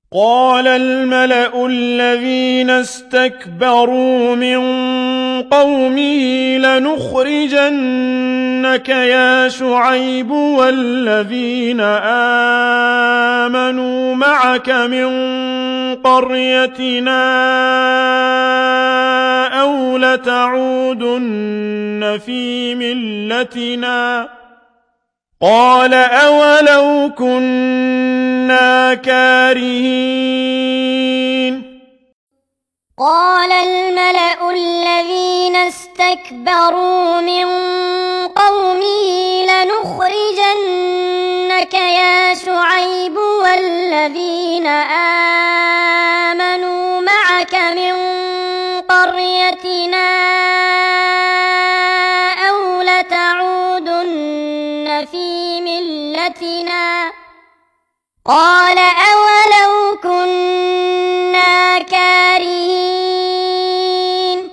قال الملأ الذين استكبروا من قومه لنخرجنك يا شعيب والذين آمنوا معك من قريتنا أو لتعودن في ملتنا قال أولو كنا كارهين قال الملأ الذين استكبروا من قومه لنخرجنك يا شعيب والذين آمنوا معك من قريتنا أو لتعودن في ملتنا قال أولو كنا كارهين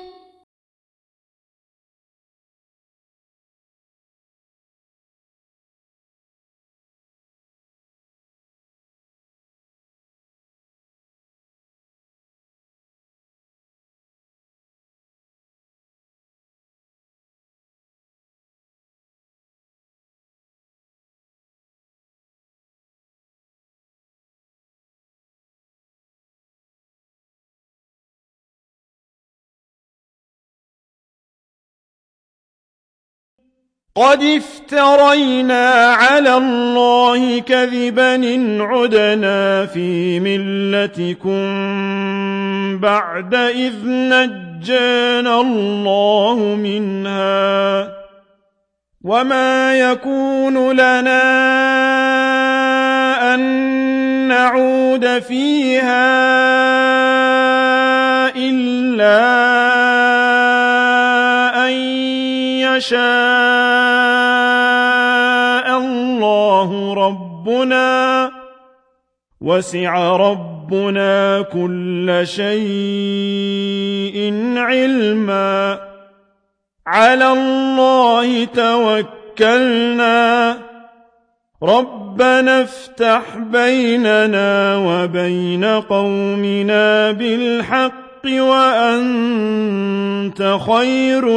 قد افترينا على الله كذبا إن عدنا في ملتكم بعد إذ نجانا الله منها وما يكون لنا أن نعود فيها إلا أن يشاء الله ربنا وسع ربنا كل شيء علما على الله توكلنا ربنا افتح بيننا وبين قومنا بالحق وأنت خير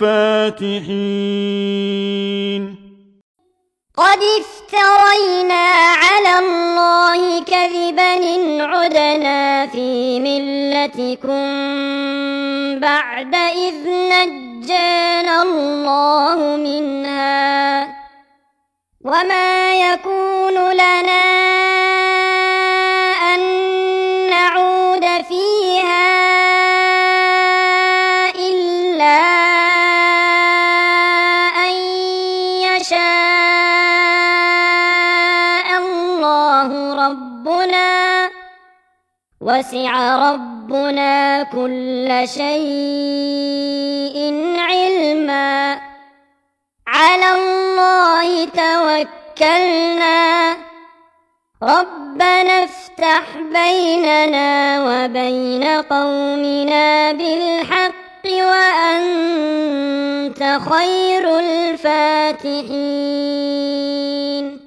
الفاتحين قد افترينا على الله كذبا إن عدنا في ملتكم بعد إذ نجانا الله منها وما يكون لنا أن نعود فيها إلا أن يشاء الله ربنا وسع ربنا كل شيء علما على الله توكلنا ربنا افتح بيننا وبين قومنا بالحق وأنت خير الفاتحين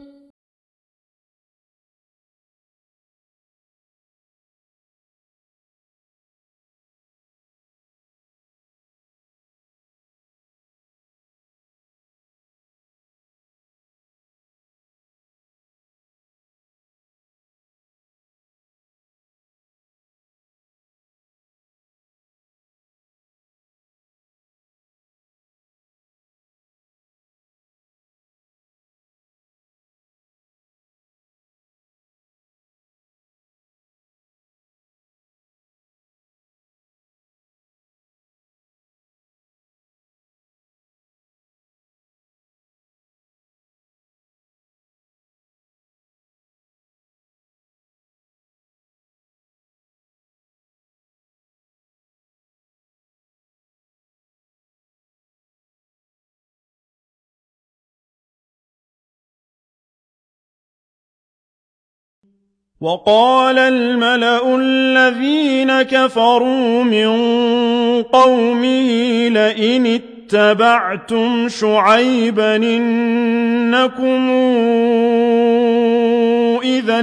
وقال الملأ الذين كفروا من قومه لئن اتبعتم شعيبا إنكم إذا إذا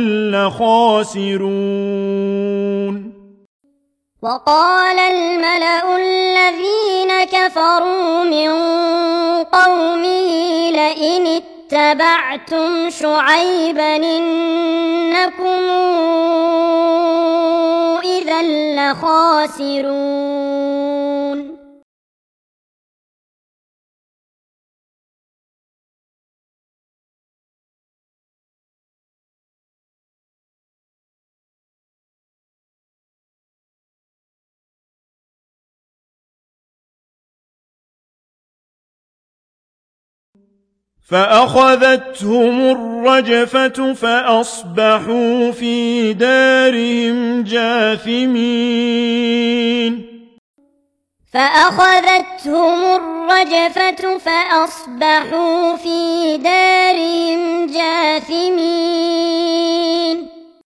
لخاسرون وقال الملأ الذين كفروا من قومه لئن اتبعتم شعيبا إنكم إذا لخاسرون فأخذتهم الرجفة فأصبحوا في دارهم جاثمين فأخذتهم الرجفة فأصبحوا في دارهم جاثمين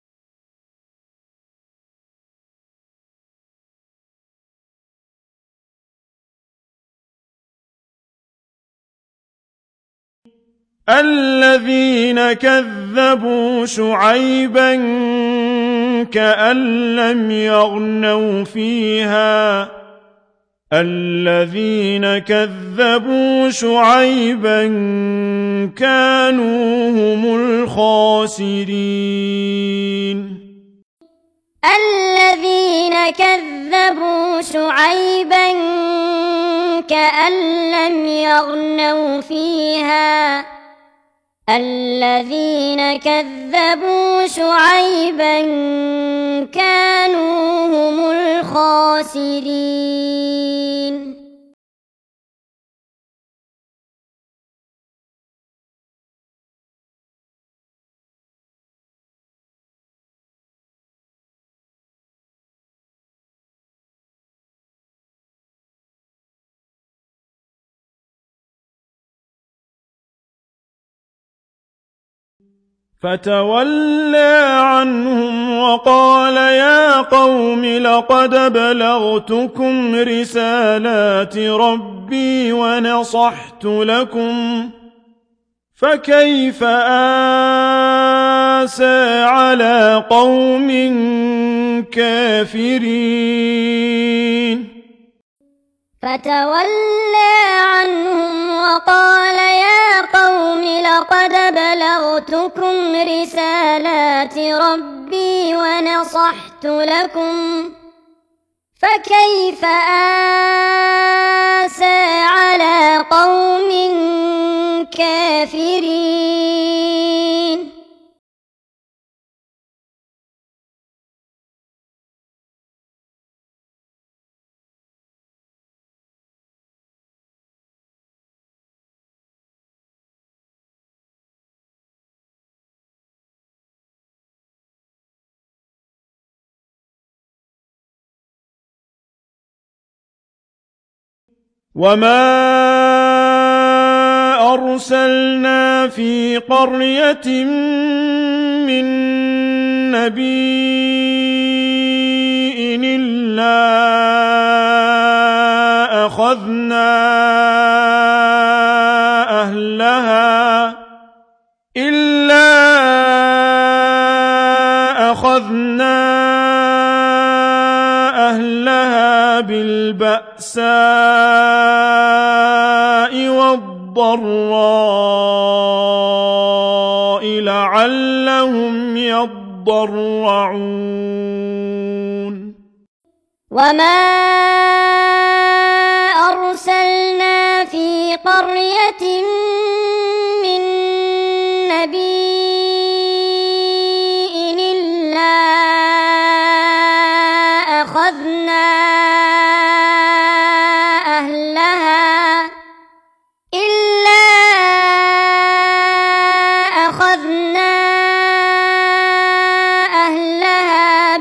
الذين كذبوا شعيبا كأن لم يغنوا فيها الذين كذبوا شعيبا كانوا هم الخاسرين الذين كذبوا شعيبا كأن لم يغنوا فيها الذين كذبوا شعيبا كانوا هم الخاسرين فتولى عنهم وقال يا قوم لقد بلغتكم رسالات ربي ونصحت لكم فكيف آسى على قوم كافرين فتولى عنهم وقال يا قوم لقد بلغتكم رسالات ربي ونصحت لكم فكيف آسى على قوم كافرين وما أرسلنا في قرية من نبي إلا أخذنا أهلها بالبأساء والضراء لعلهم يضرعون وما أرسلنا في قرية من نبي إلا أخذنا أهلها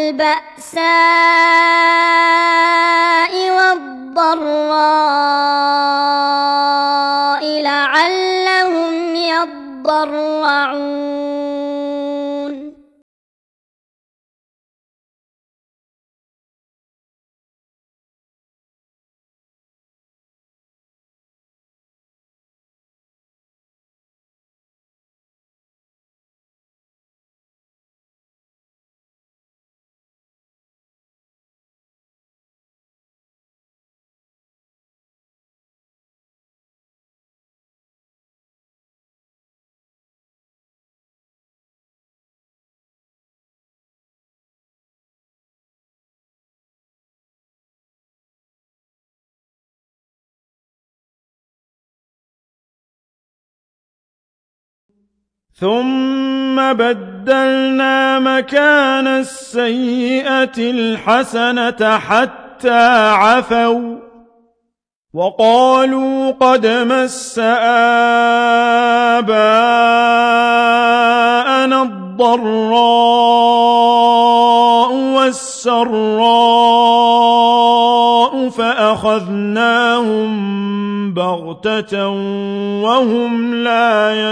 بالبأساء والضراء لعلهم يضرعون ثم بدلنا مكان السيئة الحسنة حتى عفوا وقالوا قد مس آباءنا الضراء والسراء فأخذناهم بغتة وهم لا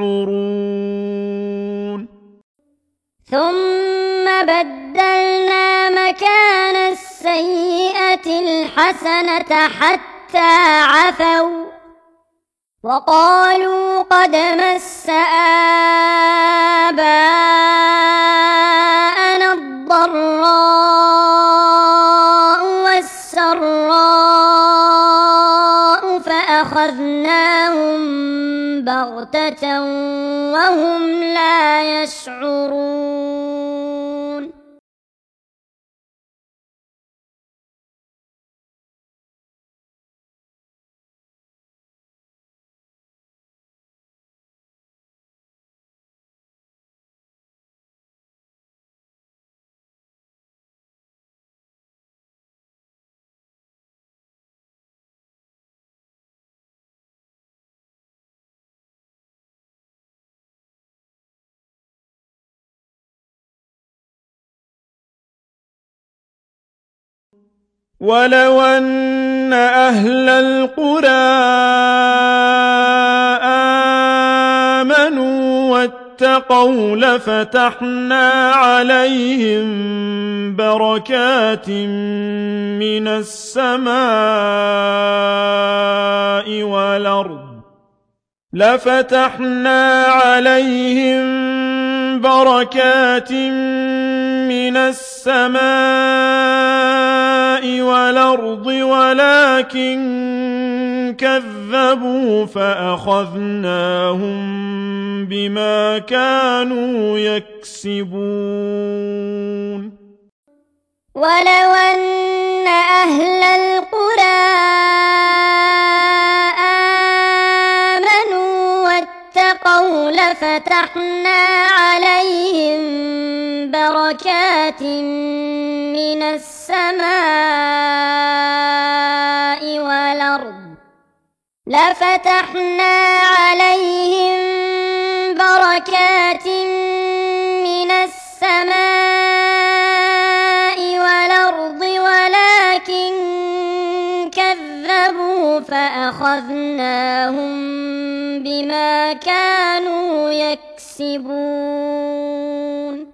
يشعرون ثم بدلنا مكان السيئة الحسنة حتى عفوا وقالوا قد مس آباءنا الضراء والسراء فأخذناهم بغتة وهم لا يشعرون ولو أن أهل القرى آمنوا واتقوا لفتحنا عليهم بركات من السماء والأرض لفتحنا عليهم بركات من السماء والأرض ولكن كذبوا فأخذناهم بما كانوا يكسبون ولو أن أهل القرى آمنوا واتقوا لفتحنا عليهم بركات من السماء والأرض لفتحنا عليهم بركات من السماء والأرض ولكن كذبوا فأخذناهم بما كانوا يكسبون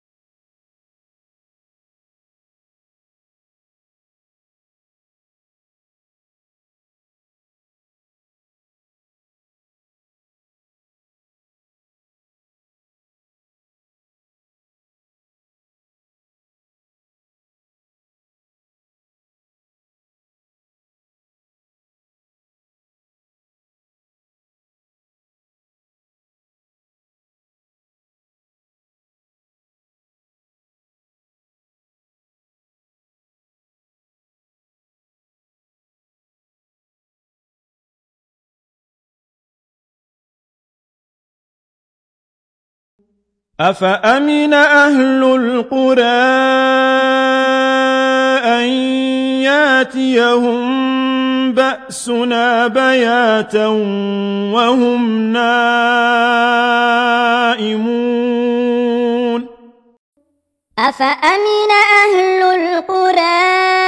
أفأمن أهل القرى أن ياتيهم بأسنا بياتا وهم نائمون أفأمن أهل القرى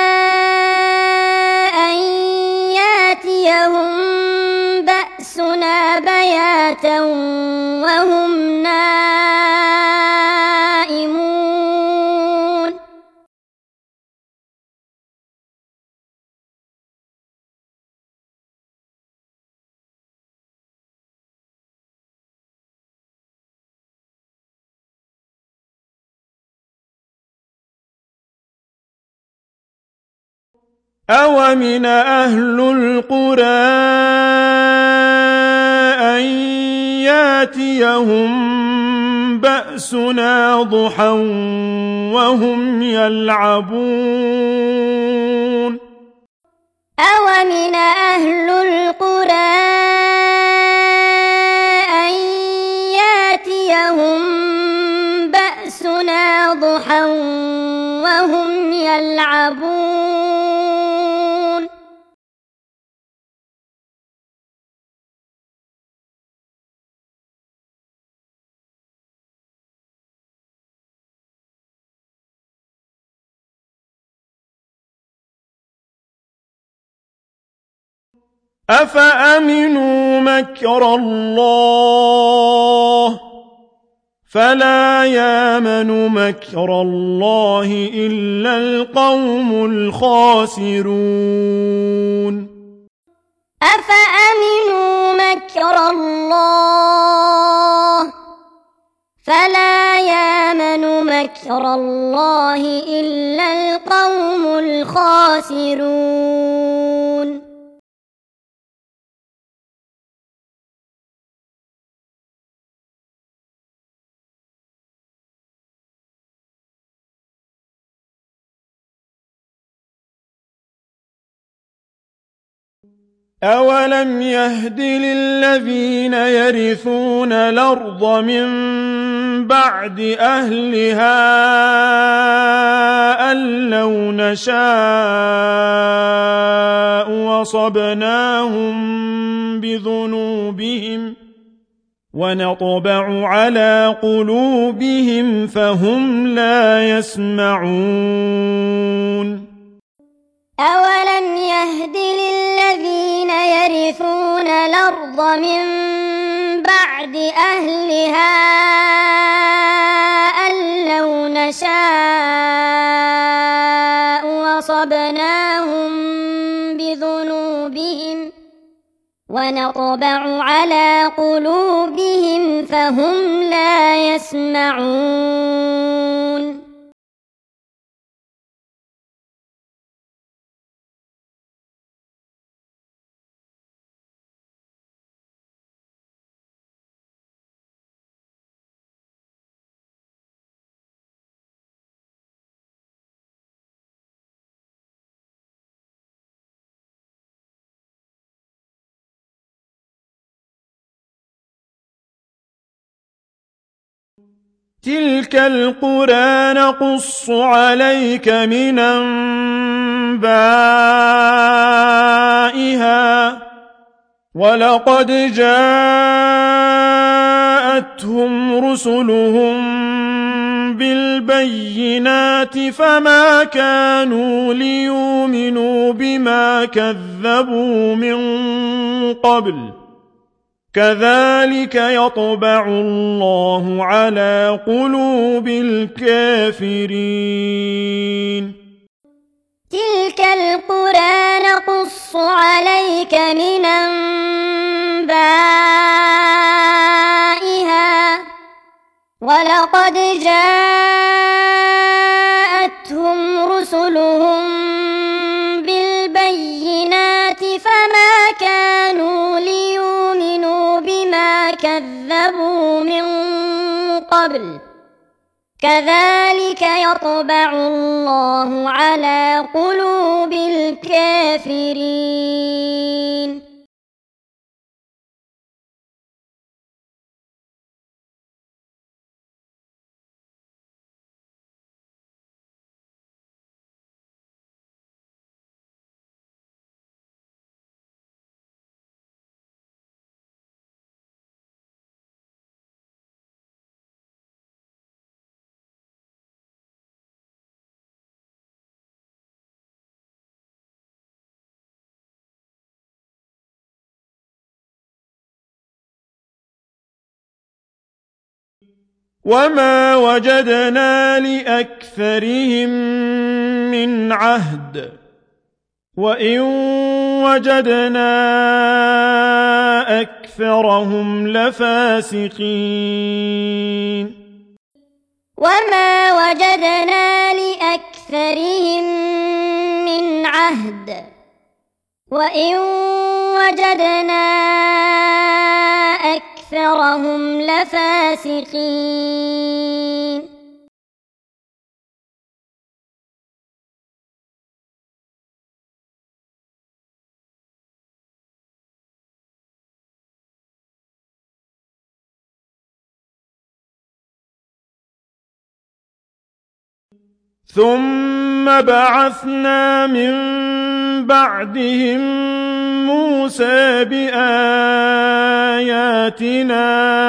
أن ياتيهم بأسنا بياتا وهم نائمون أومن أهل القرى أن ياتيهم بأسنا ضحى وهم يلعبون أومن أهل القرى أن ضحى وهم يلعبون أفأمنوا مكر الله فلا يامن مكر الله إلا القوم الخاسرون أفأمنوا مكر الله فلا يامن مكر الله إلا القوم الخاسرون أولم يهد للذين يرثون الأرض من بعد أهلها أن لو نشاء وصبناهم بذنوبهم ونطبع على قلوبهم فهم لا يسمعون أولم يهد للذين يرثون الأرض من بعد أهلها أن لو نشاء وصبناهم بذنوبهم ونطبع على قلوبهم فهم لا يسمعون تلك القرى نقص عليك من أنبائها ولقد جاءتهم رسلهم بالبينات فما كانوا ليؤمنوا بما كذبوا من قبل كذلك يطبع الله على قلوب الكافرين تلك القرى نقص عليك من أنبائها ولقد جاءتهم رسلهم بالبينات فما كانوا ليؤمنوا بما كذبوا من قبل كذلك يطبع الله على قلوب الكافرين وما وجدنا لأكثرهم من عهد وإن وجدنا أكثرهم لفاسقين وما وجدنا لأكثرهم من عهد وإن وجدنا أكثرهم لفاسقين ثم بعثنا من بعدهم موسى بآياتنا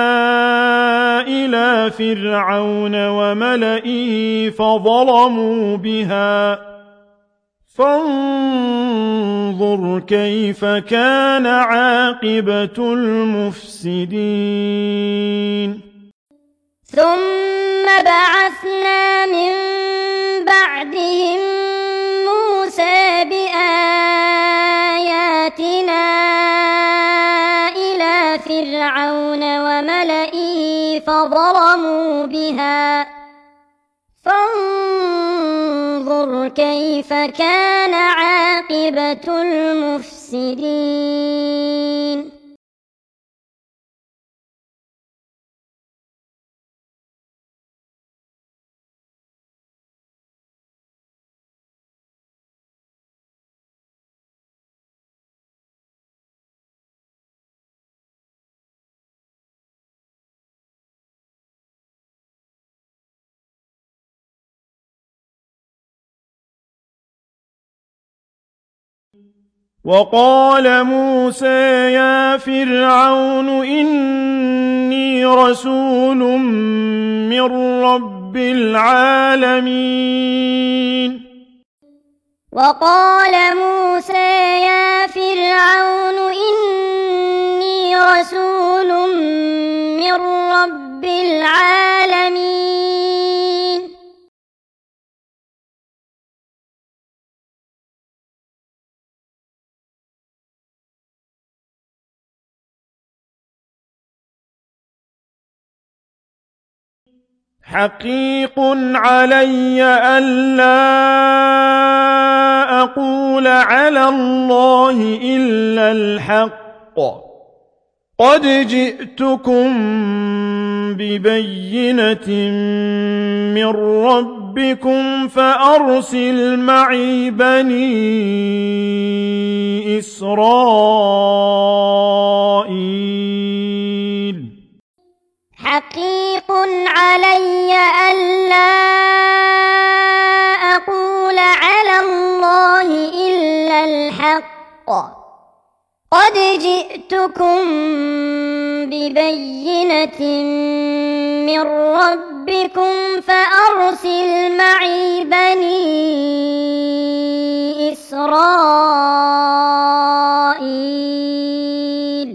إلى فرعون وملئه فظلموا بها فانظر كيف كان عاقبة المفسدين ثم بعثنا من بعدهم موسى بآياتنا إلى فرعون وملئه فظلموا بها فانظر كيف كان عاقبة المفسدين وقال موسى يا فرعون إني رسول من رب العالمين وقال موسى يا فرعون إني رسول من رب العالمين حقيق علي ألا أقول على الله إلا الحق قد جئتكم ببينة من ربكم فأرسل معي بني إسرائيل حقيق علي ألا أقول على الله إلا الحق قد جئتكم ببينة من ربكم فأرسل معي بني إسرائيل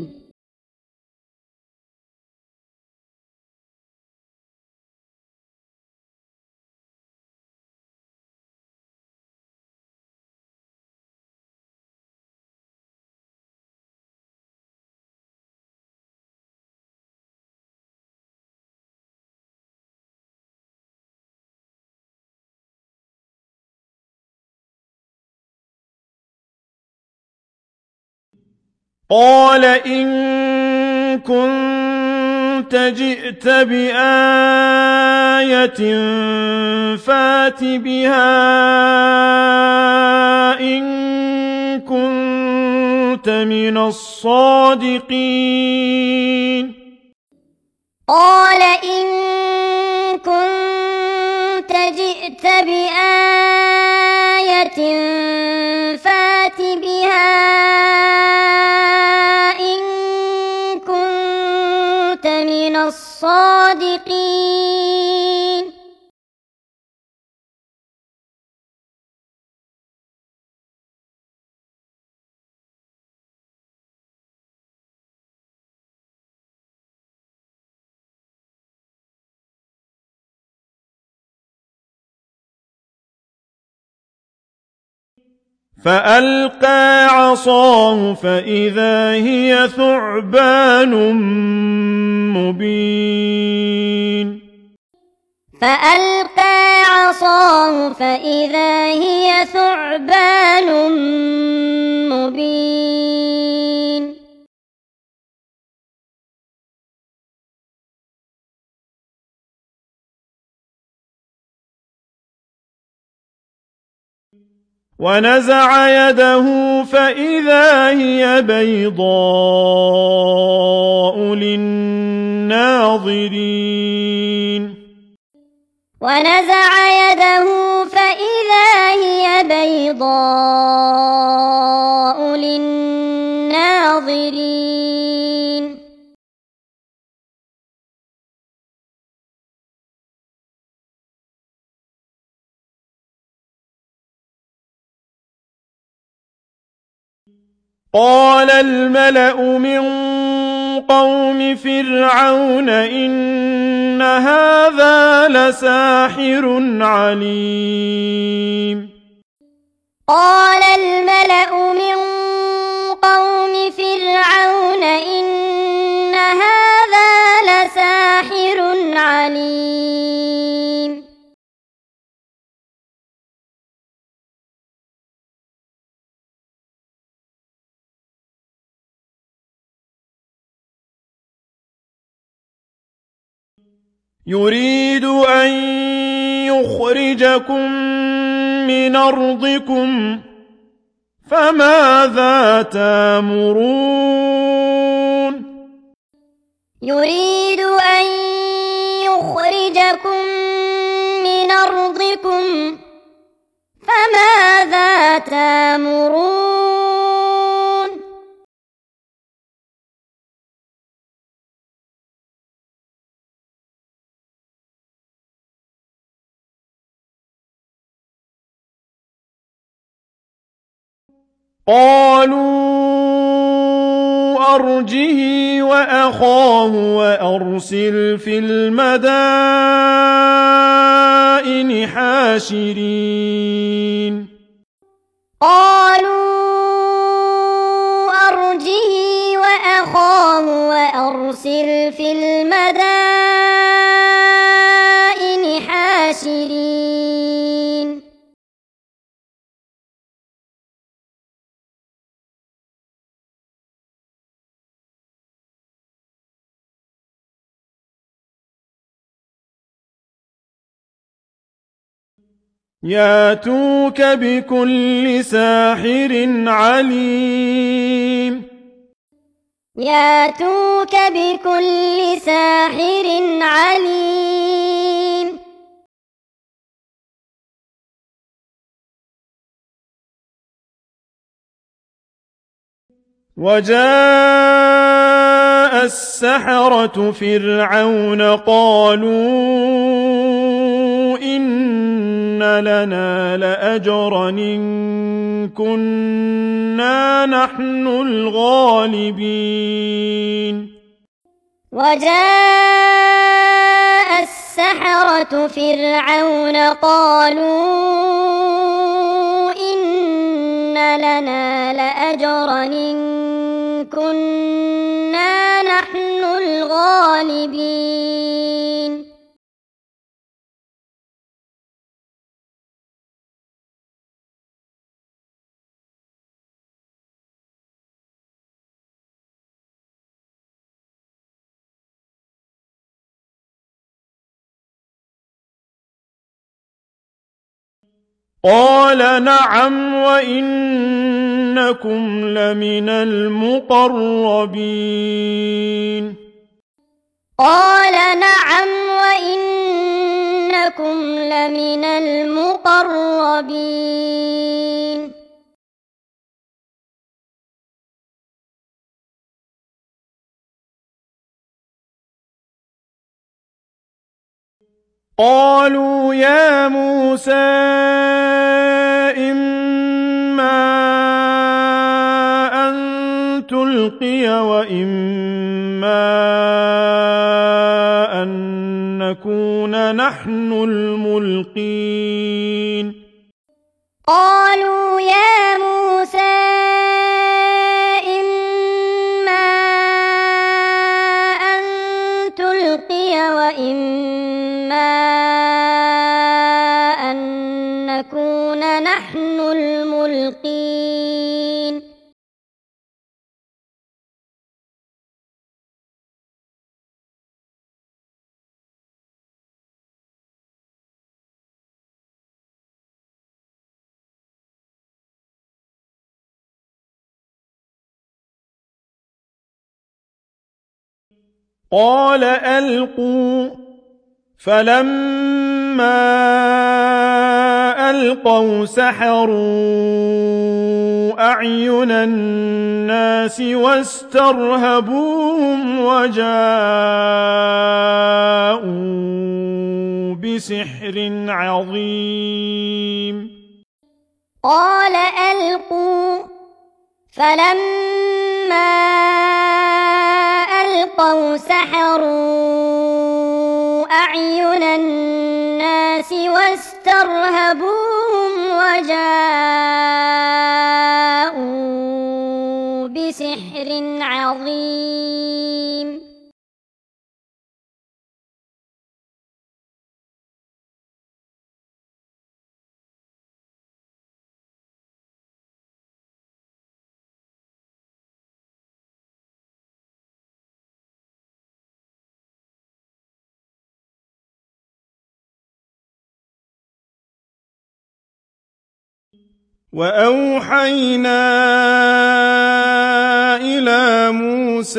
قال إن كنت جئت بآية فات بها إن كنت من الصادقين قال إن كنت جئت بآية فات بها إن كنت من الصادقين فألقى عصاه فإذا هي ثعبان مبين فألقى عصاه فإذا هي ثعبان مبين ونزع يده فإذا هي بيضاء للناظرين ونزع يده فإذا هي بيضاء للناظرين قال الملأ من قوم فرعون إن هذا لساحر عليم قال الملأ من قوم فرعون إن هذا لساحر عليم يريد أن يخرجكم من أرضكم فماذا تأمرون يريد أن يخرجكم من أرضكم فماذا تأمرون قالوا أرجه وأخاه وأرسل في المدائن حاشرين قالوا أرجه وأخاه وأرسل في المدائن حاشرين ياتوك بكل ساحر عليم ياتوك بكل ساحر عليم وجاء السحرة فرعون قالوا إن لنا لأجرا إن كنا نحن الغالبين وجاء السحرة فرعون قالوا إن لنا لأجرا إن كنا نحن الغالبين قال نعم وإنكم لمن المقربين قال نعم وإنكم لمن المقربين قالوا يا موسى إما أن تلقي وإما أن نكون نحن الملقين قالوا يا موسى إما أن تلقي وإما أن نكون نحن الملقين قال ألقوا فلما ألقوا سحروا أعين الناس واسترهبوهم وجاءوا بسحر عظيم قال ألقوا فلما ألقوا سحروا أعين الناس واسترهبوهم وجاءوا بسحر عظيم وأوحينا إلى موسى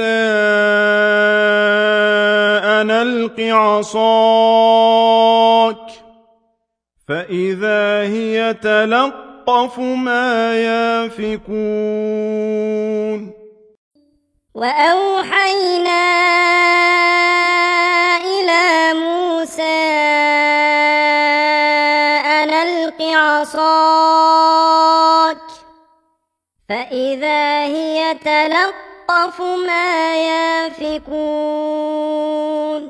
أن ألق عصاك فإذا هي تلقف ما يافكون وأوحينا إلى موسى أن ألق عصاك فإذا هي تلقف ما يافكون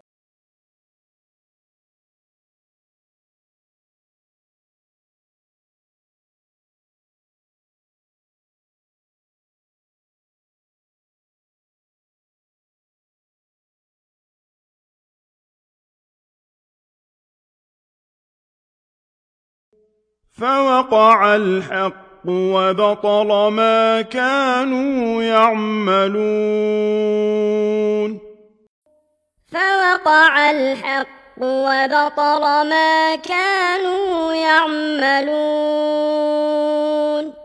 فوقع الحق وبطل ما كانوا يعملون فوقع الحق وبطل ما كانوا يعملون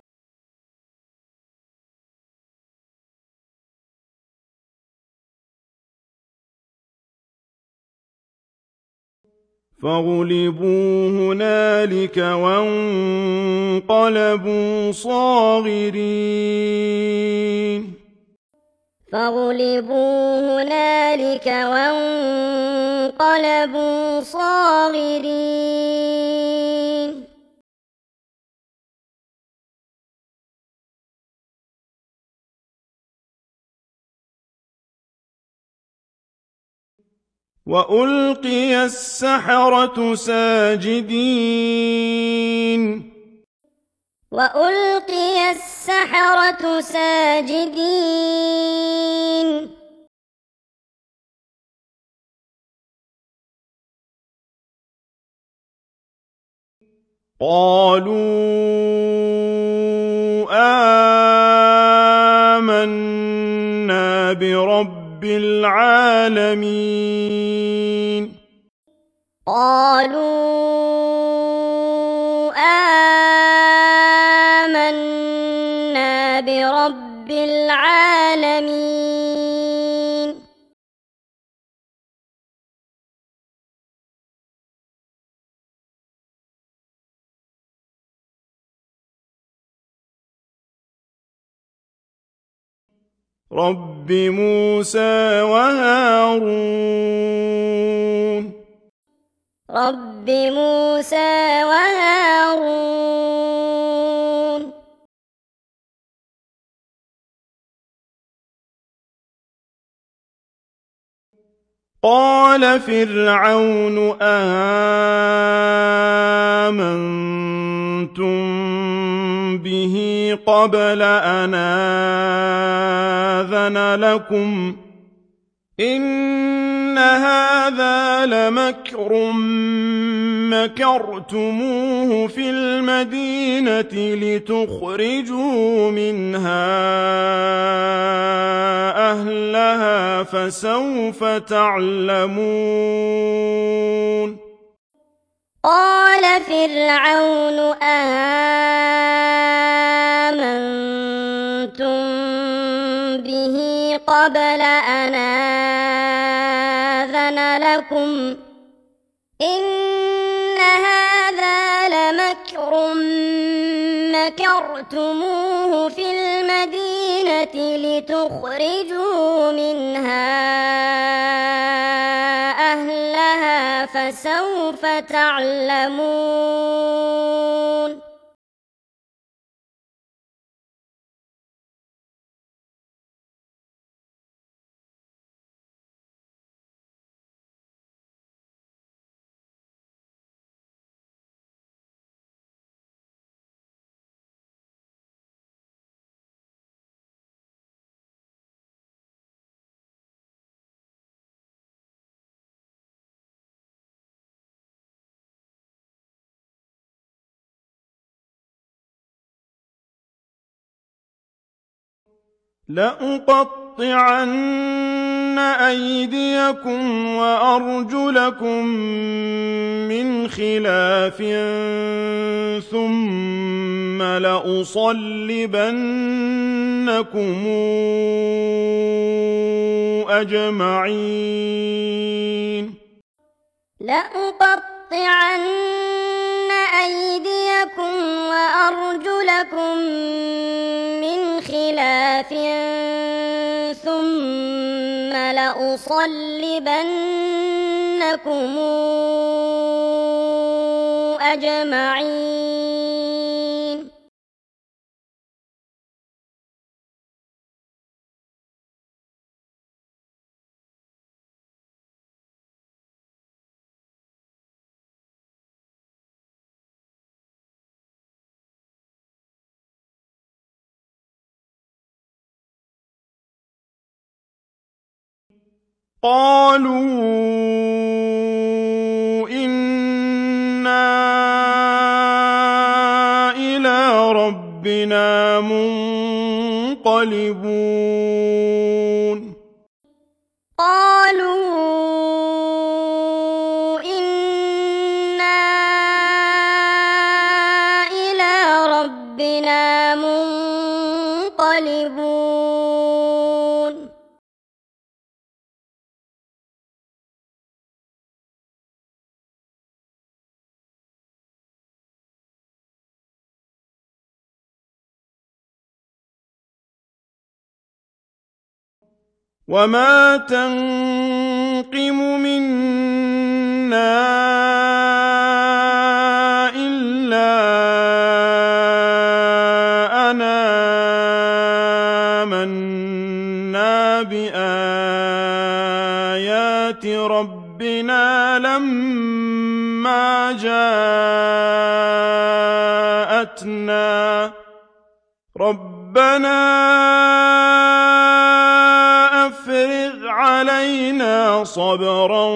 فغلبوا هنالك وانقلبوا صاغرين فغلبوا هنالك وانقلبوا صاغرين وألقي السحرة ساجدين وألقي السحرة ساجدين قالوا آمنا برب العالمين قالوا آمنا برب العالمين رب موسى وهارون رب موسى وهارون قال فرعون آمنتم به قبل أن آذن لكم إن هذا لمكر مكرتموه في المدينة لتخرجوا منها أهلها فسوف تعلمون قال فرعون آمنتم به قبل أن آذن لكم إن هذا مكرتموه في المدينة لتخرجوا منها أهلها فسوف تعلمون لأقطعن أيديكم وأرجلكم من خلاف ثم لأصلبنكم أجمعين لأقطعن أيديكم وأرجلكم من خلاف ثم لأصلبنكم أجمعين قالوا إنا إلى ربنا منقلبون قالوا إنا إلى ربنا منقلبون وما تنقم منا إلا أن آمنا بآيات ربنا لما جاءتنا ربنا أفرغ علينا صبرا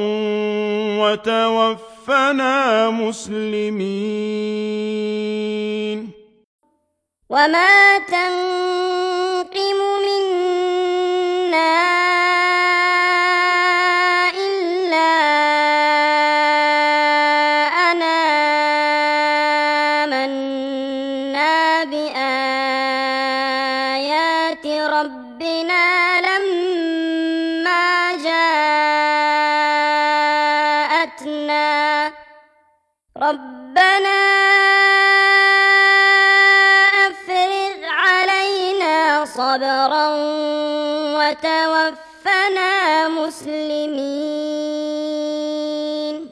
وتوفنا مسلمين وما تنقم منا إلا أن آمنا بآيات ربنا لما جاءتنا ربنا أفرغ علينا صبرا وتوفنا مسلمين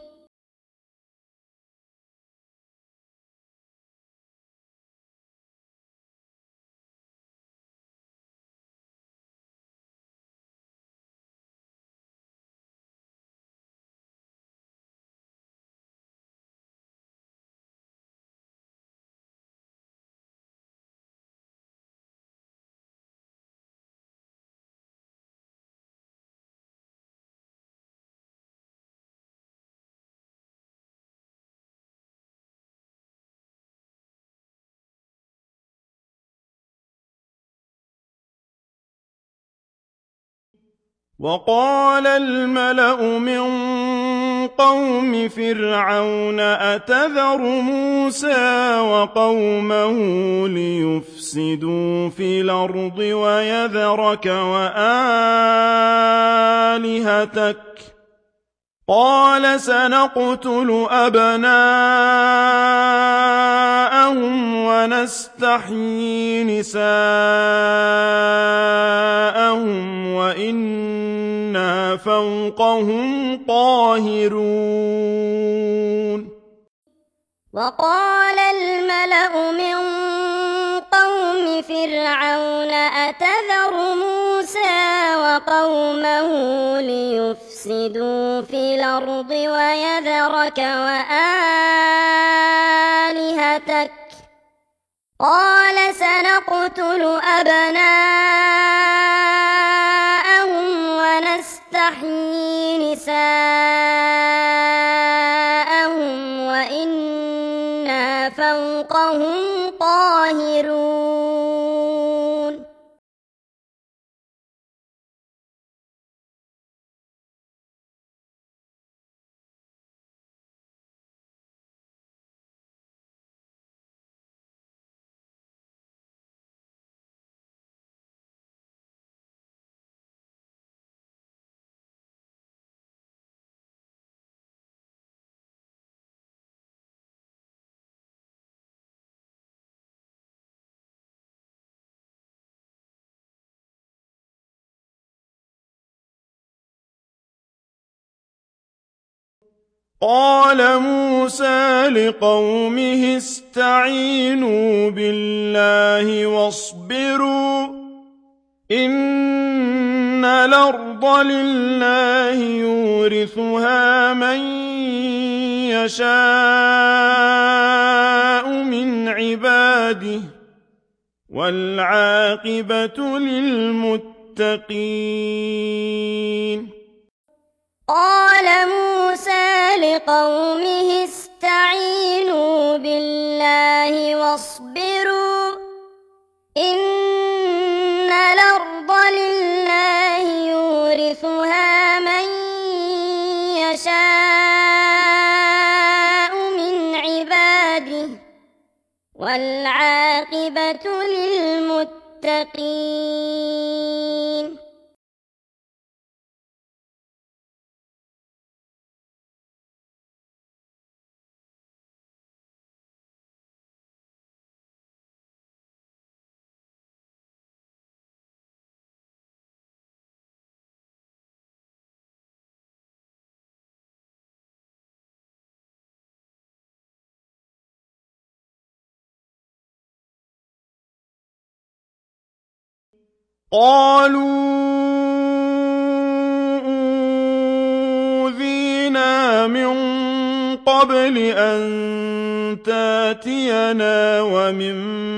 وقال الملأ من قوم فرعون أتذر موسى وقومه ليفسدوا في الأرض ويذرك وآلهتك قال سنقتل أبناءهم ونستحيي نساءهم وإنا فوقهم قاهرون. وقال الملأ من قوم فرعون أتذر موسى وقومه ليفسدوا في الأرض ويذرك وآلهتك قال سنقتل أبناءهم ونستحيي نساءهم وإنا فوقهم قاهرون. قال موسى لقومه استعينوا بالله واصبروا إن الأرض لله يورثها من يشاء من عباده والعاقبة للمتقين. قال موسى لقومه استعينوا بالله واصبروا إن الأرض لله يورثها من يشاء من عباده والعاقبة للمتقين. قالوا أوذينا من قبل أن تاتينا ومن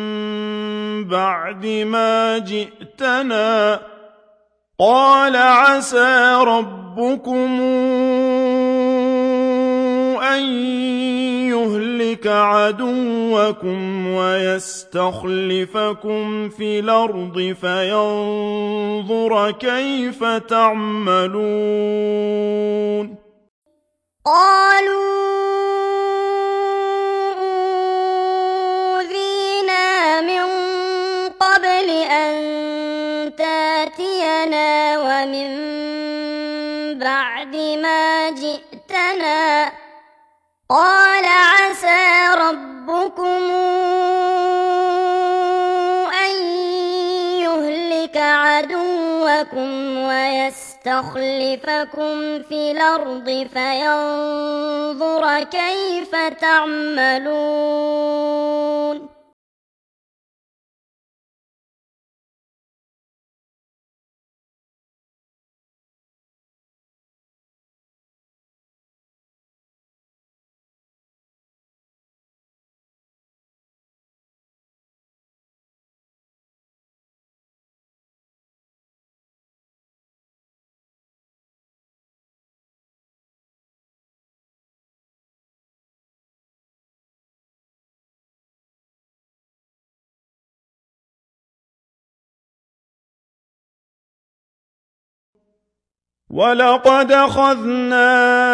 بعد ما جئتنا قال عسى ربكم أن يهلك عدوكم ويستخلفكم في الأرض فينظر كيف تعملون. قالوا أوذينا من قبل أن تاتينا ومن بعد ما جئتنا قال عسى ربكم أن يهلك عدوكم ويستخلفكم في الأرض فينظر كيف تعملون. ولقد أخذنا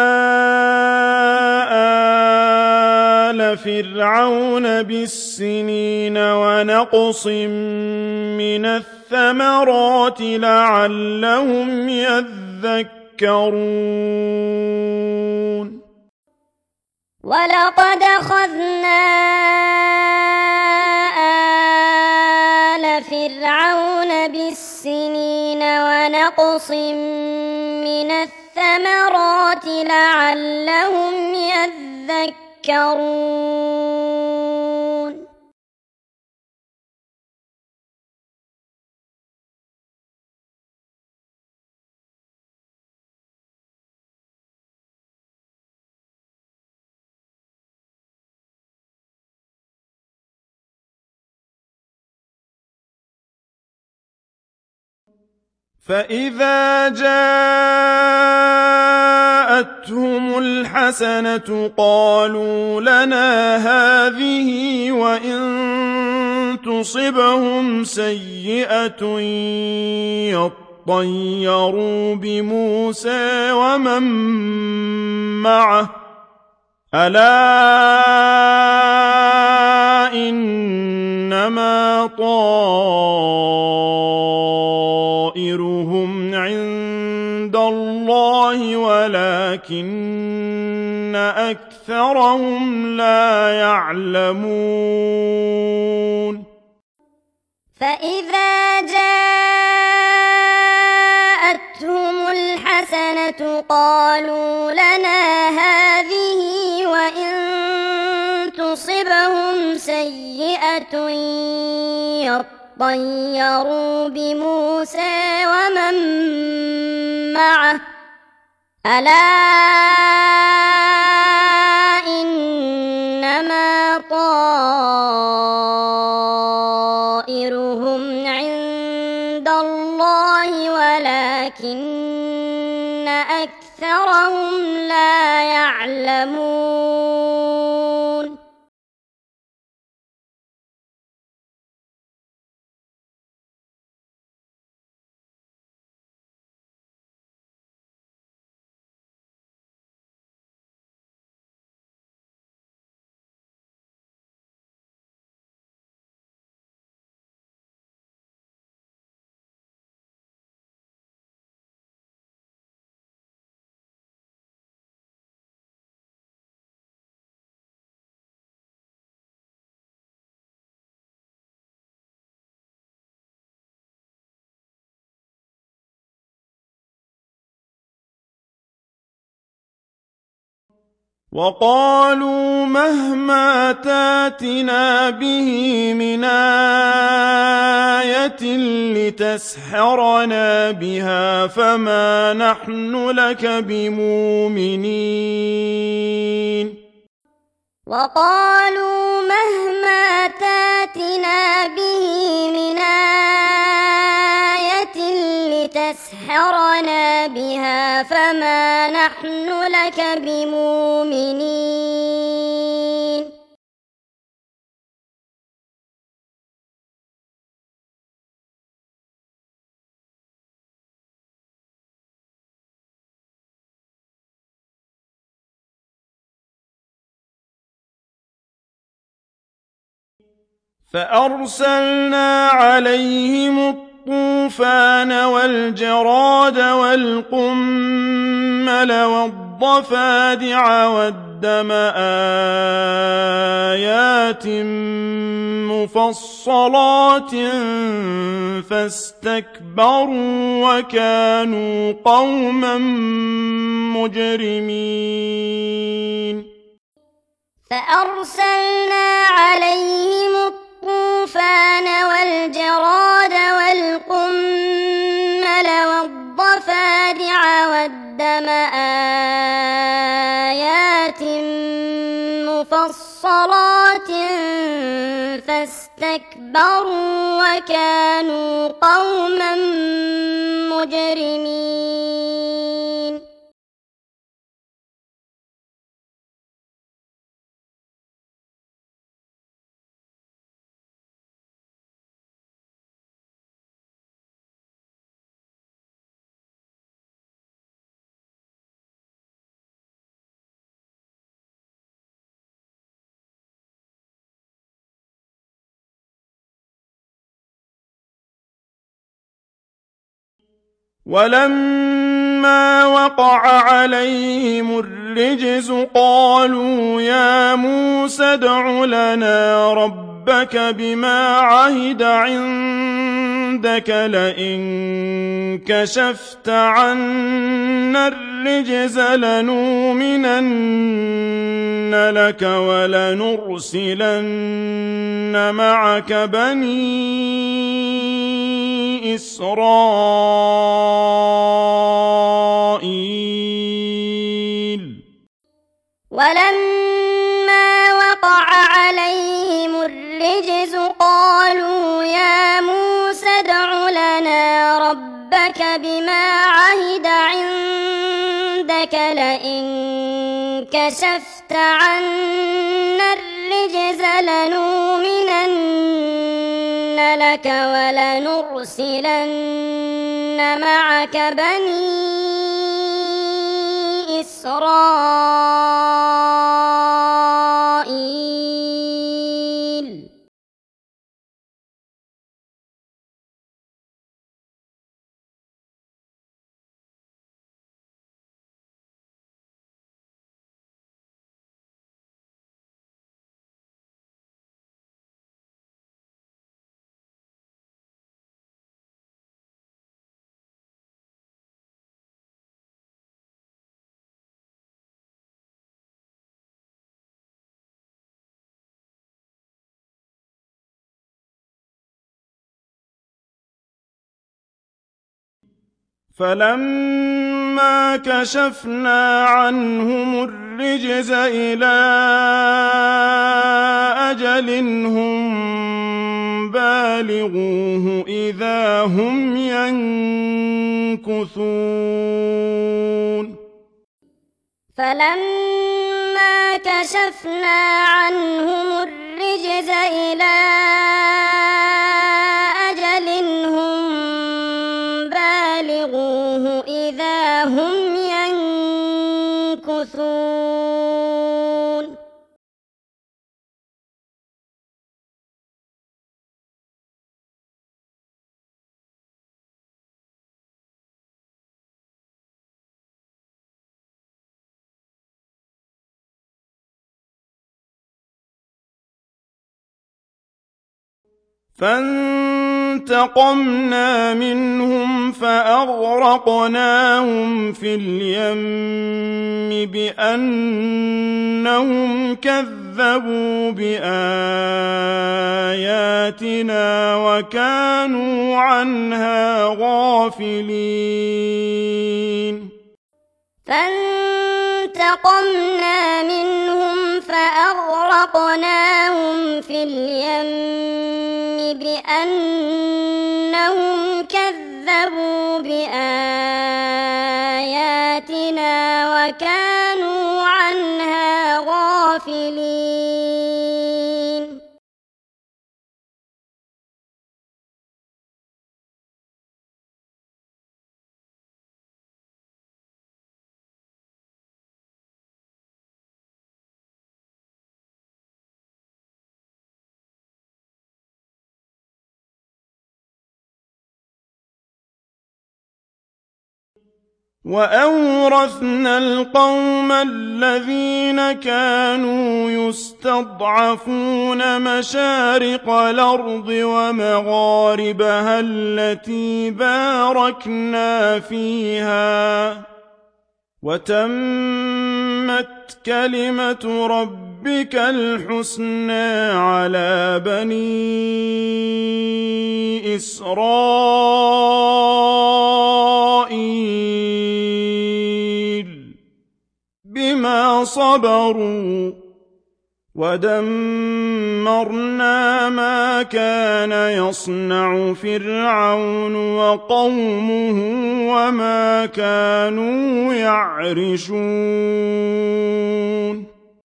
آل فرعون بالسنين ونقص من الثمرات لعلهم يذكرون. ولقد أخذنا ونقص من الثمرات لعلهم يذكرون فإذا جاءتهم الحسنة قالوا لنا هذه وإن تصبهم سيئة يطيروا بموسى ومن معه ألا إنما طائرهم عند الله ولكن أكثرهم لا يعلمون فإذا جاءتهم الحسنة قالوا لنا هذه وإن تصبهم سيئة يطيروا بموسى ومن معه ألا إنما طائرهم عند الله ولكن أكثرهم لا يعلمون وقالوا مهما تاتنا به من آية لتسحرنا بها فما نحن لك بمؤمنين وقالوا مهما تاتنا به من آية لتسحرنا بها فما نحن لك بمؤمنين فأرسلنا عليهم الطوفان والجراد والقمل والضفادع والدم آيات مفصلات فاستكبروا وكانوا قوما مجرمين فأرسلنا عليهم الطوفان والجراد والقمل والضفادع والدم آيات مفصلات فاستكبروا وكانوا قوما مجرمين ولما وقع عليهم الرجز قالوا يا موسى ادع لنا ربك بما عهد عندك عندك لئن كشفت عنا الرجز لنؤمنن لك ولنرسلن معك بني إسرائيل ولما وقع عليهم الرجز قالوا يا موسى ادع لنا ربك بما عهد عندك لئن كشفت عنا الرجز لنؤمنن لك ولنرسلن معك بني إسرائيل فلما كشفنا عنهم الرجز إلى أجل هم بالغوه إذا هم ينكثون فلما كشفنا عنهم الرجز إلى أجل هم بالغوه إذا هم ينكثون فانتقمنا منهم فأغرقناهم في اليم بأنهم كذبوا بآياتنا وكانوا عنها غافلين فانتقمنا منهم فأغرقناهم في اليم بأنهم كذبوا بآياتنا وكانوا عنها غافلين وأورثنا القوم الذين كانوا يستضعفون مشارق الأرض ومغاربها التي باركنا فيها وتمت كلمة ربك الحسنى على بني إسرائيل بما صبروا ودمرنا ما كان يصنع فرعون وقومه وما كانوا يعرشون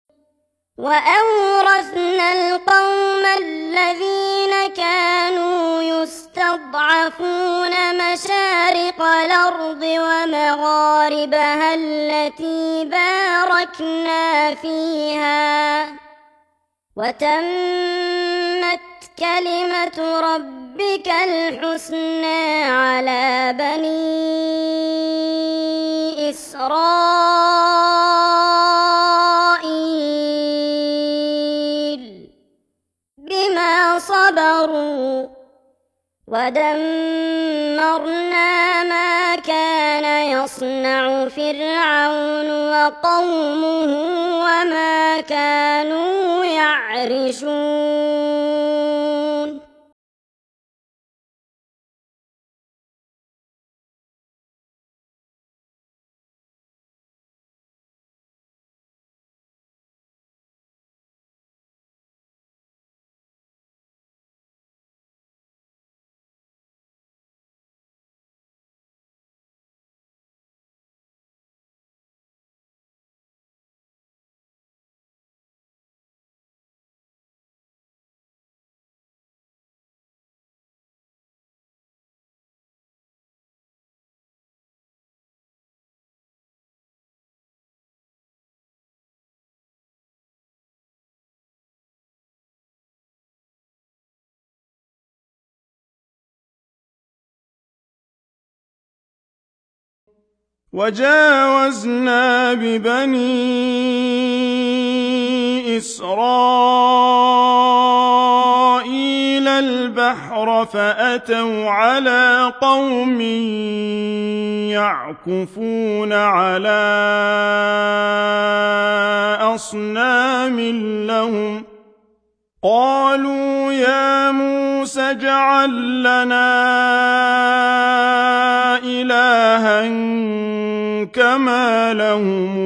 وأورثنا القوم الذين كانوا يستضعفون مشارق الأرض ومغاربها التي باركنا فيها وتمت كلمة ربك الحسنى على بني إسرائيل بما صبروا ودمرنا ما كان يصنع فرعون وقومه وما كانوا يعرشون وجاوزنا ببني إسرائيل البحر فأتوا على قوم يعكفون على أصنام لهم قالوا يا موسى اجعل لنا إلها كما لهم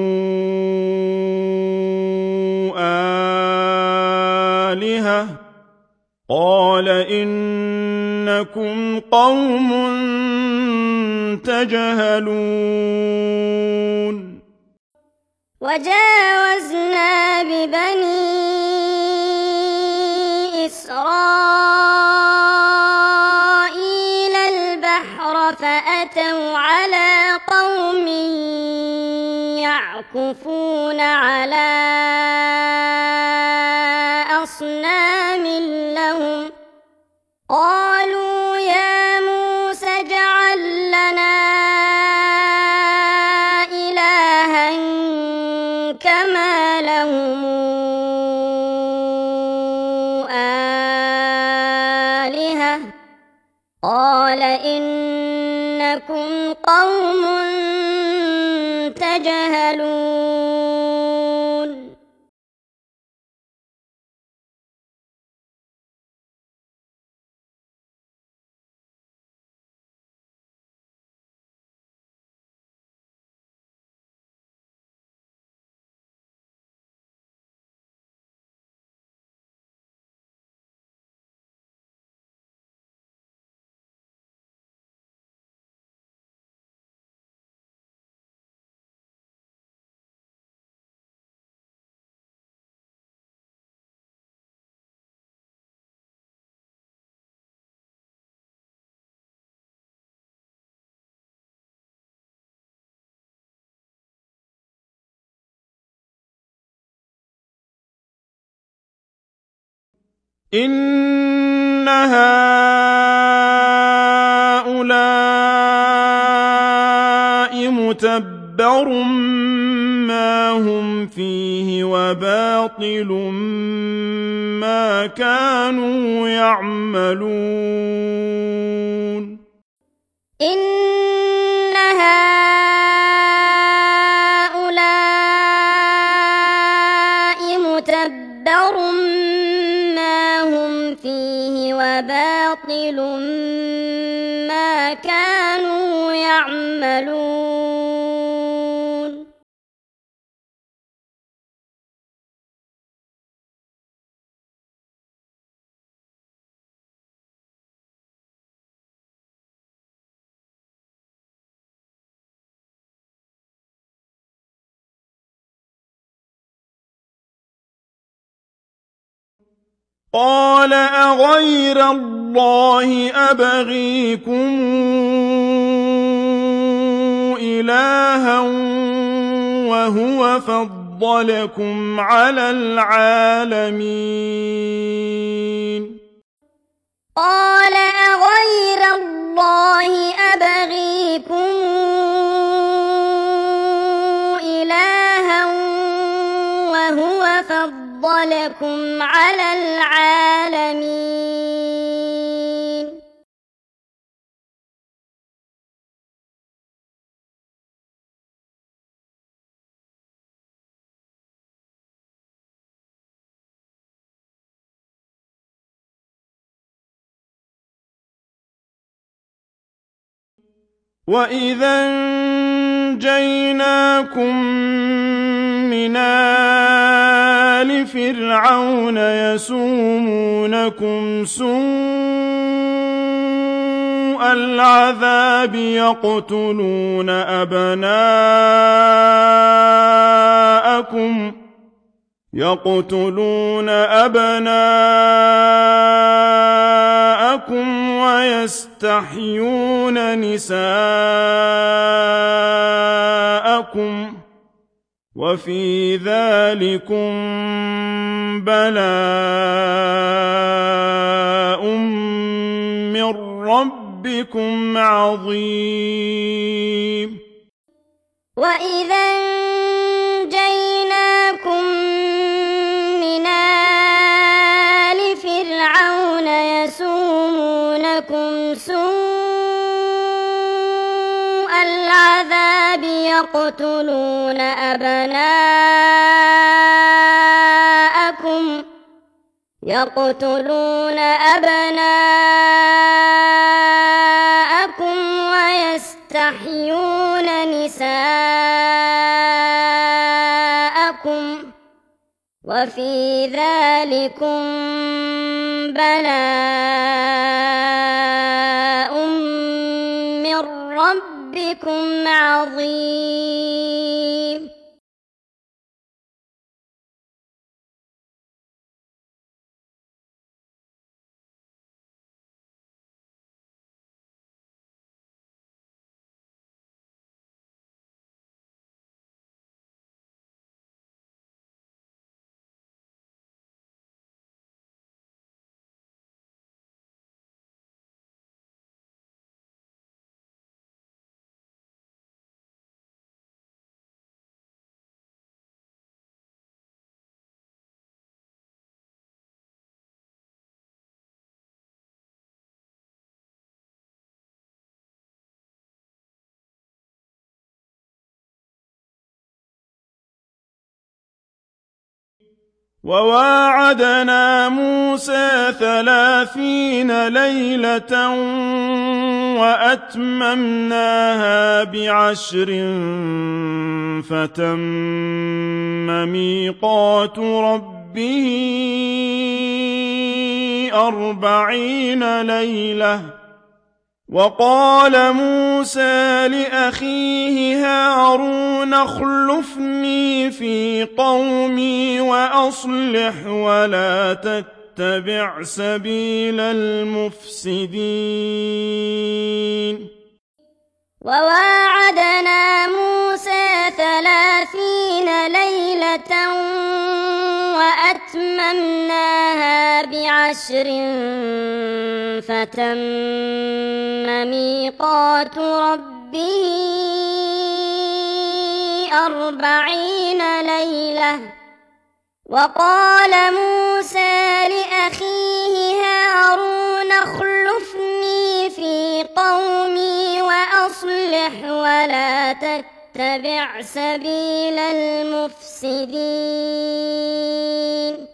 آلهة قال إنكم قوم تجهلون وجاوزنا ببني إسرائيل البحر فأتوا على قوم يعكفون على أصنام لهم قالوا يا موسى اجعل لنا إلها كما لهم آلهة قال إنكم قوم تجهلون إن هؤلاء متبر ما هم فيه وباطل ما كانوا يعملون إن هؤلاء متبر ما هم فيه وباطل ما كانوا يعملون قال أغير الله أبغيكم إلها وهو فضلكم على العالمين قال أغير الله أبغيكم إلها وهو فضلكم على العالمين وَإِذَا أَنجَيْنَاكُم مِّنْ آلِ فِرْعَوْنَ يَسُومُونَكُمْ سُوءَ الْعَذَابِ يَقْتُلُونَ أَبْنَاءَكُمْ وَيَسْتَحْيُونَ نِسَاءَكُمْ ۚ وَفِي ذَٰلِكُم بَلَاءٌ مِّن رَّبِّكُمْ عَظِيمٌ وَإِذَا أَنجَيْنَاكُم مِّنْ آلِ فِرْعَوْنَ يَسُومُونَكُمْ سُوءَ الْعَذَابِ يَقْتُلُونَ أَبْنَاءَكُمْ وَيَسْتَحْيُونَ نِسَاءَكُمْ ۚ وَفِي ذَٰلِكُم بَلَاءٌ مِّن رَّبِّكُمْ عَظِيمٌ وَوَاعَدْنَا مُوسَىٰ 30 لَيْلَةً وَأَتْمَمْنَاهَا ب10 فَتَمَّ مِيقَاتُ رَبِّهِ 40 لَيْلَةً ۚ وَقَالَ مُوسَىٰ لِأَخِيهِ هَارُونَ اخْلُفْنِي فِي قَوْمِي وَأَصْلِحْ وَلَا تَتَّبِعْ سَبِيلَ الْمُفْسِدِينَ وَوَاعَدْنَا مُوسَىٰ 30 لَيْلَةً وَأَتْمَمْنَاهَا ب10 فَتَمَّ مِيقَاتُ رَبِّهِ 40 لَيْلَةً ۚ وَقَالَ مُوسَىٰ لِأَخِيهِ هَارُونَ اخْلُفْنِي فِي قَوْمِي وَأَصْلِحْ وَلَا تَتَّبِعْ سَبِيلَ الْمُفْسِدِينَ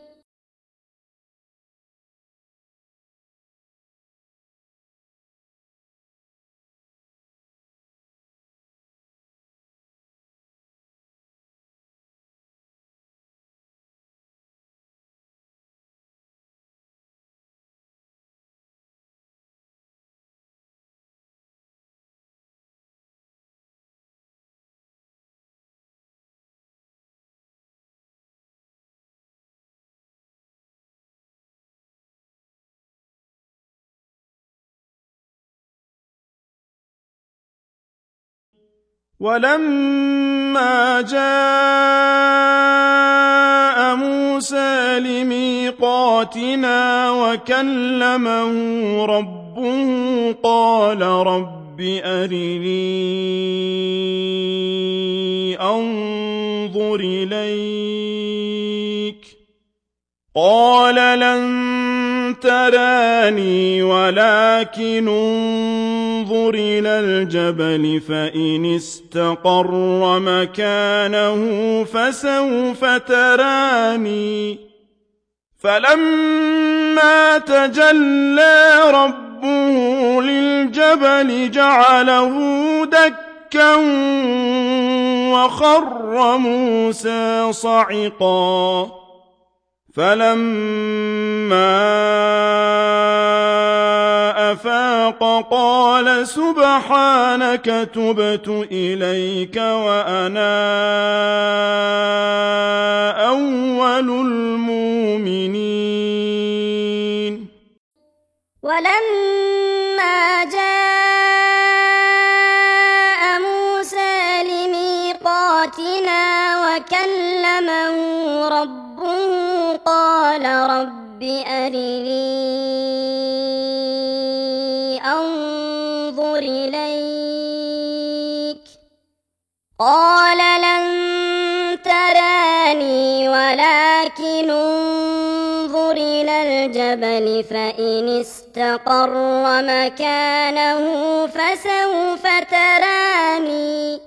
وَلَمَّا جَاءَ مُوسَىٰ لِمِيقَاتِنَا وَكَلَّمَهُ رَبُّهُ قَالَ رَبِّ أَرِنِي أَنظُرْ إِلَيْكَ ۚ قَالَ لَن تَرَانِي وَلَٰكِنِ انظُرْ إِلَى الْجَبَلِ فَإِنِ اسْتَقَرَّ مَكَانَهُ فَسَوْفَ تَرَانِي ۚ فَلَمَّا تَجَلَّىٰ رَبُّهُ ربه للجبل جعله دكا وخر موسى صعقا فلما أفاق قال سبحانك تبت إليك وأنا أول المؤمنين. ولما جاء موسى لميقاتنا وكلمه ربه قال رب أرني أنظر إليك قال لن تراني ولكن انظر إلى الجبل فإن استقر مكانه فسوف تراني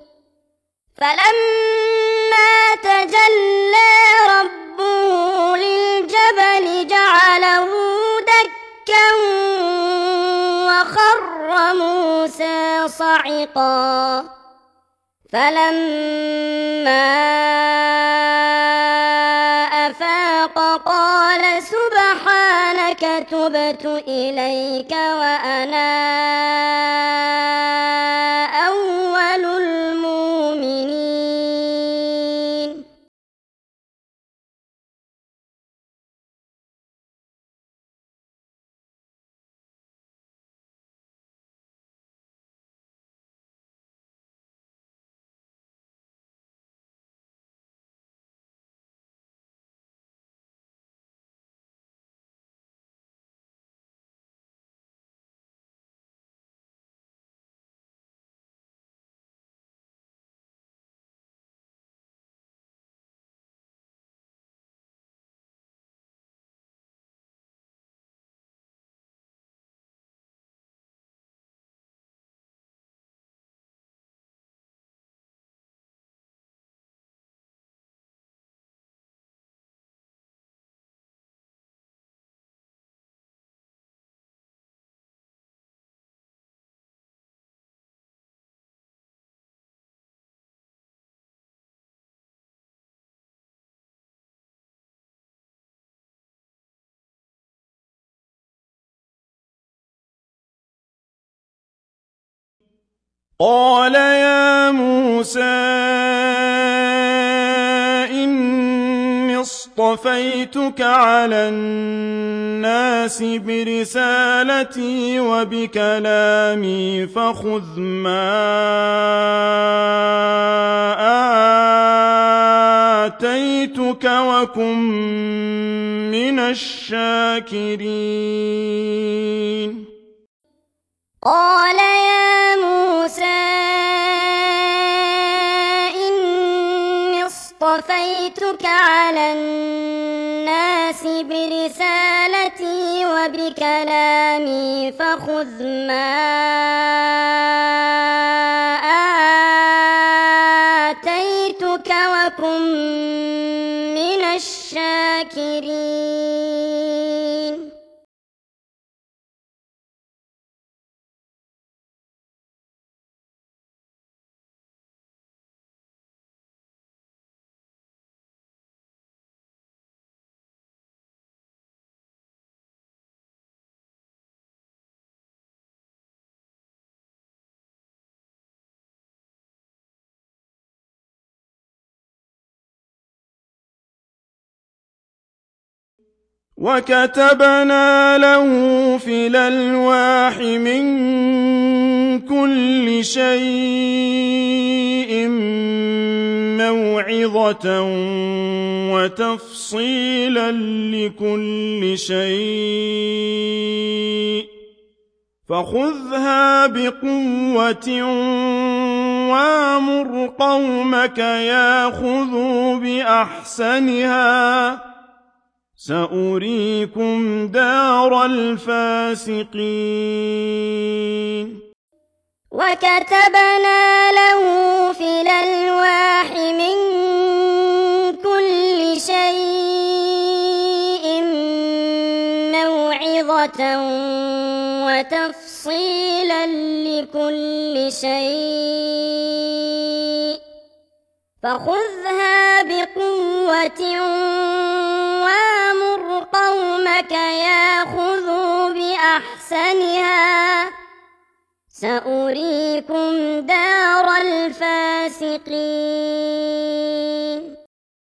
فلما تجلى ربه للجبل جعله دكا وخر موسى صعقا فلما أفاق قال سبحانك تبت إليك وأنا أول المؤمنين. قال يا موسى إني اصطفيتك على الناس برسالتي وبكلامي فخذ ما آتيتك وكن من الشاكرين. قال يا موسى إني اصطفيتك على الناس برسالتي وبكلامي فخذ ما آتيتك وكن من الشاكرين. وكتبنا له في الألواح من كل شيء موعظة وتفصيلا لكل شيء فخذها بقوة وامر قومك ياخذوا بأحسنها سأريكم دار الفاسقين. وكتبنا له في الألواح من كل شيء موعظة وموعظة وتفصيلا لكل شيء فخذها بقوة وأمر قومك يأخذوا بأحسنها سأريكم دار الفاسقين.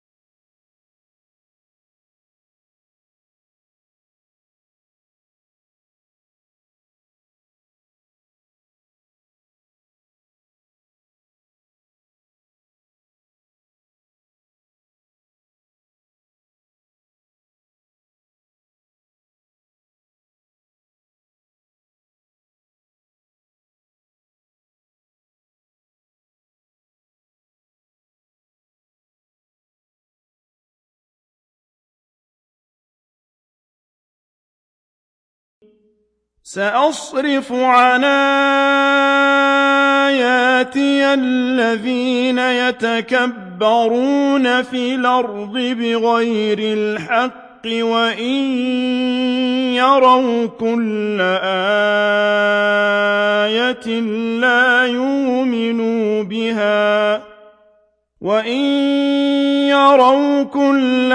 سأصرف عن آياتي الذين يتكبرون في الأرض بغير الحق وإن يروا كل آية لا يؤمنوا بها وإن يروا كل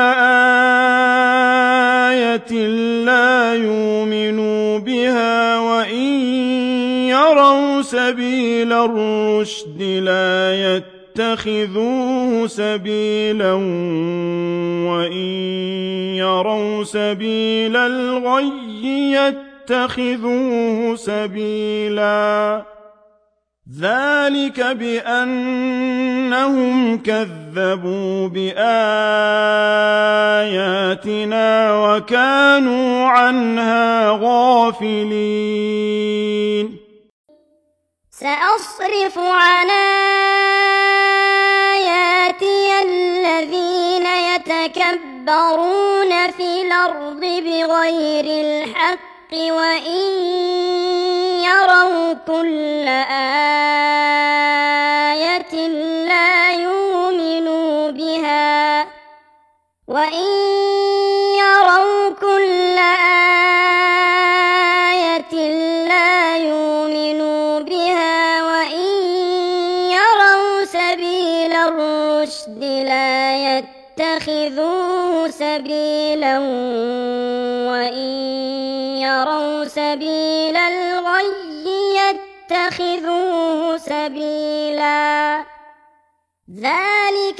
آية لا يؤمنوا بها وإن يروا سبيل الرشد لا يتخذوه سبيلا وإن يروا سبيل الغي يتخذوه سبيلا ذلك بأنهم كذبوا بآياتنا وكانوا عنها غافلين. سأصرف عن آياتي الذين يتكبرون في الأرض بغير الحق وإن يروا كل آية لا يؤمنوا بها وإن يروا كل آية لا يؤمنوا بها وإن يروا سبيل الرشد لا يتخذوه سبيلا وإن يروا سبيل الغي يتخذوه سبيلا ذلك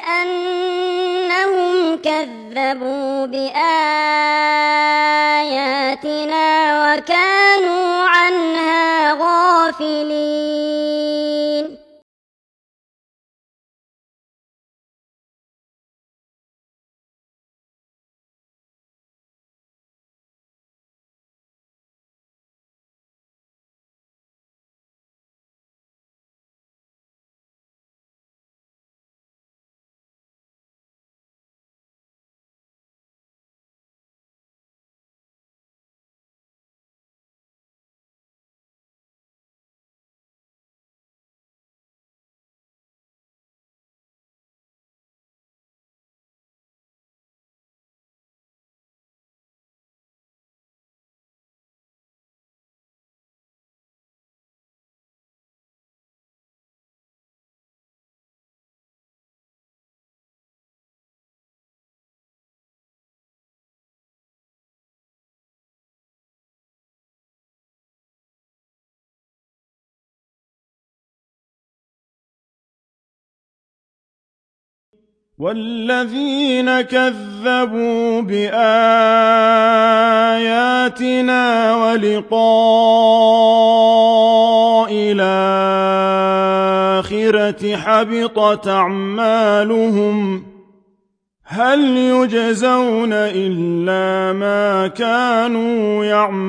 بأنهم كذبوا بآياتنا وكانوا عنها غافلين. والذين كذبوا بآياتنا ولقاء الآخرة حبطت أعمالهم هل يجزون إلا ما كانوا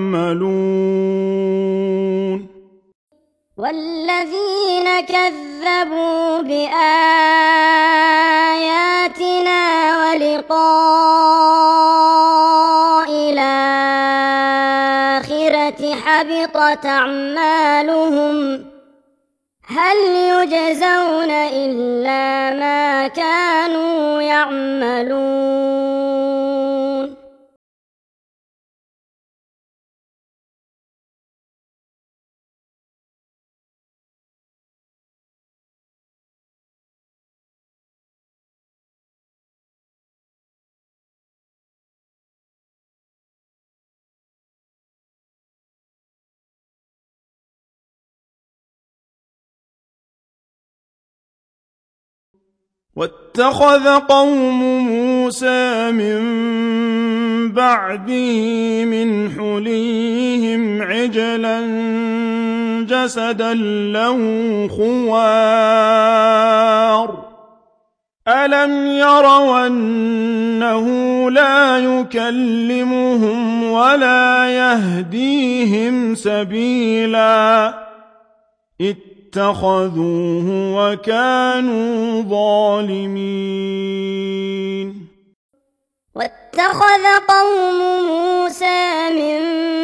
يعملون. والذين كذبوا بآياتنا ولقاء الآخرة حبطت أعمالهم هل يجزون إلا ما كانوا يعملون. واتخذ قوم موسى من بعده من حليهم عجلا جسدا له خوار ألم يروا أنه لا يكلمهم ولا يهديهم سبيلا اتخذوه وكانوا ظالمين واتخذ قوم موسى من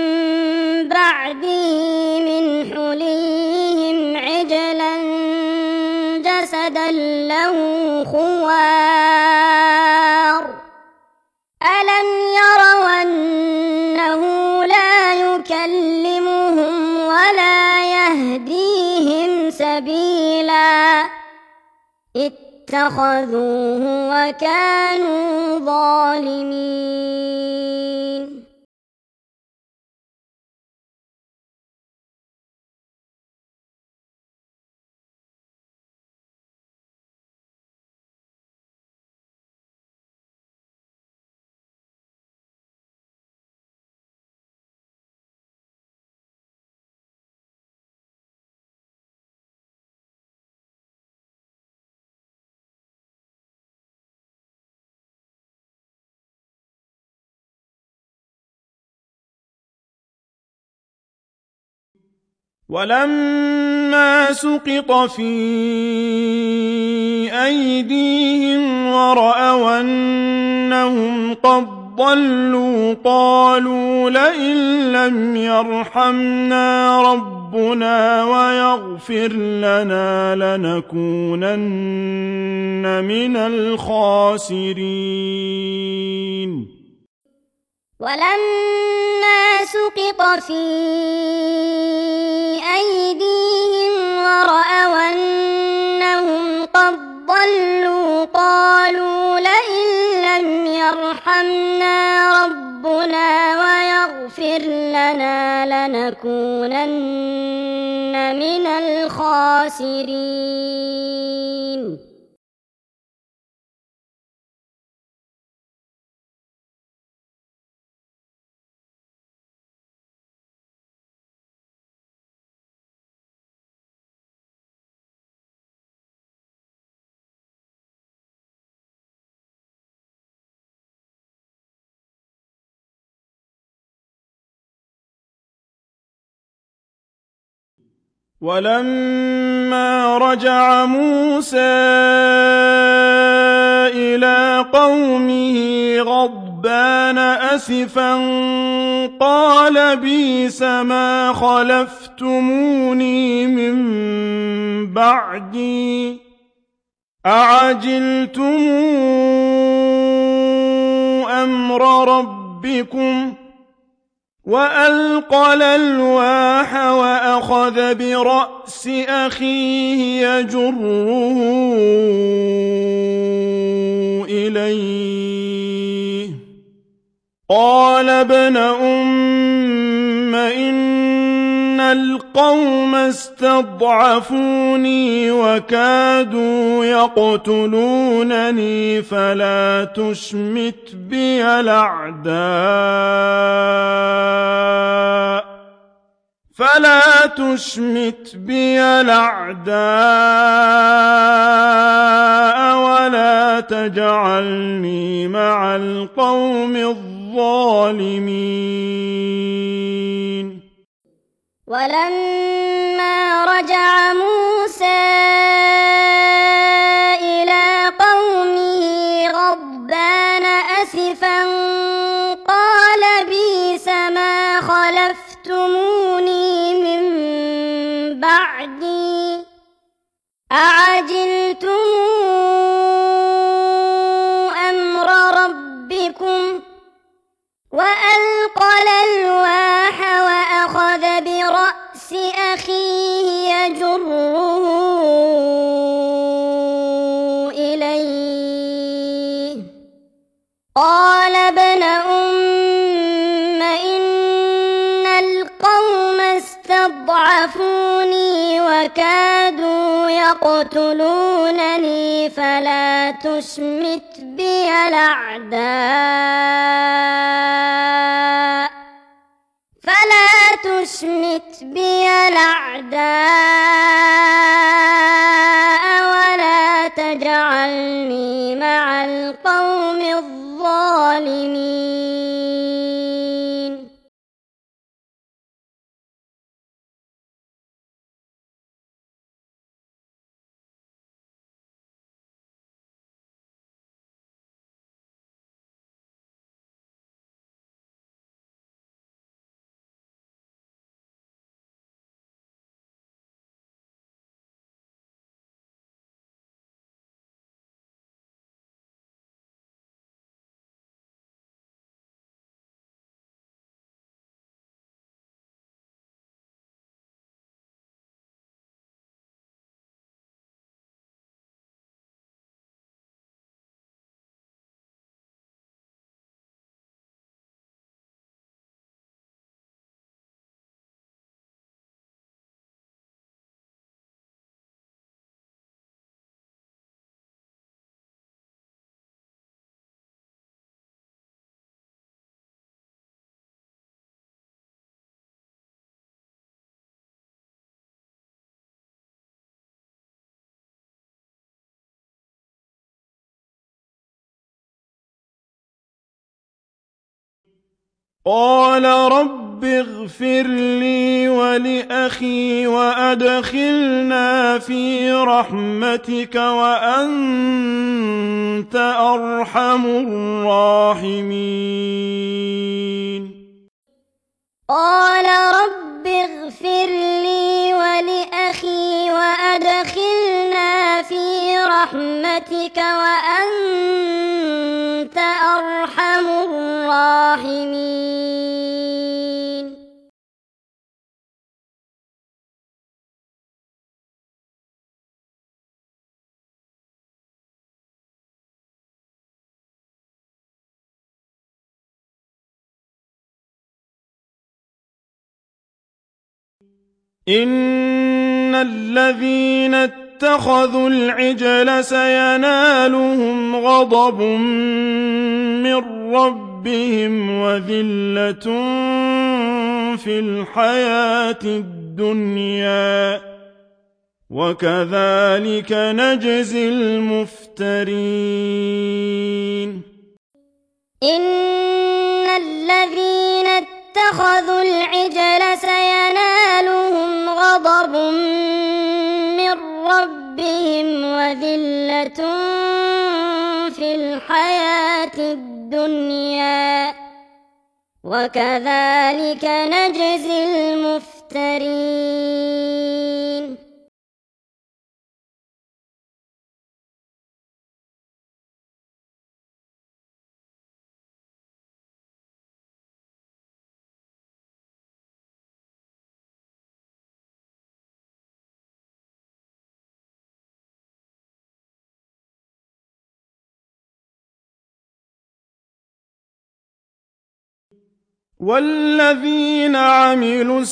بعده من حليهم عجلا جسدا له خوار ألم يروا أنه لا يكلمهم ولا يهديهم سبيلا اتخذوه وكانوا ظالمين ولما سقط في أيديهم ورأوا أنهم قد ضلوا قالوا لئن لم يرحمنا ربنا ويغفر لنا لنكونن من الخاسرين ولما سقط في أيديهم ورأوا أنهم قد ضلوا قالوا لئن لم يرحمنا ربنا ويغفر لنا لنكونن من الخاسرين ولما رجع موسى إلى قومه غضبان أسفا قال بئس ما خلفتموني من بعدي أعجلتم أمر ربكم وألقى الألواح وأخذ برأس أخيه يجره إليه قال ابن أم إن القوم استضعفوني وكادوا يقتلونني فلا تشمت بي الأعداء ولا تجعلني مع القوم الظالمين ولما رجع موسى إلى قومه غضبان أسفا قال بئس ما خلفتموني من بعدي أعجلتم أمر ربكم وألقى الألواح وأخذ برأس أخيه يجره إليه قال ابن أم إن القوم استضعفوني وكادوا يقتلونني فلا تشمت بي الأعداء ولا تجعلني مع القوم الظالمين. قال رب اغفر لي ولأخي وأدخلنا في رحمتك وأنت أرحم الراحمين. قال رب اغفر لي ولأخي وأدخلنا في رحمتك وأنت أرحم الراحمين. إن الذين اتخذوا العجل سينالهم غضب من ربهم وذلة في الحياة الدنيا وكذلك نجزي المفترين. إن الذين اتخذوا العجل سينالهم غضب من ربهم وذلة في الحياة الدنيا وكذلك نجزي المفترين. والذين عملوا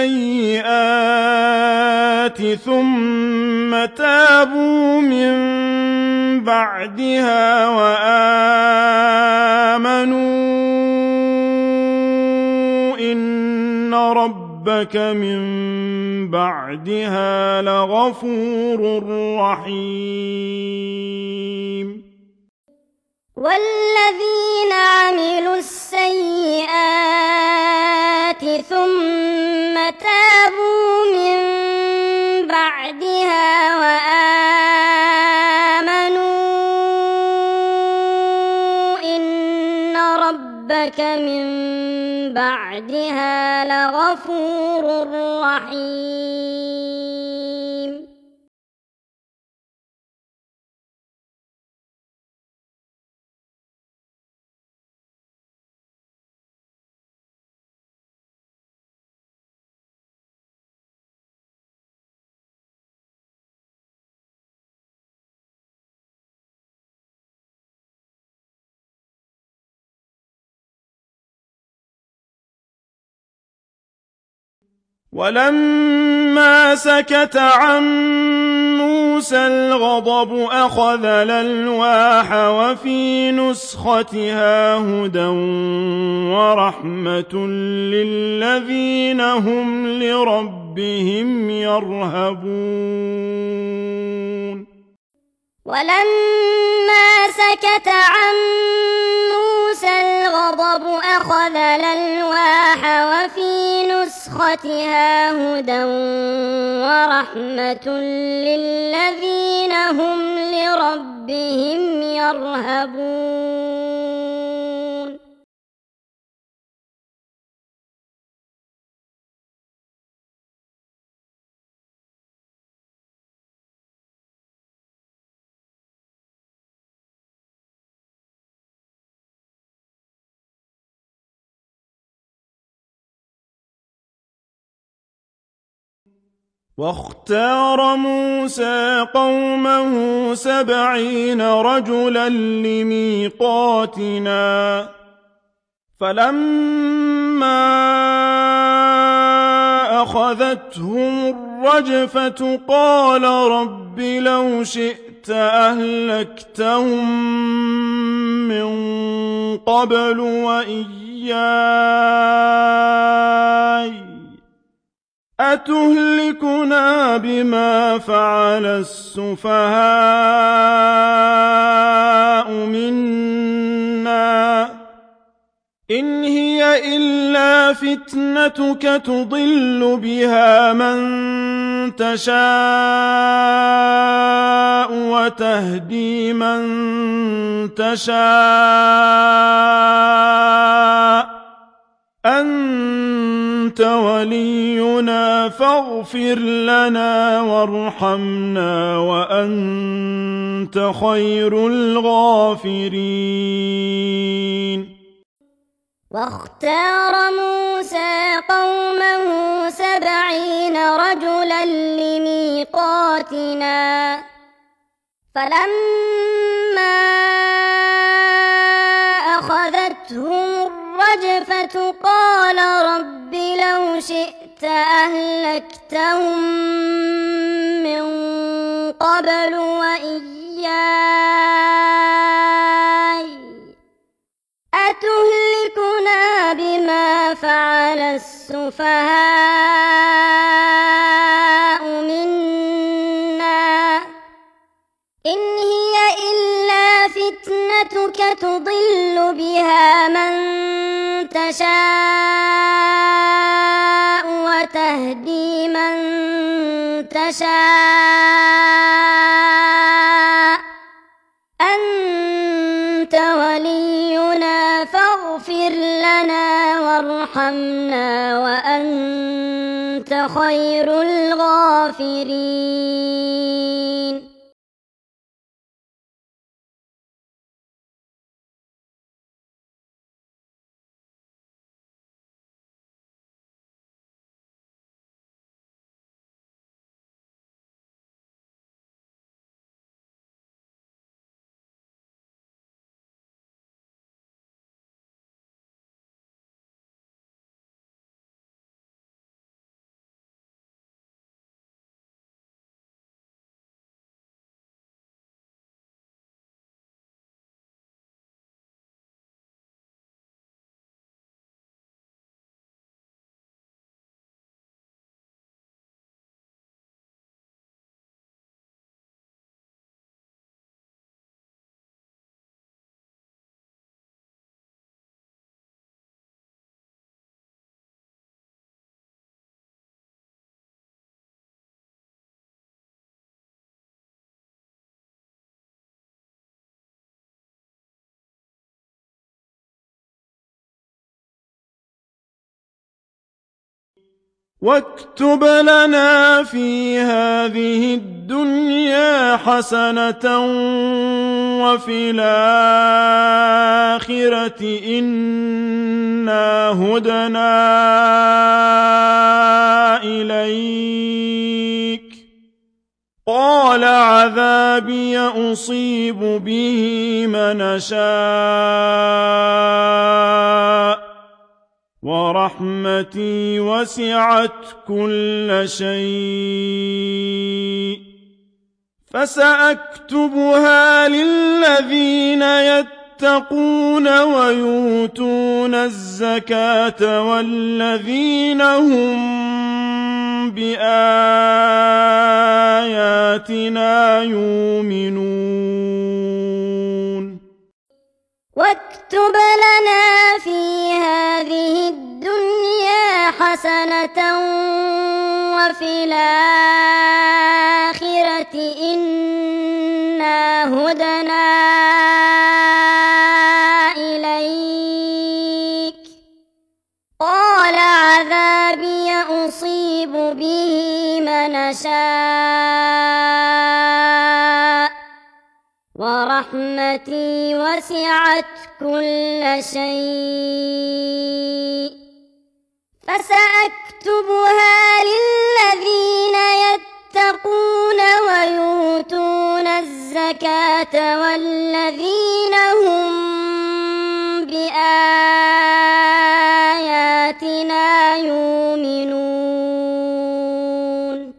السيئات ثم تابوا من بعدها وآمنوا إن ربك من بعدها لغفور رحيم. والذين عملوا السيئات ثم تابوا من بعدها وآمنوا إن ربك من بعدها لغفور رحيم. ولما سكت عن موسى الغضب أخذ الألواح وفي نسختها هدى ورحمة للذين هم لربهم يرهبون ولما سكت عن موسى الغضب أخذ الألواح وفي نسختها هدى ورحمة للذين هم لربهم يرهبون واختار موسى قومه 70 رجلا لميقاتنا فلما أخذتهم الرجفة قال رب لو شئت أهلكتهم من قبل وإياي أتهلكنا بما فعل السفهاء منا إن هي إلا فتنتك تضل بها من تشاء وتهدي من تشاء أنت ولينا فاغفر لنا وارحمنا وأنت خير الغافرين واختار موسى قومه 70 رجلا لميقاتنا فلما أخذتهم الرجفة قال رب لو شئت أهلكتهم من قبل وإياي أتهلكنا بما فعل السفهاء منا إن هي إلا فتنتك تضل بها من تشاء وتهدي من تشاء أنت ولينا فاغفر لنا وارحمنا وأنت خير الغافرين واكتب لنا في هذه الدنيا حسنة وفي الآخرة إنا هدنا إليك قال عذابي أصيب به من أشاء ورحمتي وسعت كل شيء فسأكتبها للذين يتقون ويؤتون الزكاة والذين هم بآياتنا يؤمنون واكتب لنا في هذه الدنيا حسنة وفي الآخرة إنا هدنا إليك قال عذابي أصيب به من أشاء ورحمتي وسعت كل شيء فسأكتبها للذين يتقون ويؤتون الزكاة والذين هم بآياتنا يؤمنون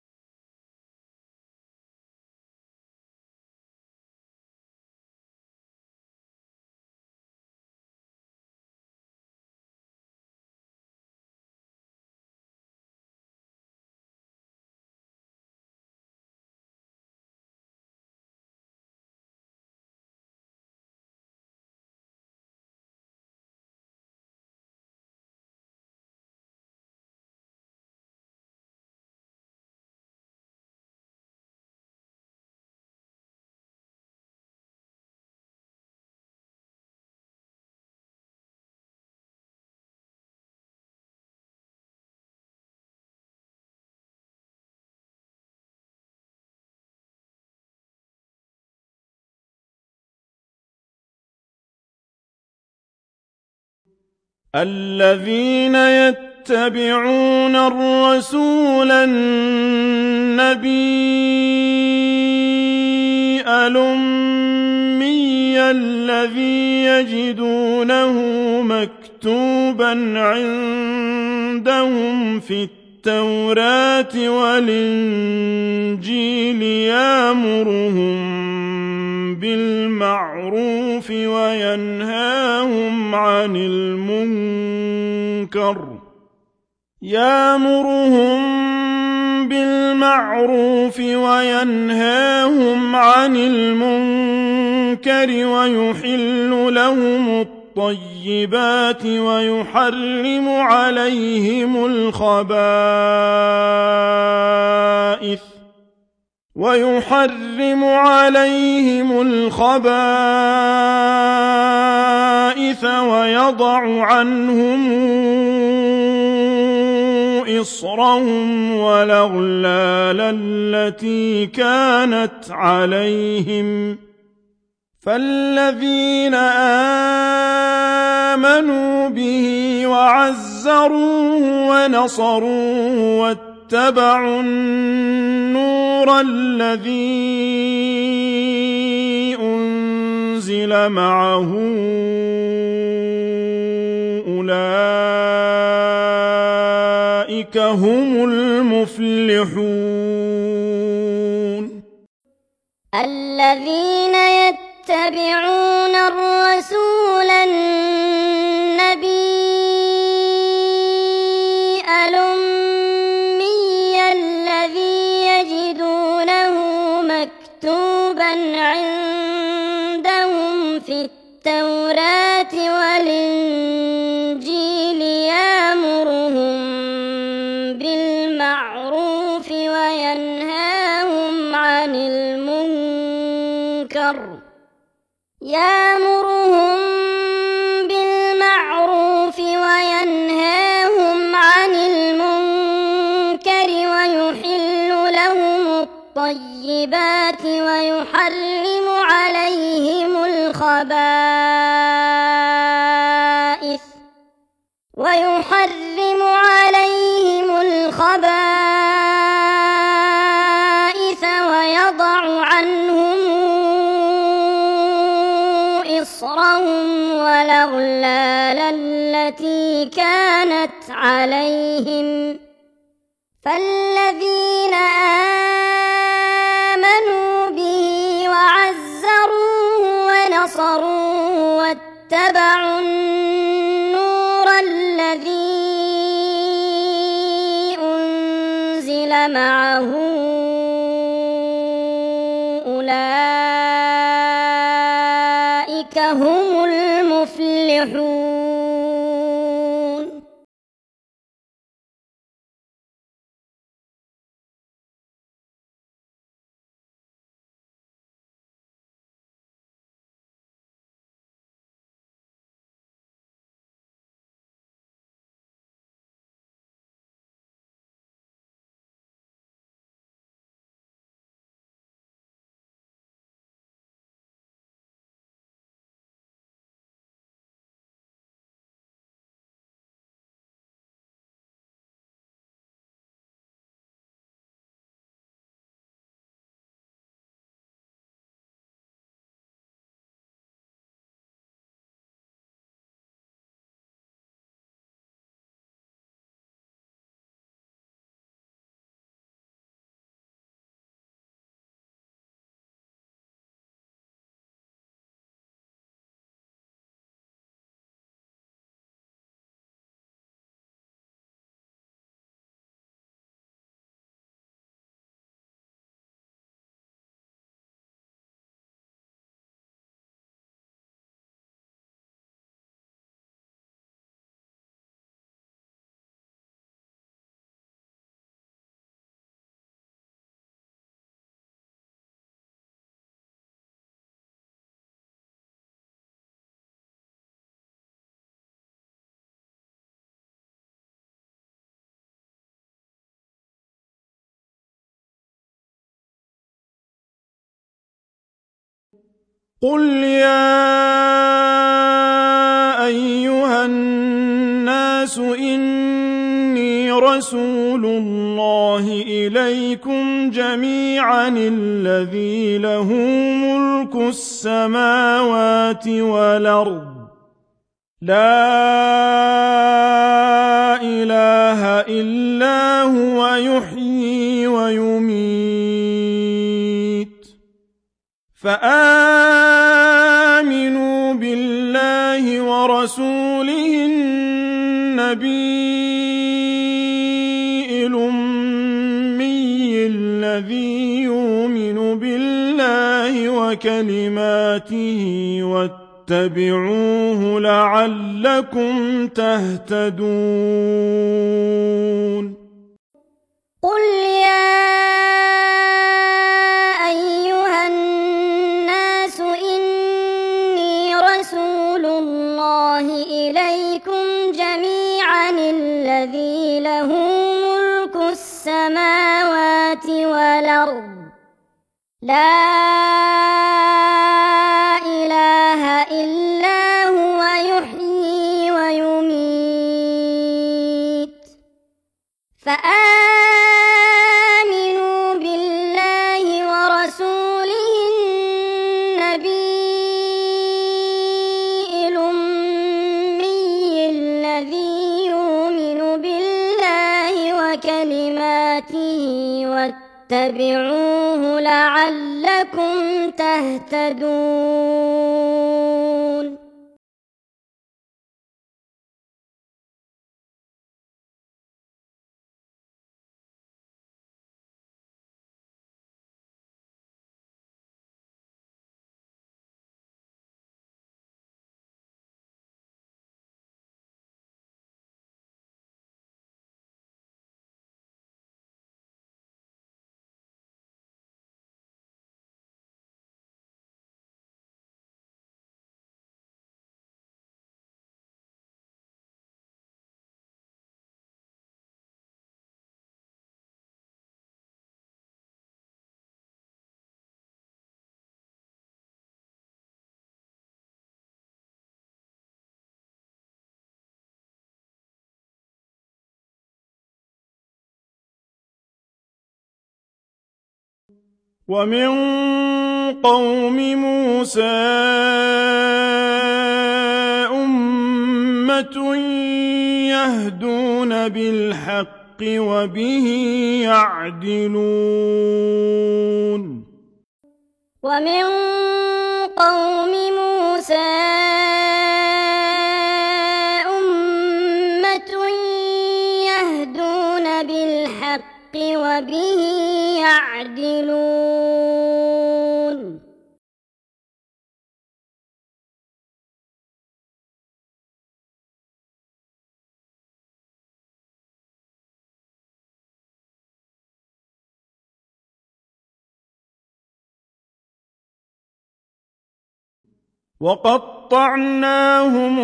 الذين يتبعون الرسول النبي الأمي الذي يجدونه مكتوبا عندهم في التوراة والإنجيل يأمرهم بالمعروف وينهاهم عن المنكر ويحل لهم الطيبات ويحرم عليهم الخبائث ويضع عنهم إصرهم والأغلال التي كانت عليهم فالذين آمنوا به وعزروه ونصروه واتبعوا النور الذي أنزل معه أولئك هم المفلحون. الذين يتبعون الرسول النبي الأمي الذي يجدونه مكتوبا عندهم في التوراة والإنجيل يأمرهم بالمعروف وينهاهم عن المنكر ويحل لهم الطيبات ويحرم عليهم الخبائث ويضع عنهم إصرهم والأغلال التي كانت عليهم فالذين آمنوا به وعزروه ونصروه واتبعوا النور الذي أنزل معه أولئك هم المفلحون. قل يا أيها الناس إني رسول الله إليكم جميعا الذي له ملك السماوات والأرض لا إله إلا هو يحيي ويميت فآمنوا بالله ورسوله النبي الأمي الذي يؤمن بالله وكلماته واتبعوه لعلكم تهتدون. قل يا أيها الناس إني رسول الله إليكم جميعا الذي له ملك السماوات والأرض لا إله إلا هو يحيي ويميت فآمنوا بالله ورسوله النبي الأمي الذي يؤمن بالله وكلماته واتبعوه لعلكم تهتدون. ومن قوم موسى أمة أُمَّةٌ يَهْدُونَ بِالْحَقِّ وَبِهِ يَعْدِلُونَ ومن قوم موسى أمة يهدون بالحق وبه يعدلون وَقَطَّعْنَاهُمُ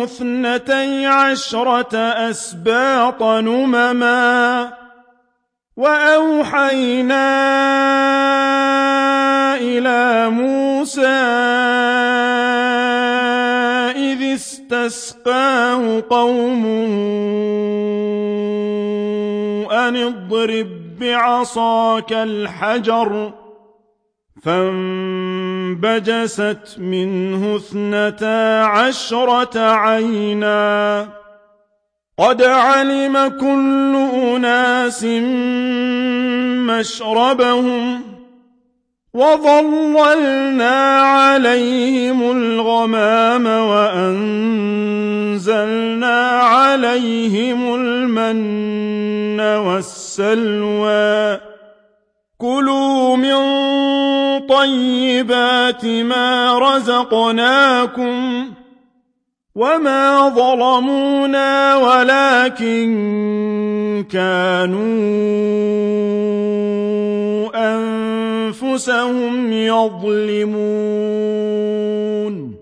12 أسباط أمما وَأَوْحَيْنَا إِلَى مُوسَى إِذِ اسْتَسْقَاهُ قَوْمُهُ أَنِ اضْرِب بِّعَصَاكَ الْحَجَرَ فانبجست منه 12 عينا قد علم كل أناس مشربهم وظللنا عليهم الغمام وأنزلنا عليهم المن والسلوى كلوا من طيبات ما رزقناكم وما ظلمونا ولكن كانوا أنفسهم يظلمون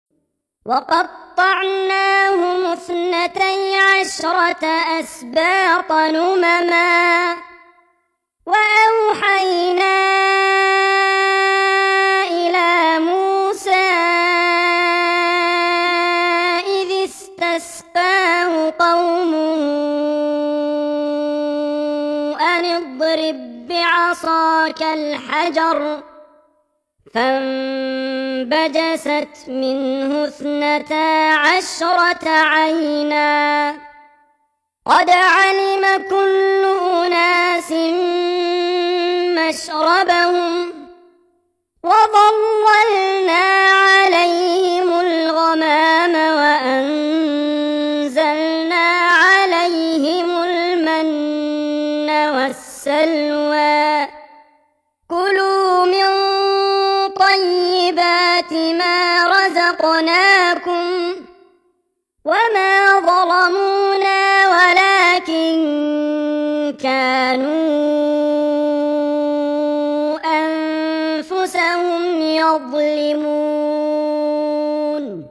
وقطعناهم 12 أسباط أمما وأوحينا إلى موسى إذ استسقاه قومه أن اضرب بعصاك الحجر فانبجست منه 12 عينا قد علم كل أناس مشربهم وظللنا عليهم الغمام وأنزلنا عليهم المن والسلوى كلوا من طيبات ما رزقناكم وما ظلمونا ولكن كانوا أنفسهم يظلمون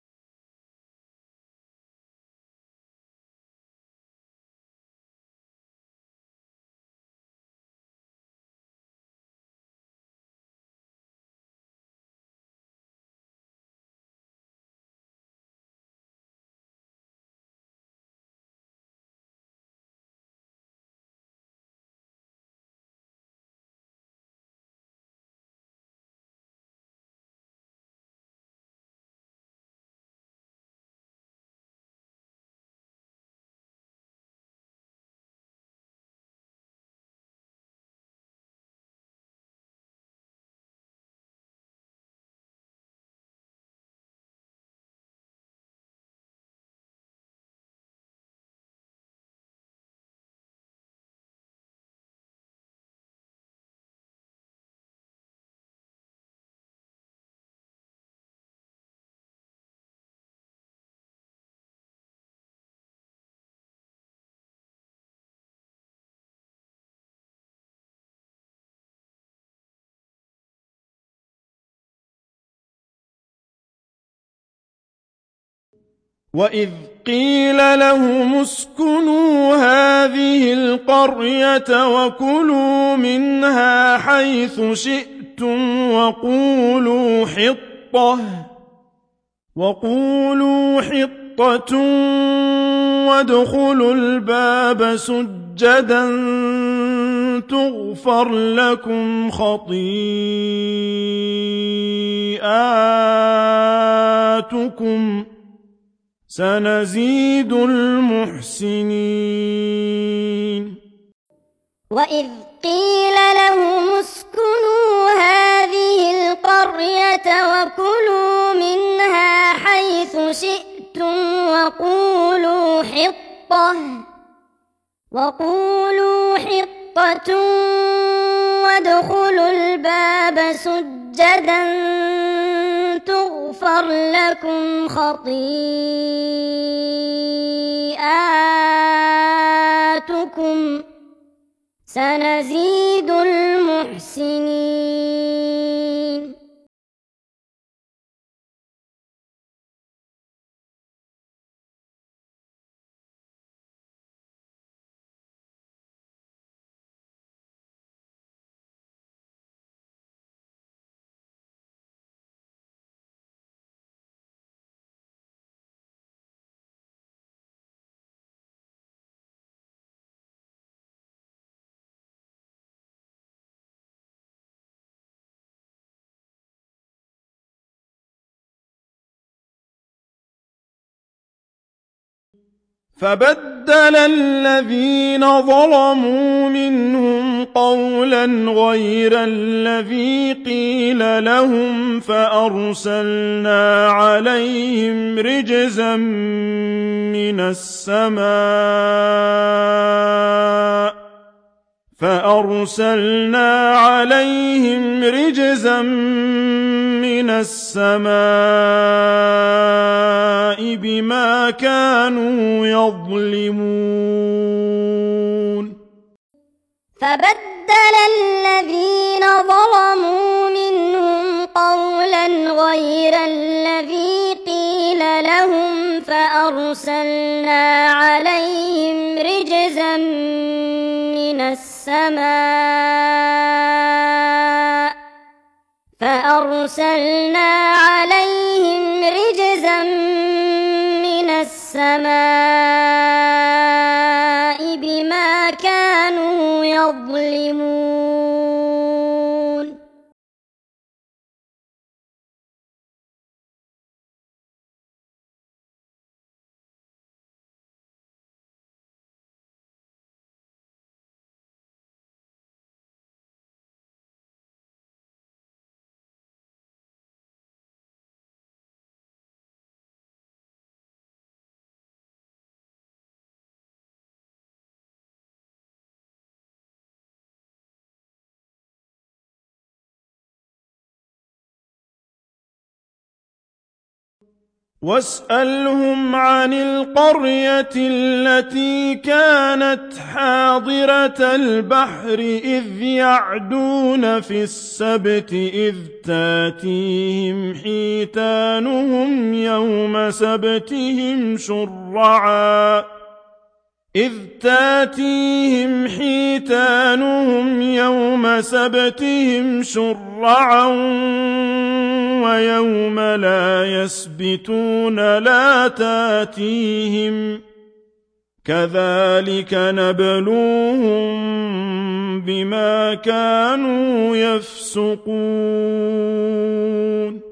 وَإِذْ قِيلَ لَهُمُ اسْكُنُوا هَٰذِهِ الْقَرْيَةَ وَكُلُوا مِنْهَا حَيْثُ شِئْتُمْ وَقُولُوا حِطَّةٌ وَادْخُلُوا الْبَابَ سُجَّدًا تُغْفَرْ لَكُمْ خَطِيئَاتُكُمْ سنزيد المحسنين وإذ قيل لهم اسكنوا هذه القرية وكلوا منها حيث شئتم وقولوا حطة وادخلوا الباب سجدا تغفر لكم خطيئاتكم سنزيد المحسنين فبدل الذين ظلموا منهم قولا غير الذي قيل لهم فأرسلنا عليهم رجزا من السماء بما كانوا يظلمون فبدل الذين ظلموا منهم قولا غير الذي قيل لهم فأرسلنا عليهم رجزا من السماء بما كانوا يظلمون واسألهم عن القرية التي كانت حاضرة البحر إذ يعدون في السبت إذ تاتيهم حيتانهم يوم سبتهم شرعا ويوم لا يسبتون لا تاتيهم كذلك نبلوهم بما كانوا يفسقون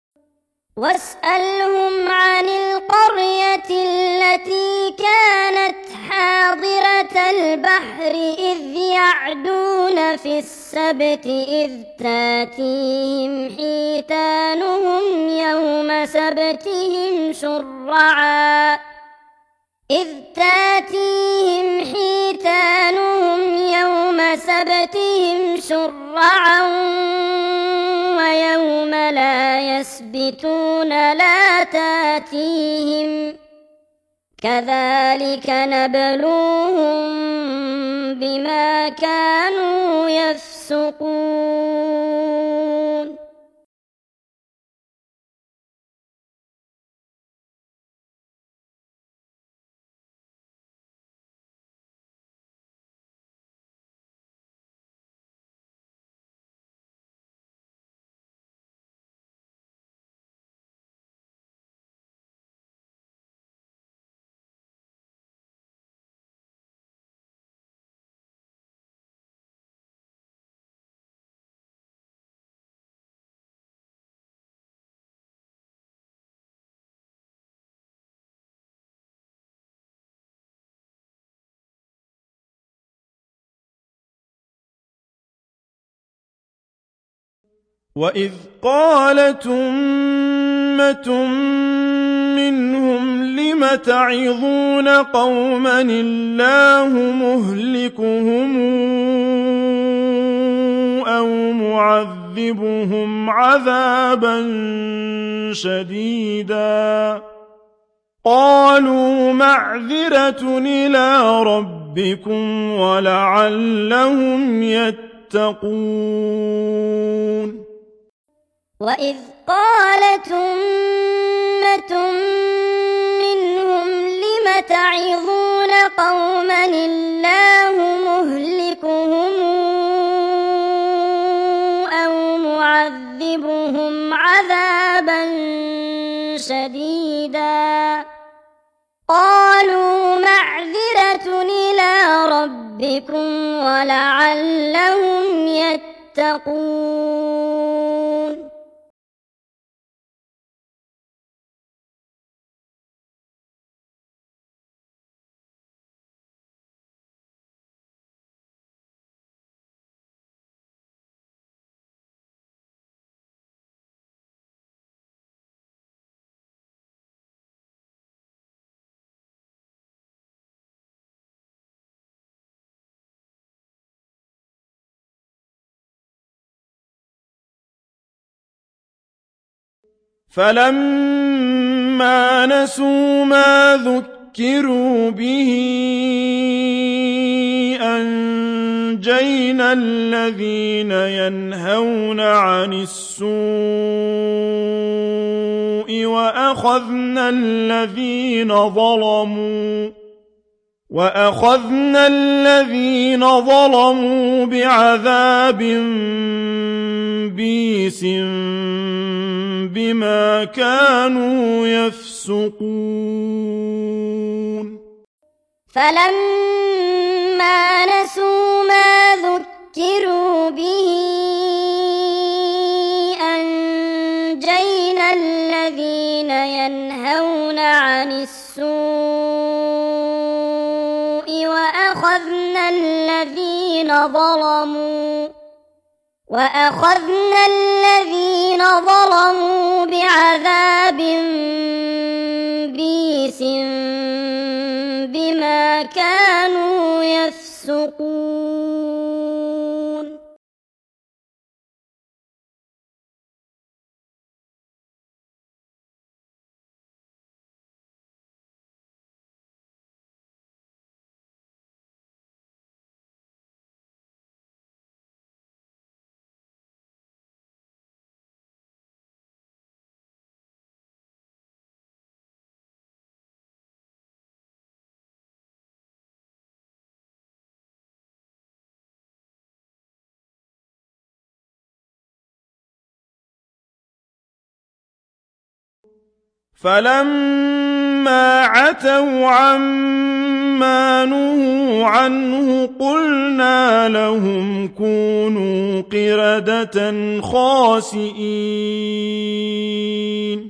واسألهم عن القرية التي كانت حاضرة البحر إذ يعدون في السبت إذ تاتيهم حيتانهم يوم سبتهم شرعا ويوم لا يسبتون لا تاتيهم كذلك نبلوهم بما كانوا يفسقون وإذ قالت أمة منهم لم تعظون قوما الله مهلكهم أو معذبهم عذابا شديدا قالوا معذرة إلى ربكم ولعلهم يتقون وإذ قالت أمة منهم لم تعظون قوما الله مهلكهم أو معذبهم عذابا شديدا قالوا معذرة إلى ربكم ولعلهم يتقون فلما نسوا ما ذكروا به أنجينا الذين ينهون عن السوء وأخذنا الذين ظلموا بعذاب بئيس بما كانوا يفسقون فلما نسوا ما ذكروا به أنجينا الذين ينهون عن السوء وأخذنا الذين ظلموا بعذاب بئيس بما كانوا يفسقون فلما عتوا عما نهوا عنه قلنا لهم كونوا قردة خاسئين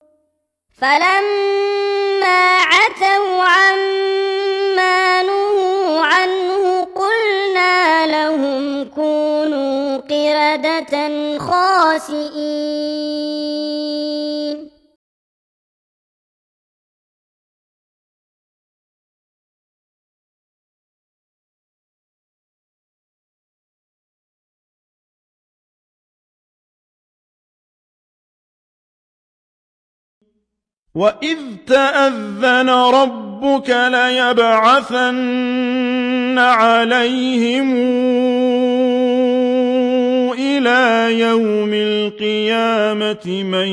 فلما عتوا عما نهوا عنه قلنا لهم كونوا قردة خاسئين وإذ تأذن ربك ليبعثن عليهم إلى يوم القيامة من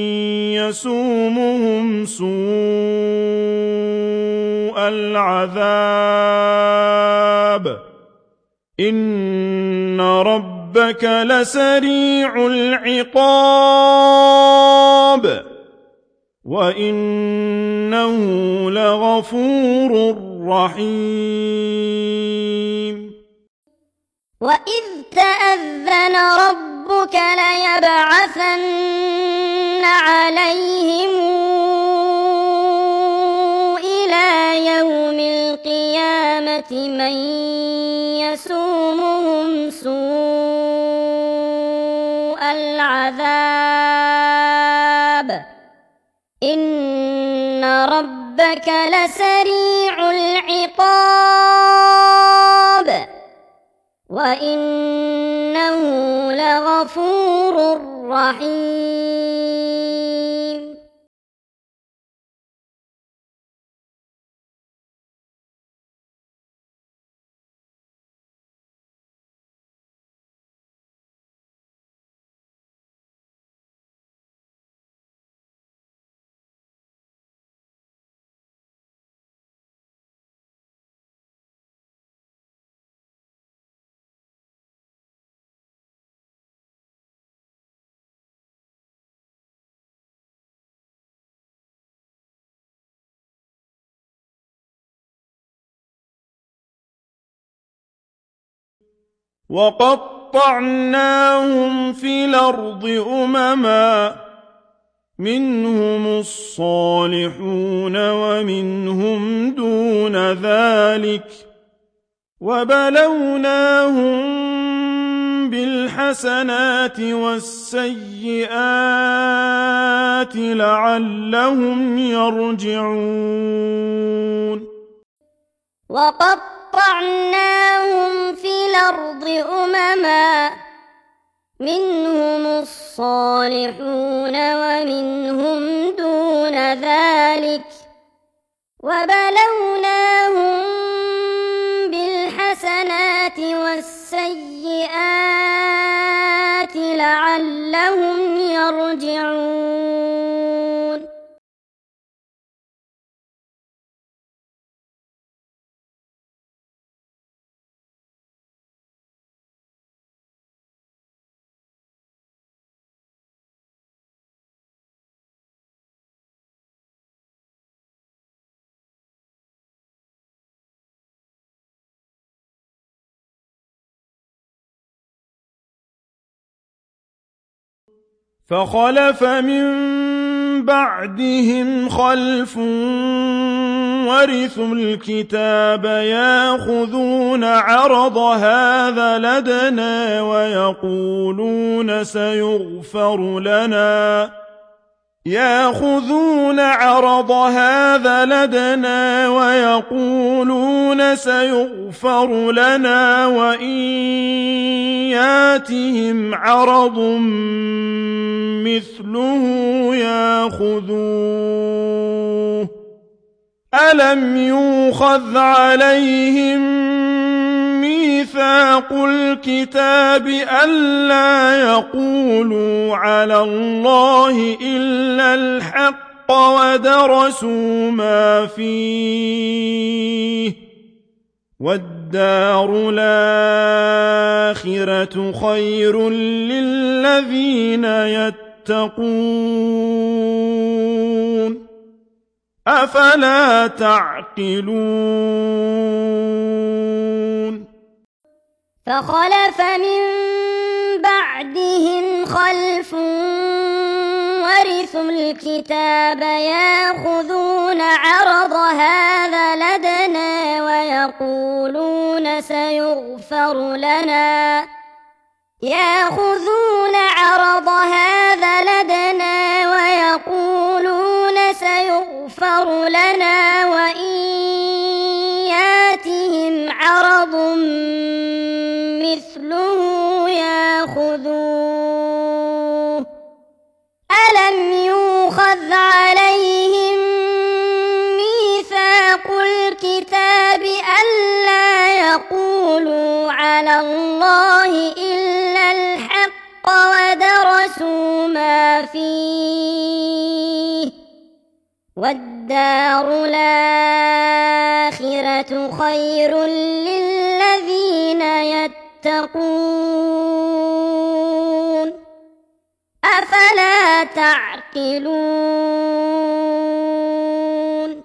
يسومهم سوء العذاب إن ربك لسريع العقاب وإنه لغفور رحيم وإذ تأذن ربك ليبعثن عليهم إلى يوم القيامة من يسومهم سوء العذاب إن ربك لسريع العقاب وإنه لغفور رحيم. وقطعناهم في الأرض أمما منهم الصالحون ومنهم دون ذلك وبلوناهم بالحسنات والسيئات لعلهم يرجعون. وقطعناهم في الأرض أمما منهم الصالحون ومنهم دون ذلك وبلوناهم بالحسنات والسيئات لعلهم يرجعون. فخلف من بعدهم خلف ورثوا الكتاب ياخذون عرض هذا لدنا ويقولون سيغفر لنا وإن ياتهم عرض مثله ياخذوه ألم يؤخذ عليهم ميثاق الكتاب ألا يقولوا على الله إلا الحق ودرسوا ما فيه والدار الآخرة خير للذين يتقون أفلا تعقلون. فخلف من بعدهم خلف ورثوا الكتاب ياخذون عرض هذا لدنا ويقولون سيغفر لنا وإن ياتهم عرض مثله ياخذوه ألم يؤخذ عليهم ميثاق الكتاب ألا يقولوا على الله إلا الحق ودرسوا ما فيه والدار الآخرة خير للذين يتقون أفلا تعقلون.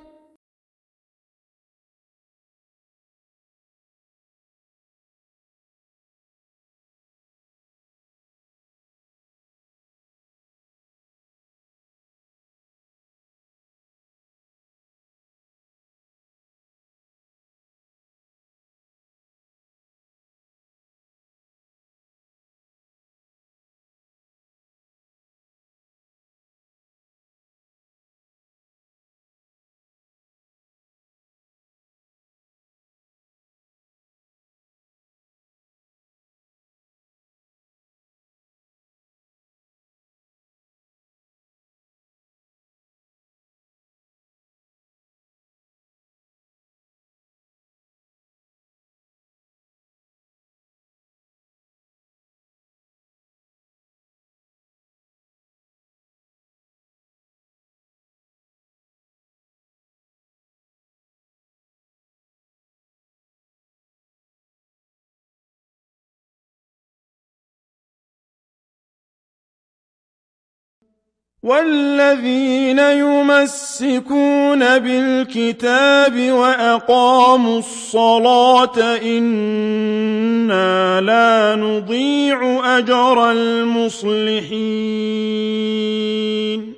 والذين يمسكون بالكتاب وأقاموا الصلاة إنا لا نضيع أجر المصلحين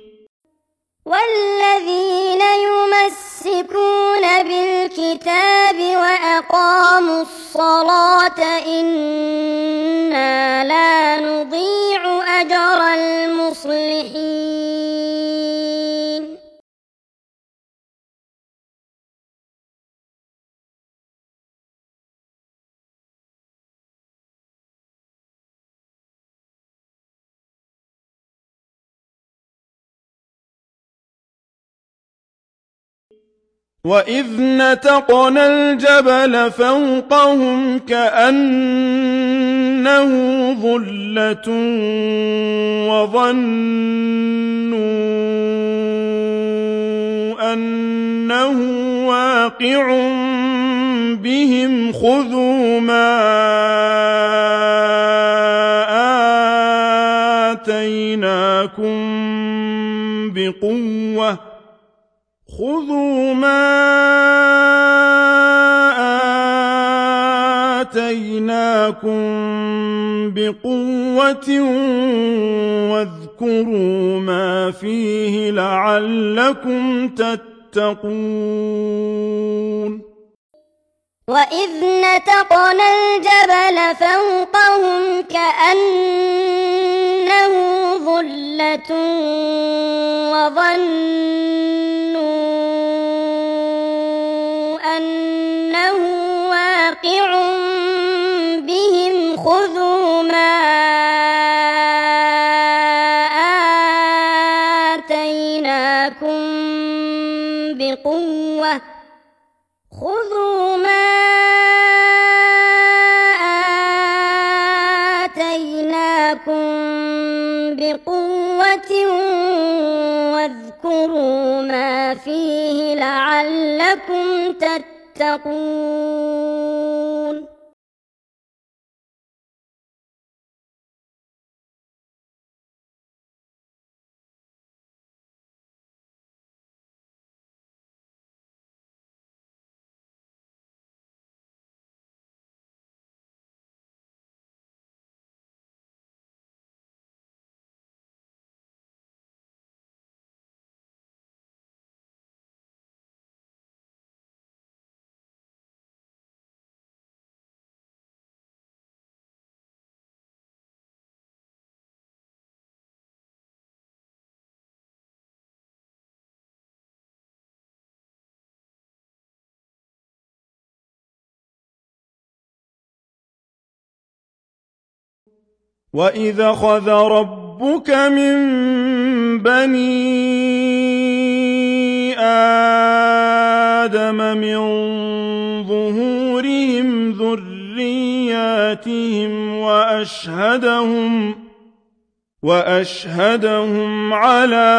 والذين يمسكون بالكتاب وأقاموا الصلاة إنا لا نضيع أجر المصلحين وإذ نتقنا الجبل فوقهم كأنه ظلة وظنوا أنه واقع بهم خذوا ما آتيناكم بقوة واذكروا ما فيه لعلكم تتقون وإذ نتقنا الجبل فوقهم كأنه ظلة وظنوا أنه واقع بهم خذوا ما آتيناكم بقوة واذكروا ما فيه لعلكم تتقون وإذ أخذ ربك من بني آدم من ظهورهم ذرياتهم وأشهدهم على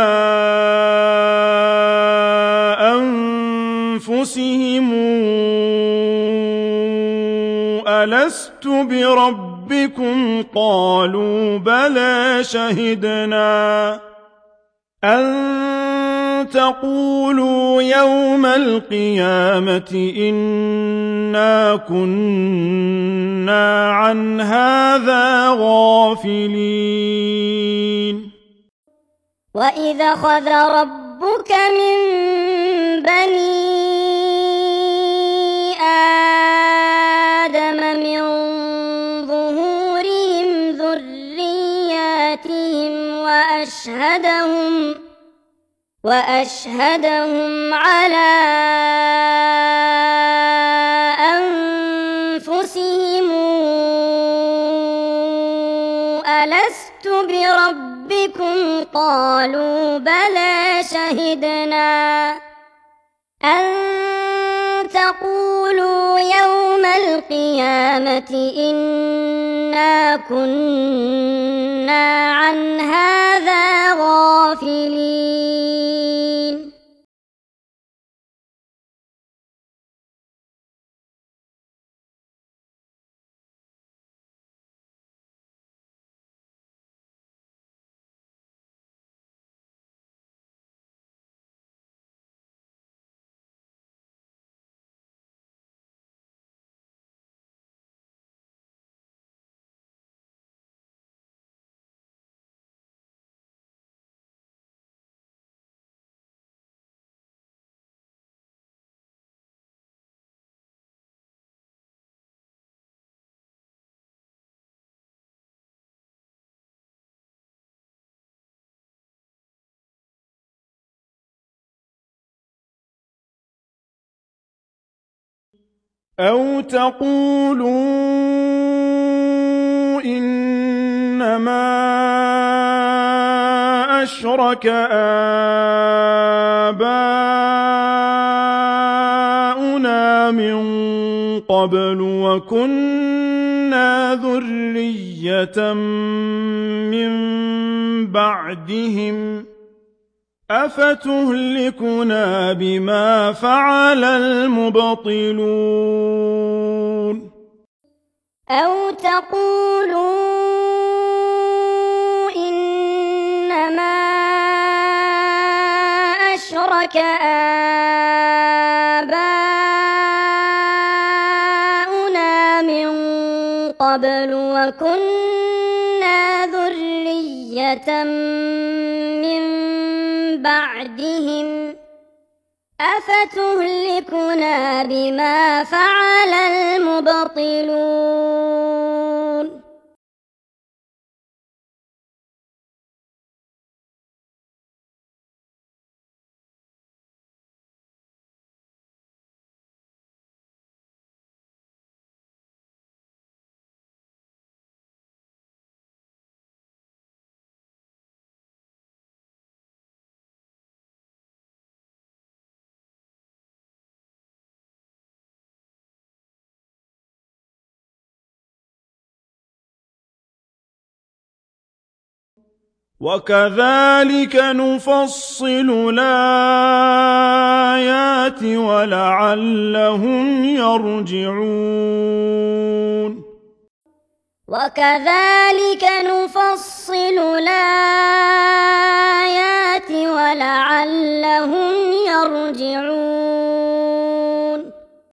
أنفسهم ألست بربكم قالوا بلى شهدنا أن تقولوا يوم القيامة إنا كنا عن هذا غافلين وإذ أخذ ربك من بني آدم من ظهورهم ذرياتهم وأشهدهم على أنفسهم ألست بربكم قالوا بلى شهدنا أن تقولوا يوم القيامة إنا كنا عن هذا غافلين أَوْ تَقُولُوا إِنَّمَا أَشْرَكَ آبَاؤُنَا مِن قَبْلُ وَكُنَّا ذُرِّيَّةً مِّن بَعْدِهِمْ ۖ أَفَتُهْلِكُنَا بِمَا فَعَلَ الْمُبْطِلُونَ أَوْ تَقُولُوا إِنَّمَا أَشْرَكَ آبَاؤُنَا مِن قَبْلُ وَكُنَّا ذُرِّيَّةً مِّن بَعْدِهِمْ ۖ أَفَتُهْلِكُنَا بِمَا فَعَلَ الْمُبْطِلُونَ وَكَذَٰلِكَ نُفَصِّلُ الْآيَاتِ وَلَعَلَّهُمْ يَرْجِعُونَ وَكَذَٰلِكَ نُفَصِّلُ الْآيَاتِ وَلَعَلَّهُمْ يَرْجِعُونَ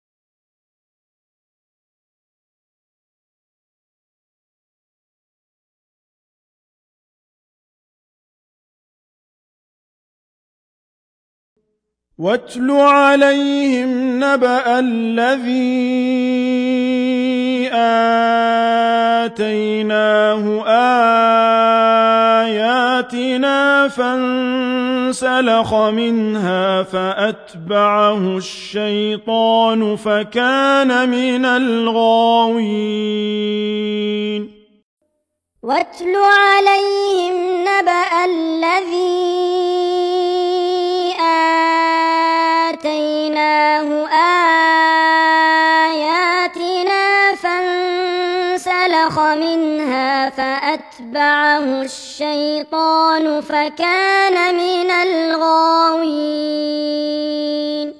وَاتْلُ عَلَيْهِمْ نَبَأَ الَّذِي آتَيْنَاهُ آيَاتِنَا فَانسَلَخَ مِنْهَا فَأَتْبَعَهُ الشَّيْطَانُ فَكَانَ مِنَ الْغَاوِينَ وَاتْلُ عَلَيْهِمْ نَبَأَ الَّذِي آتَيْنَاهُ آيَاتِنَا فَانسَلَخَ مِنْهَا فَأَتْبَعَهُ الشَّيْطَانُ فَكَانَ مِنَ الْغَاوِينَ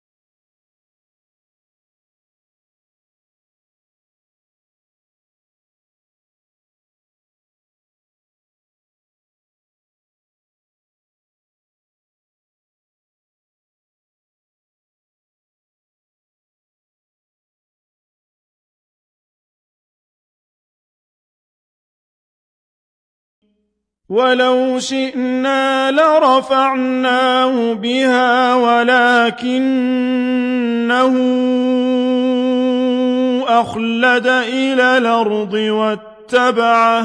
وَلَوْ شِئْنَا لَرَفَعْنَاهُ بِهَا وَلَٰكِنَّهُ أَخْلَدَ إِلَى الْأَرْضِ وَاتَّبَعَ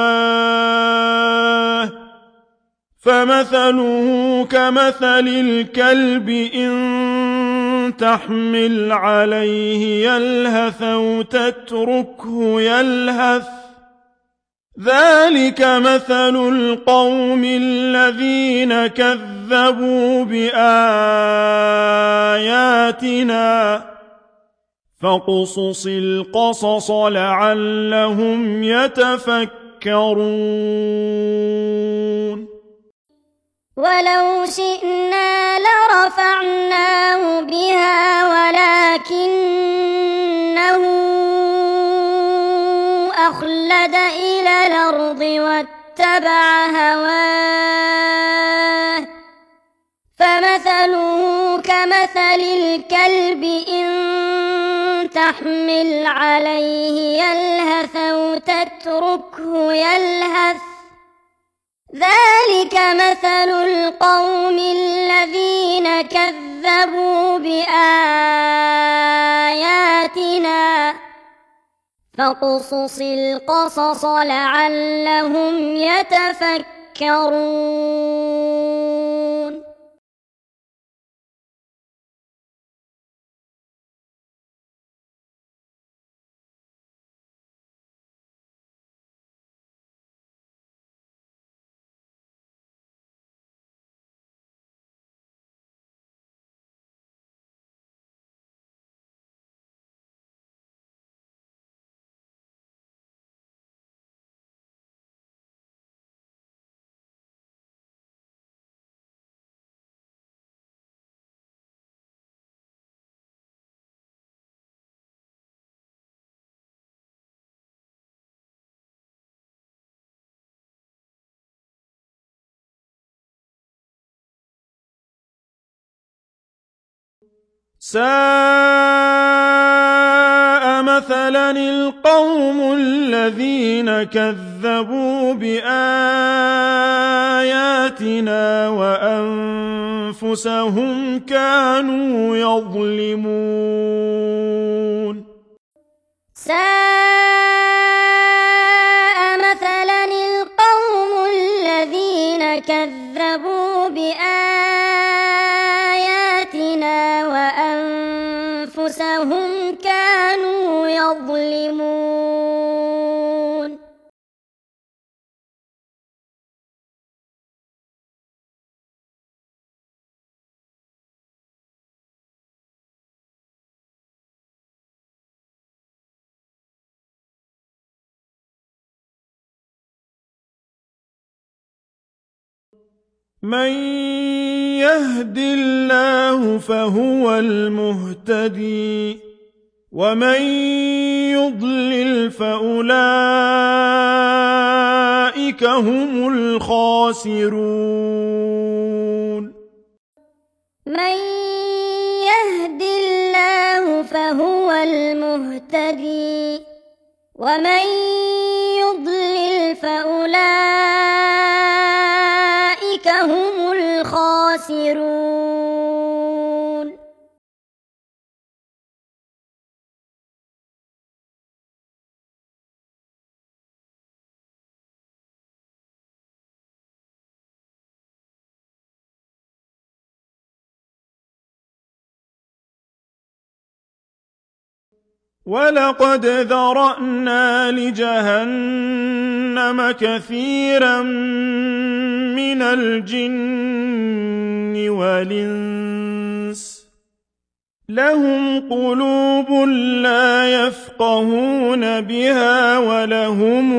هَوَاهُ فَمَثَلُهُ كَمَثَلِ الْكَلْبِ إِن تَحْمِلْ عَلَيْهِ يَلْهَثْ أَوْ تَتْرُكْهُ يَلْهَث ۚ ذَٰلِكَ مَثَلُ الْقَوْمِ الَّذِينَ كَذَّبُوا بِآيَاتِنَا ۚ فَاقْصُصِ الْقَصَصَ لَعَلَّهُمْ يَتَفَكَّرُونَ وَلَوْ شِئْنَا لَرَفَعْنَاهُ بِهَا وَلَٰكِنَّهُ أَخْلَدَ إِلَى الْأَرْضِ وَاتَّبَعَ هَوَاهُ فَمَثَلُهُ كَمَثَلِ الْكَلْبِ إِن تَحْمِلْ عَلَيْهِ يَلْهَثْ أَوْ تَتْرُكْهُ يَلْهَث ۚ ذَٰلِكَ مَثَلُ الْقَوْمِ الَّذِينَ كَذَّبُوا بِآيَاتِنَا ۚ فَاقْصُصِ الْقَصَصَ لَعَلَّهُمْ يَتَفَكَّرُونَ ساء مثلا القوم الذين كذبوا بآياتنا وأنفسهم كانوا يظلمون ساء مثلا القوم الذين كذبوا بآياتنا وأنفسهم كانوا يظلمون من يهد الله فهو المهتدي ومن يضلل فأولئك هم الخاسرون من يهد الله فهو المهتدي ومن يضلل فأولئك هم الخاسرون ولقد ذرأنا لجهنم كثيرا من الجن والإنس لهم قلوب لا يفقهون بها ولهم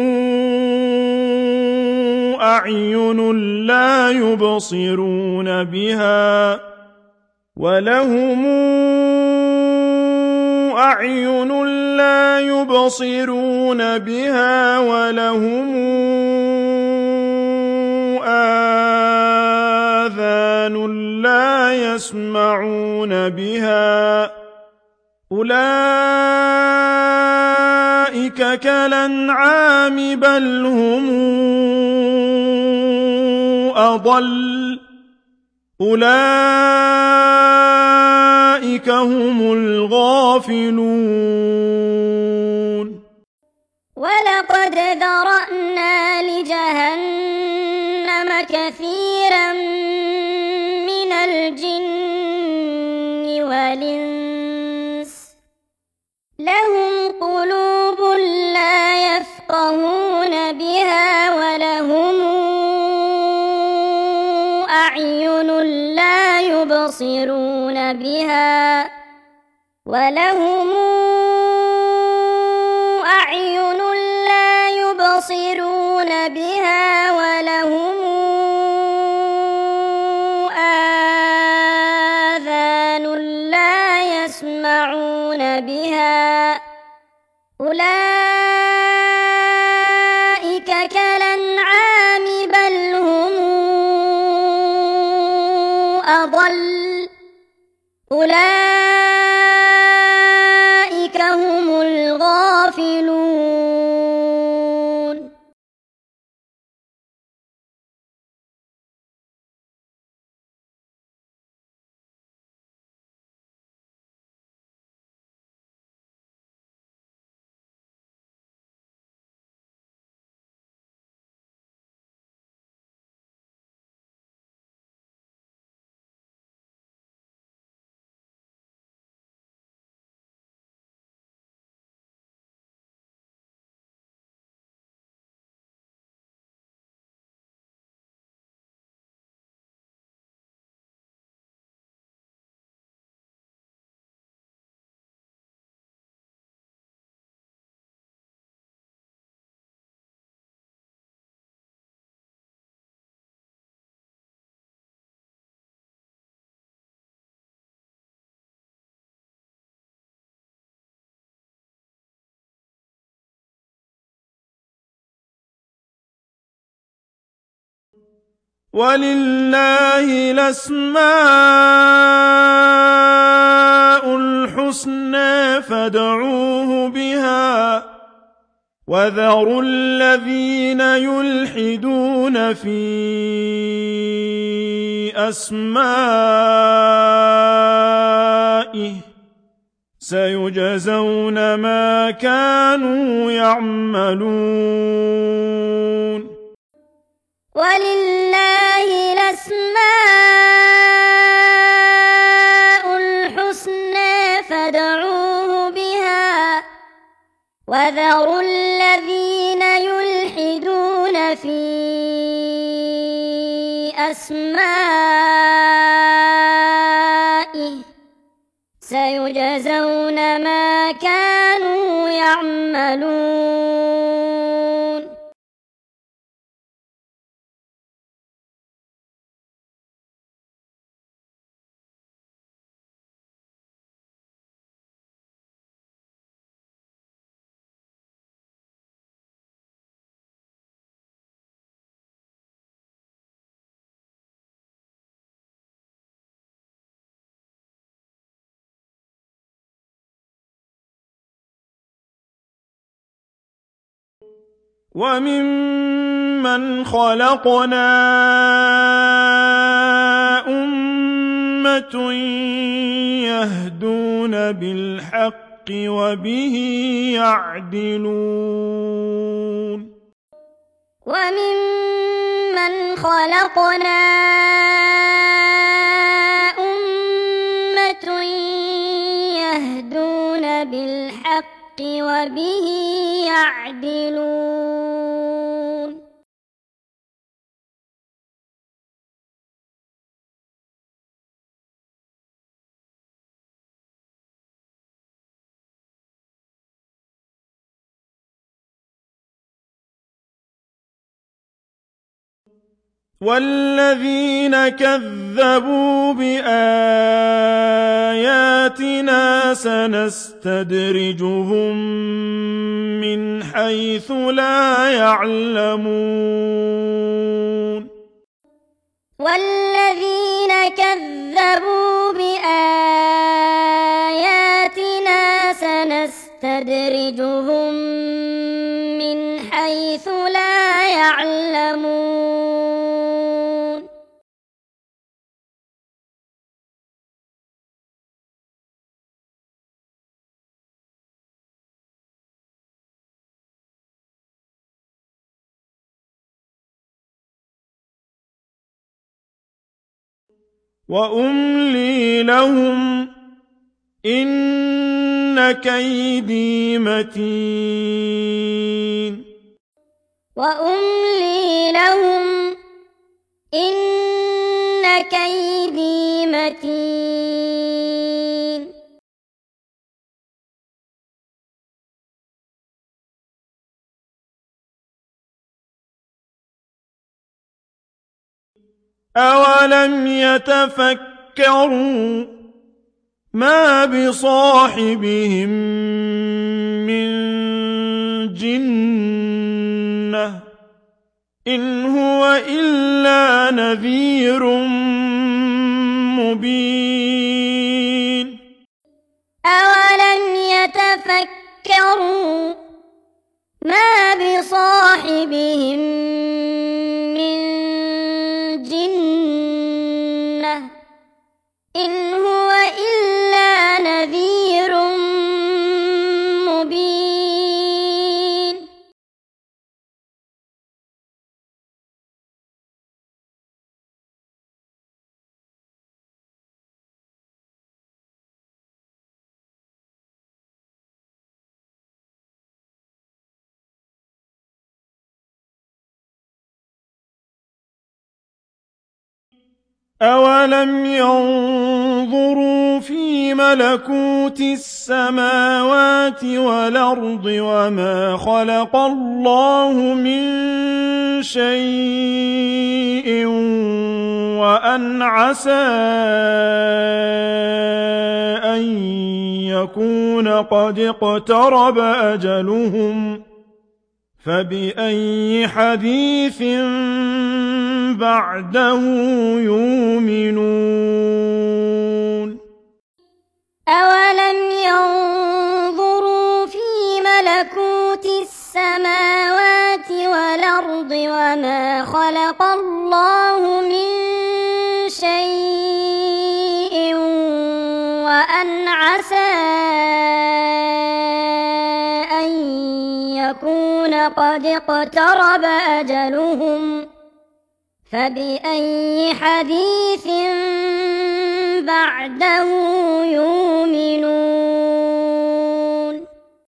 أعين لا يبصرون بها ولهم أعين لا يبصرون بها ولهم آذان لا يسمعون بها أولئك كالأنعام بل هم أضل أولئك هم الغافلون ولقد ذرأنا لجهنم كثيرا من الجن والإنس لهم قلوب لا يفقهون بها ولهم أعين لا يبصرون بها ولهم أعين لا يبصرون بها ولهم آذان لا يسمعون بها أولئك كالأنعام بل هم أضل أولئك هم الغافلون ولله الأسماء الحسنى فادعوه بها وذروا الذين يلحدون في أسمائه سيجزون ما كانوا يعملون ولله الأسماء الحسنى فادعوه بها وذروا الذين يلحدون في أسمائه سيجزون ما كانوا يعملون وممن خلقنا أمة يهدون بالحق وبه يعدلون وممن خلقنا أمة يهدون بالحق وبه يعدلون والذين كذبوا بآياتنا سنستدرجهم من حيث لا يعلمون والذين كذبوا بآياتنا سنستدرجهم من حيث لا يعلمون وأملي لهم إن كيدي متين وأملي لهم إن كيدي متين أولم يتفكروا ما بصاحبهم من جنة إن هو إلا نذير مبين أولم يتفكروا ما بصاحبهم من جنة إن هو إلا نذير مبين أولم ينظروا في ملكوت السماوات والأرض وما خلق الله من شيء وأن عسى أن يكون قد اقترب أجلهم فبأي حديث بعده يؤمنون فانظروا في ملكوت السماوات والأرض وما خلق الله من شيء وأن عسى أن يكون قد اقترب أجلهم فبأي حديث بعده يؤمنون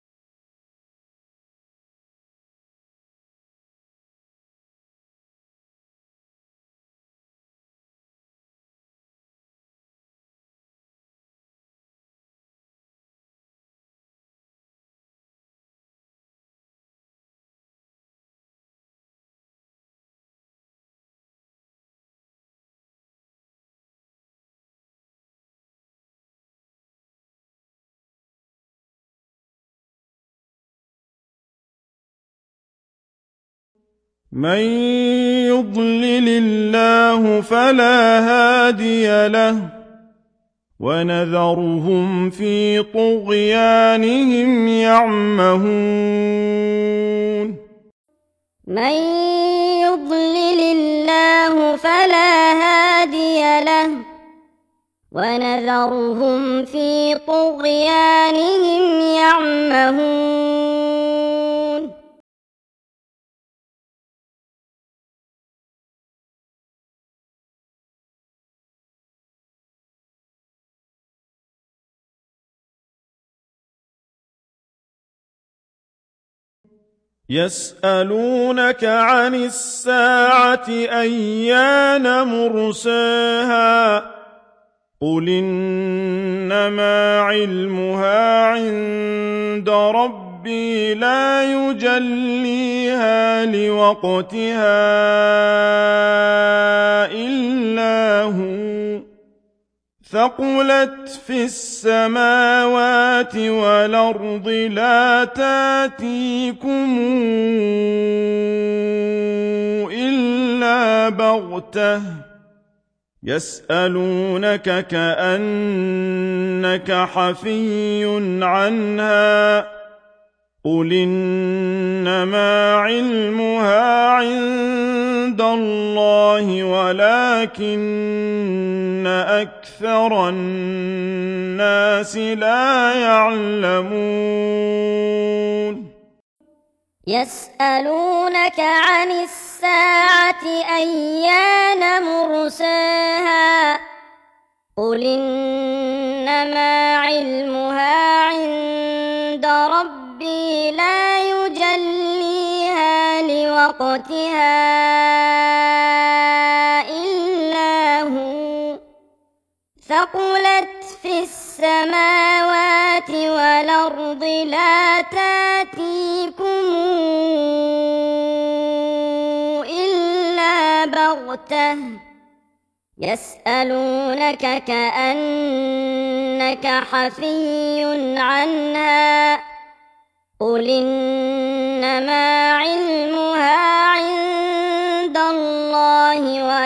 من يضلل الله فلا هادي له ونذرهم في طغيانهم يعمهون من يضلل الله فلا هادي له ونذرهم في طغيانهم يعمهون يسألونك عن الساعة أيان مرساها قل إنما علمها عند ربي لا يجليها لوقتها إلا هو ثقلت في السماوات والأرض لا تأتيكم إلا بغتة يسألونك كأنك حفي عنها قل إنما علمها عند الله ولكن أكثر الناس لا يعلمون يسألونك عن الساعة أيان مرساها قل إنما علمها عند ربي لا يجليها لوقتها إلا هو ثقلت في السماوات والأرض لا تأتيكم إلا بغتة يسألونك كأنك حفي عنها قل إنما علمها عند الله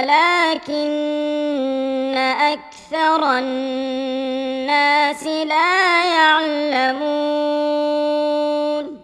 ولكن أكثر الناس لا يعلمون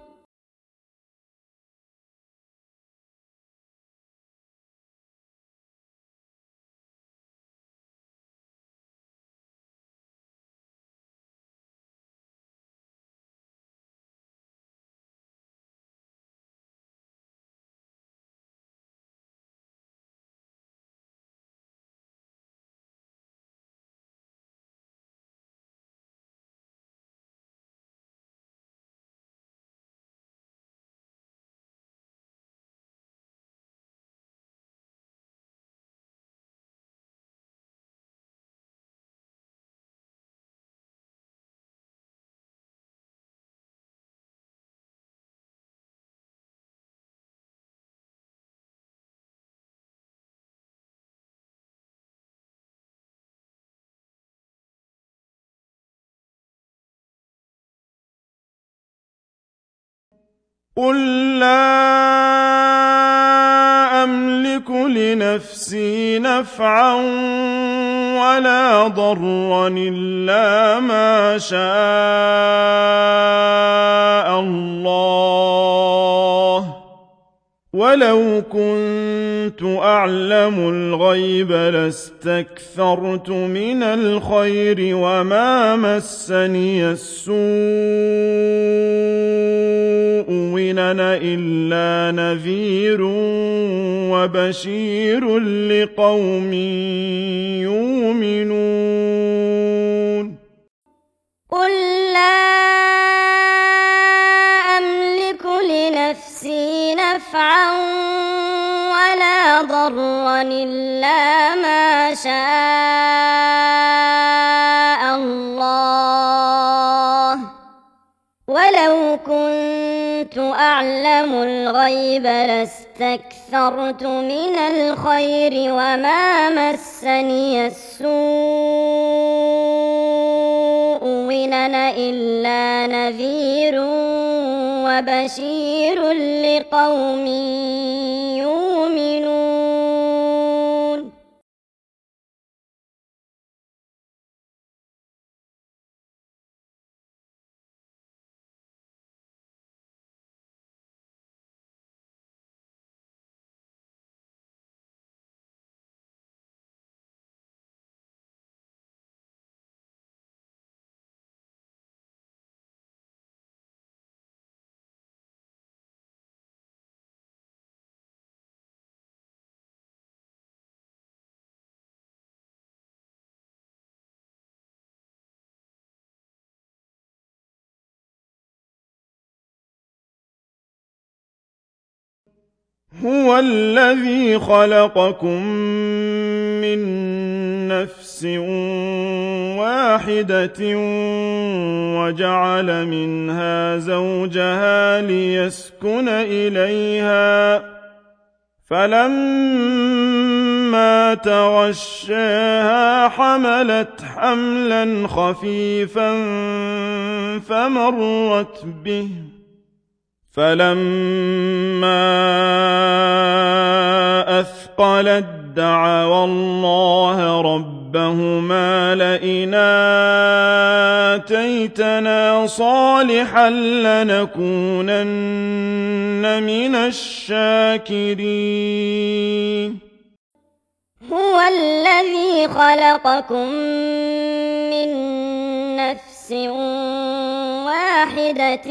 قل لا أملك لنفسي نفعا ولا ضرا إلا ما شاء الله ولو كنت أعلم الغيب لاستكثرت من الخير وما مسني السوء إن أنا إلا نذير وبشير لقوم يؤمنون قل لا أملك لنفسي نفعا ولا ضرا إلا ما شاء الله ولو كنت أعلم الغيب لاستكثرت من الخير وما مسني السوء إن أنا إلا نذير وبشير لقوم يؤمنون هو الذي خلقكم من نفس واحدة وجعل منها زوجها ليسكن إليها فلما تغشاها حملت حملا خفيفا فمرت به فلما أثقلت دعوا الله ربهما لئن آتيتنا صالحا لنكونن من الشاكرين هو الذي خلقكم من نفس واحدة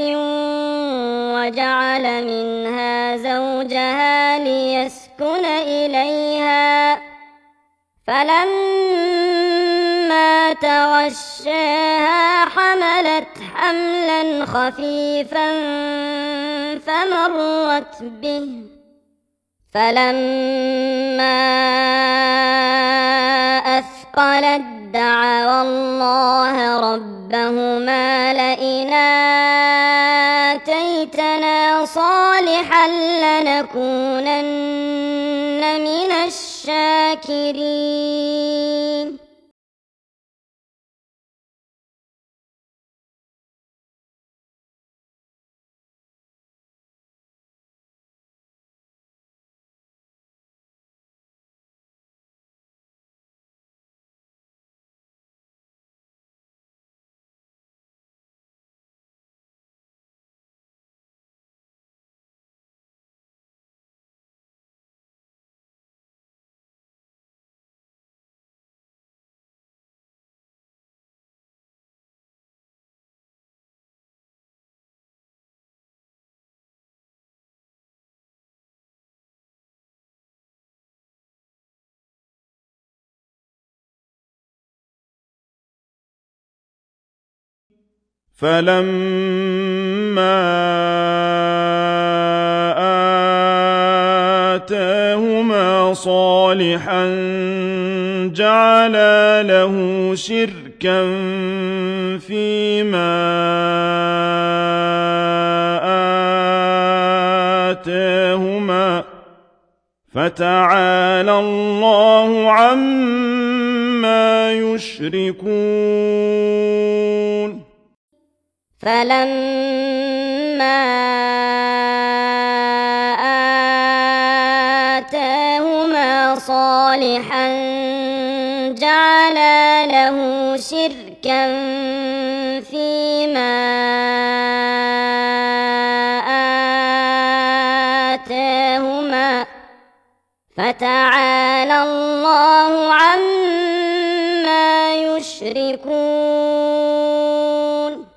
وجعل منها زوجها ليسكن إليها فلما تغشاها حملت حملا خفيفا فمرت به فلما أثقلت دعوا الله ربهما لئن آتيتنا صالحا لنكونن من الشاكرين فلما آتاهما صالحا جعلا له شركا فيما آتاهما فتعالى الله عما يشركون فلما آتاهما صالحا جعلا له شركا فيما آتاهما فتعالى الله عما يشركون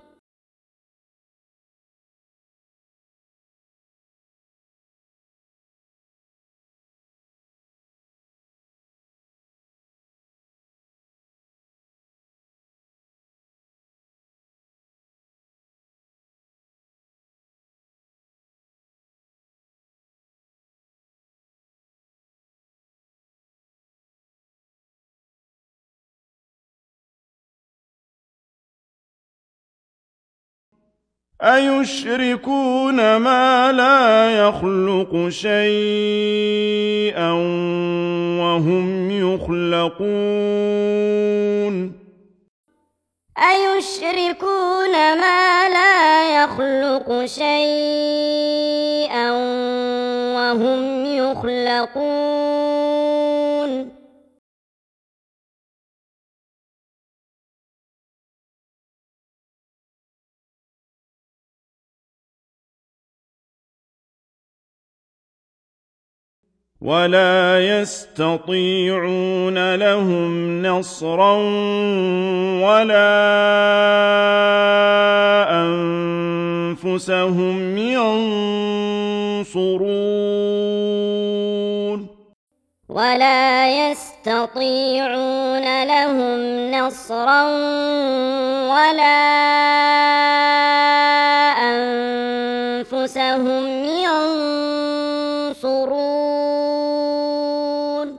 أَيُشْرِكُونَ مَا لَا يَخْلُقُ شَيْئًا وَهُمْ يُخْلَقُونَ أيشركون ما لا يخلق شيئا وهم يخلقون وَلَا يَسْتَطِيعُونَ لَهُمْ نَصْرًا وَلَا أَنفُسَهُمْ يَنصُرُونَ ولا يستطيعون لهم نصرا ولا أنفسهم ينصرون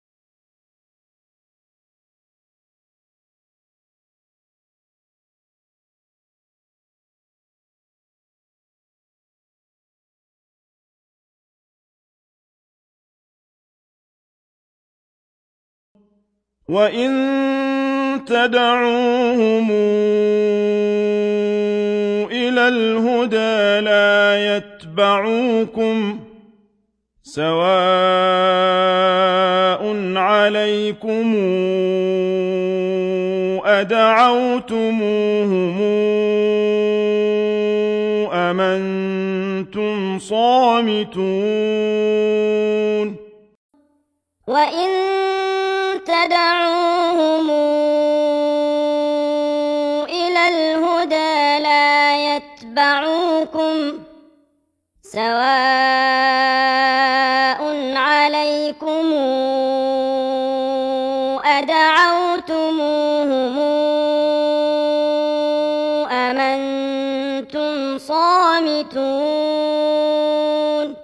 وَإِن تَدْعُوهُمْ إِلَى الْهُدَىٰ لَا يَتَّبِعُوكُمْ ۚ سَوَاءٌ عَلَيْكُمْ أَدَعَوْتُمُوهُمْ أَمْ أَنتُمْ صَامِتُونَ وإن تدعوهم إلى الهدى لا يتبعوكم سواء عليكم أدعوتموهم أم أنتم صامتون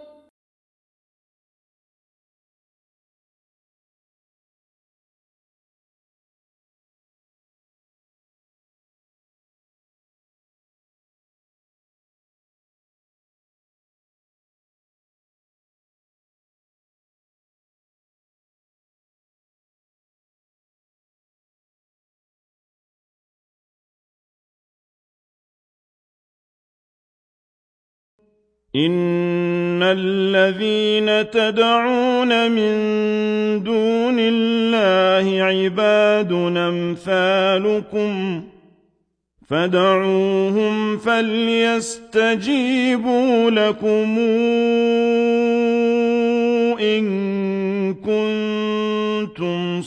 إِنَّ الَّذِينَ تَدْعُونَ مِن دُونِ اللَّهِ عِبَادٌ أَمْثَالُكُمْ ۖ فادعوهم فليستجيبوا لكم إن كنتم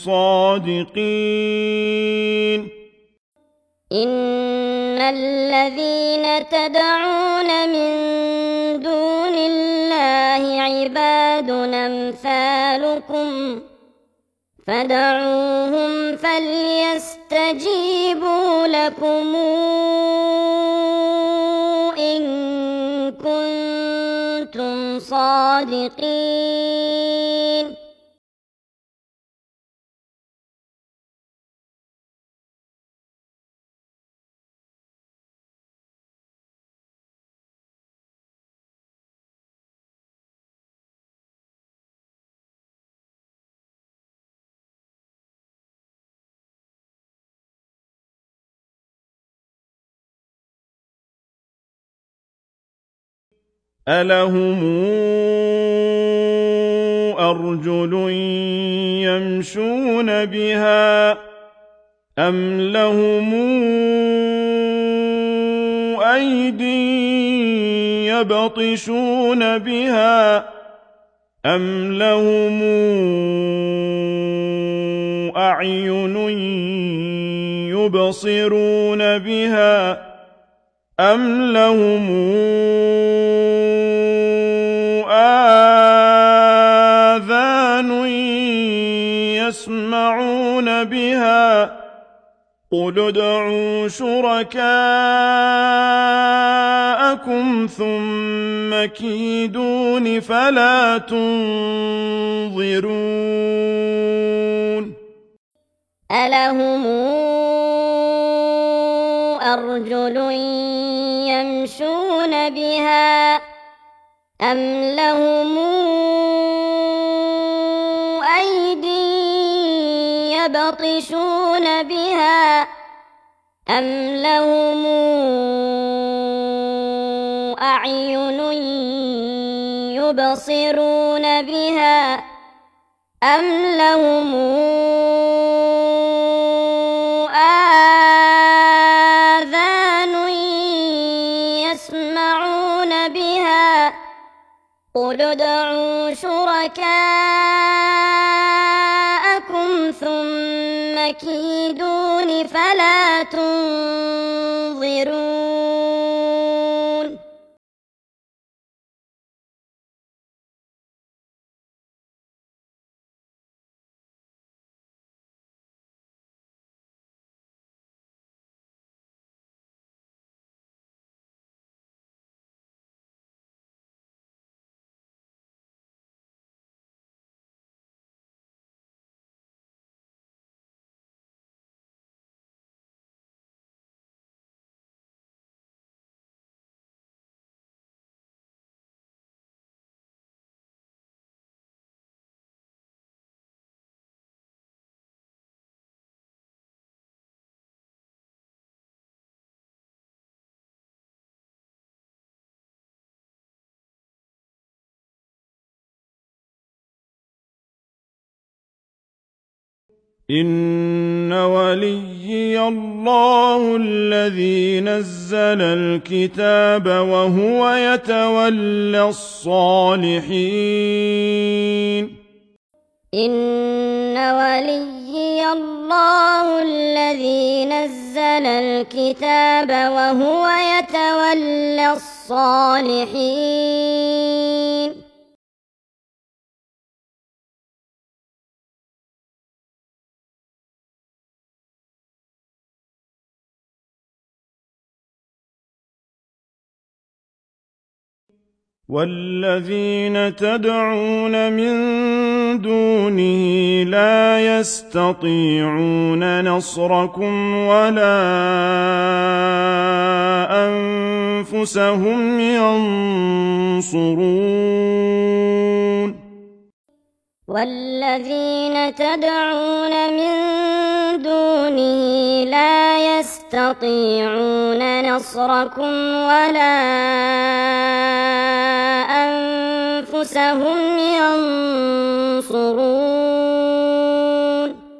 صادقين إن الذين تدعون من دون الله عباد أمثالكم فادعوهم فليستجيبوا لكم إن كنتم صادقين أَلَهُمْ أَرْجُلٌ يَمْشُونَ بِهَا أَمْ لَهُمْ أَيْدٍ يَبْطِشُونَ بِهَا أَمْ لَهُمْ أَعْيُنٌ يُبْصِرُونَ بِهَا أَمْ لَهُمْ آذَانٌ يَسْمَعُونَ بِهَا ۚ قُلِ ادْعُوا شُرَكَاءَكُمْ ثُمَّ كِيدُونِ فَلَا تُنظِرُونِ أَلَهُمْ أَرْجُلٌ يَمْشُونَ بِهَا أَمْ لَهُمْ أَيْدٍ يَبْطِشُونَ بِهَا أَمْ لَهُمْ أَعْيُنٌ يُبْصِرُونَ بِهَا أَمْ لَهُمْ آذَانٌ يَسْمَعُونَ بِهَا ۚ قُلِ ادْعُوا شُرَكَاءَكُمْ ثُمَّ كِيدُونِ فَلَا تُنظِرُونِ إِنَّ وَلِيِّيَ اللَّهُ الَّذِي نَزَّلَ الْكِتَابَ وَهُوَ يَتَوَلَّى الصَّالِحِينَ إِنَّ وَلِيِّيَ اللَّهُ الَّذِي نَزَّلَ الْكِتَابَ وَهُوَ يَتَوَلَّى الصَّالِحِينَ وَالَّذِينَ تَدْعُونَ مِن دُونِهِ لَا يَسْتَطِيعُونَ نَصْرَكُمْ وَلَا أَنفُسَهُمْ يَنصُرُونَ وَالَّذِينَ تَدْعُونَ مِن دُونِهِ لَا يَسْتَطِيعُونَ نَصْرَكُمْ وَلَا أَنفُسَهُمْ يَنصُرُونَ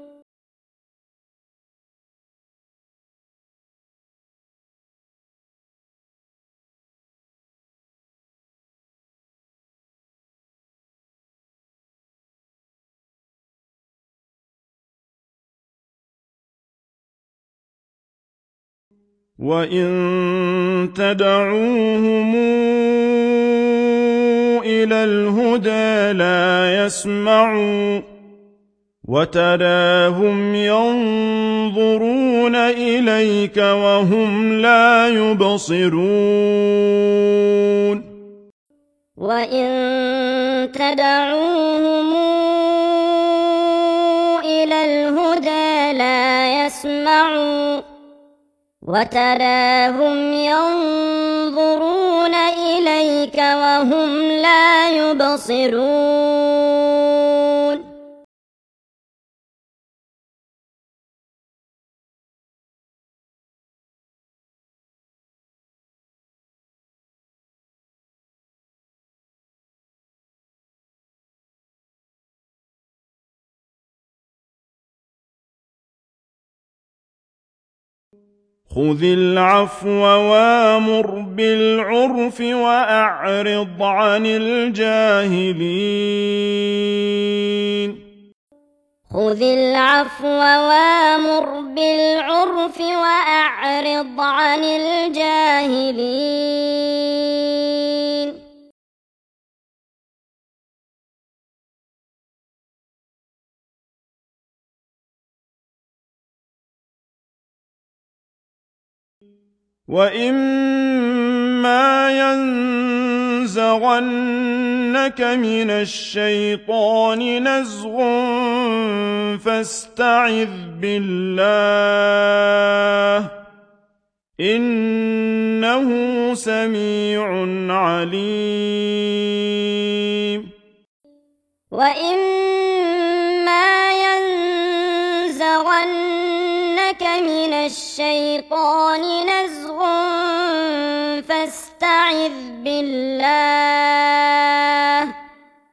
وَإِن تَدْعُوهُمْ إِلَى الْهُدَىٰ لَا يَسْمَعُوا ۖ وَتَرَاهُمْ يَنظُرُونَ إِلَيْكَ وَهُمْ لَا يُبْصِرُونَ وَإِن تَدْعُوهُمْ إِلَى الْهُدَىٰ لَا يَسْمَعُوا ۖ وَتَرَاهُمْ يَنظُرُونَ إِلَيْكَ وَهُمْ لَا يُبْصِرُونَ خذ العفو وامر بالعرف وأعرض عن الجاهلين خذ العفو وامر بالعرف وأعرض عن الجاهلين وَإِمَّا يَنزَغَنَّكَ مِنَ الشَّيْطَانِ نَزْغٌ فَاسْتَعِذْ بِاللَّهِ ۖ إِنَّهُ سَمِيعٌ عَلِيمٌ وَإِمَّا يَنزَغَنَّكَ مِنَ الشَّيْطَانِ نَزْغٌ فَاسْتَعِذْ بِاللَّهِ ۖ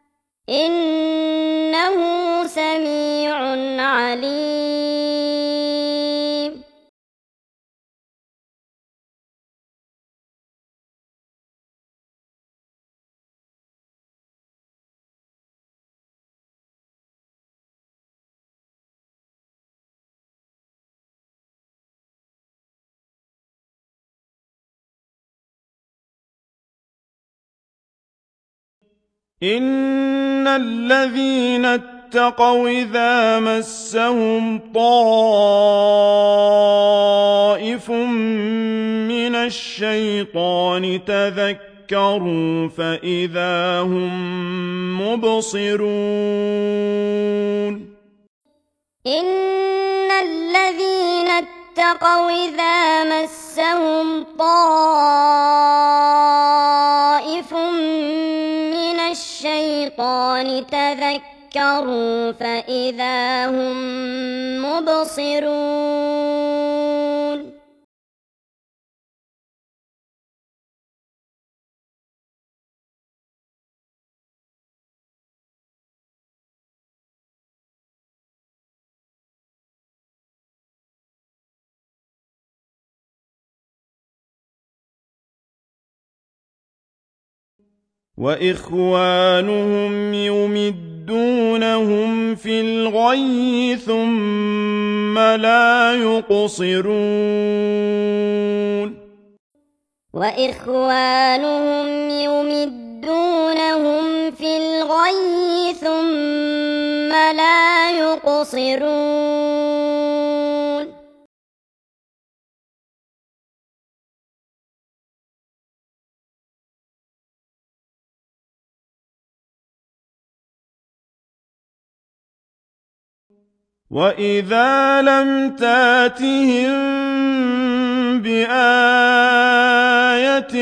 إِنَّهُ سَمِيعٌ عَلِيمٌ إِنَّ الَّذِينَ اتَّقَوْا إِذَا مَسَّهُمْ طَائِفٌ مِّنَ الشَّيْطَانِ تَذَكَّرُوا فَإِذَا هُم مُّبْصِرُونَ إِنَّ الَّذِينَ اتَّقَوْا إِذَا مَسَّهُمْ طَائِفٌ مِّنَ الشَّيْطَانِ تَذَكَّرُوا فَإِذَا هُم مُّبْصِرُونَ وَإِخْوَانُهُمْ يُمِدُّونَهُمْ فِي الْغَيِّ ثُمَّ لَا يُقْصِرُونَ وَإِخْوَانُهُمْ يُمِدُّونَهُمْ فِي الْغَيِّ ثُمَّ لَا يُقْصِرُونَ وَإِذَا لَمْ تَأْتِهِم بِآيَةٍ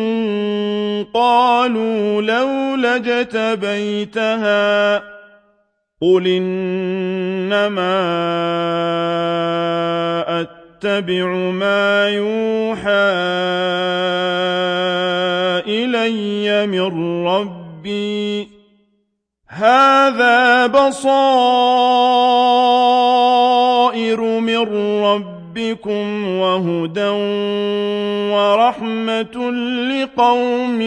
قَالُوا لَوْلَا اجْتَبَيْتَهَا ۚ قُلْ إِنَّمَا أَتَّبِعُ مَا يُوحَىٰ إِلَيَّ مِن رَّبِّي ۚ هَٰذَا بَصَائِرُ مِن رَّبِّكُمْ وَهُدًى وَرَحْمَةٌ لِّقَوْمٍ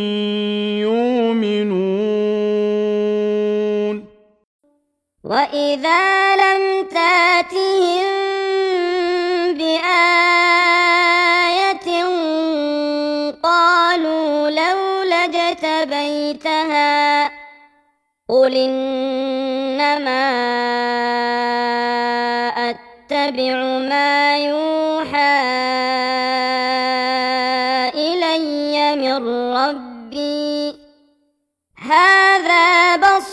يُؤْمِنُونَ وَإِذَا لَمْ تَأْتِهِم بِآيَةٍ قَالُوا لَوْلَا اجْتَبَيْتَهَا ۚ قُلْ إِنَّمَا أَتَّبِعُ مَا يُوحَىٰ إِلَيَّ مِن رَّبِّي ۚ هَٰذَا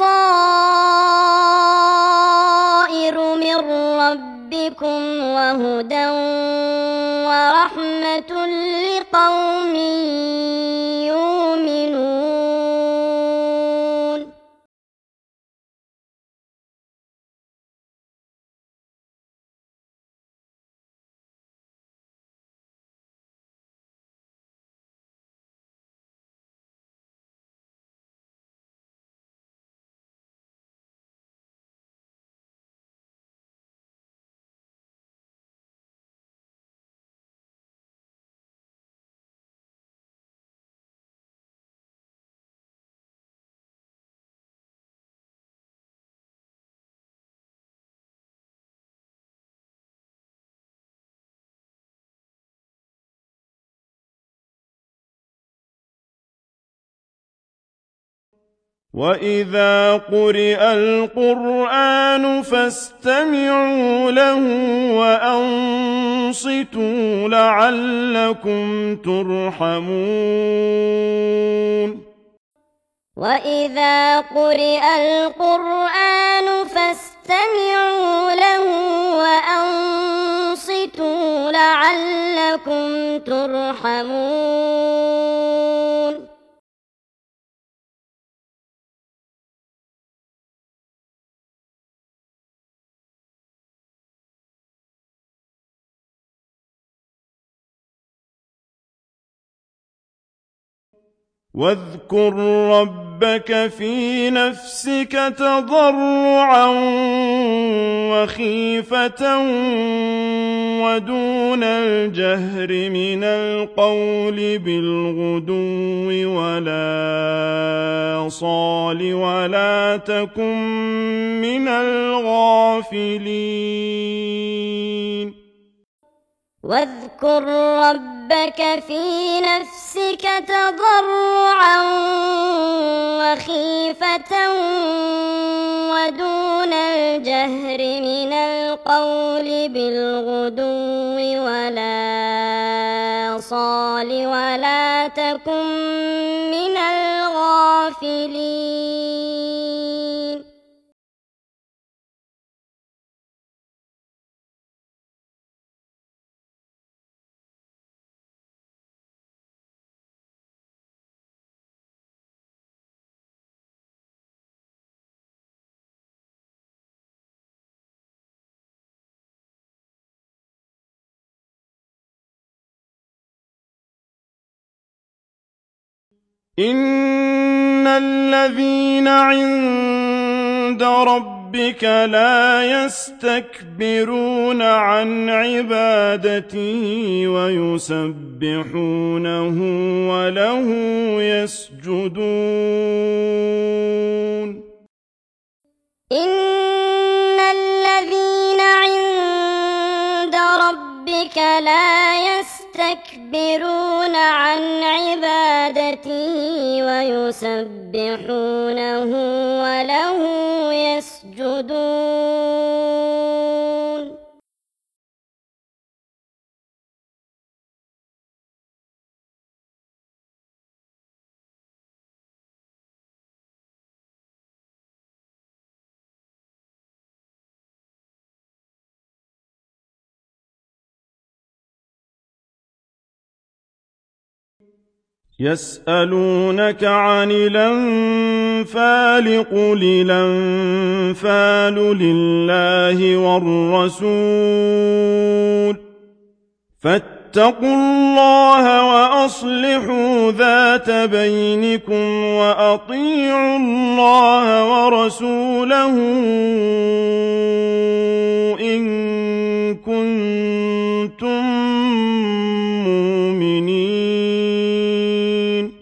بَصَائِرُ مِن رَّبِّكُمْ وَهُدًى وَرَحْمَةٌ لِّقَوْمٍ يُؤْمِنُونَ وَإِذَا قُرِئَ الْقُرْآنُ فَاسْتَمِعُوا لَهُ وَأَنصِتُوا لَعَلَّكُمْ تُرْحَمُونَ وَإِذَا قُرِئَ الْقُرْآنُ فَاسْتَمِعُوا لَهُ وَأَنصِتُوا لَعَلَّكُمْ تُرْحَمُونَ وَاذْكُر رَّبَّكَ فِي نَفْسِكَ تَضَرُّعًا وَخِيفَةً وَدُونَ الْجَهْرِ مِنَ الْقَوْلِ بِالْغُدُوِّ وَالْآصَالِ وَلَا تَكُن مِّنَ الْغَافِلِينَ واذكر ربك في نفسك تضرعا وخيفة ودون الجهر من القول بالغدو والآصال ولا تكن من الغافلين إِنَّ الَّذِينَ عِندَ رَبِّكَ لَا يَسْتَكْبِرُونَ عَنْ عِبَادَتِهِ وَيُسَبِّحُونَهُ وَلَهُ يَسْجُدُونَ إن الذين عند ربك لا يستكبرون عن عبادته ويسبحونه وله يسجدون يَسْأَلُونَكَ عَنِ الْأَنفَالِ قُلِ الْأَنفَالُ لِلَّهِ وَالرَّسُولِ ۖ فَاتَّقُوا اللَّهَ وَأَصْلِحُوا ذَاتَ بَيْنِكُمْ وَأَطِيعُوا اللَّهَ وَرَسُولَهُ إِن كُنتُم مُّؤْمِنِينَ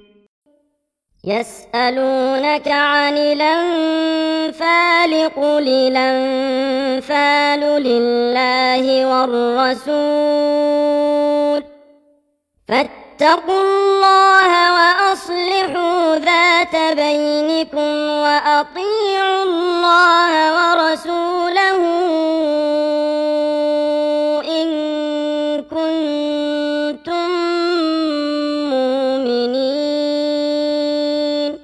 يسألونك عن الأنفال قل الأنفال لله والرسول فاتقوا الله وأصلحوا ذات بينكم وأطيعوا الله ورسوله إن كنتم مؤمنين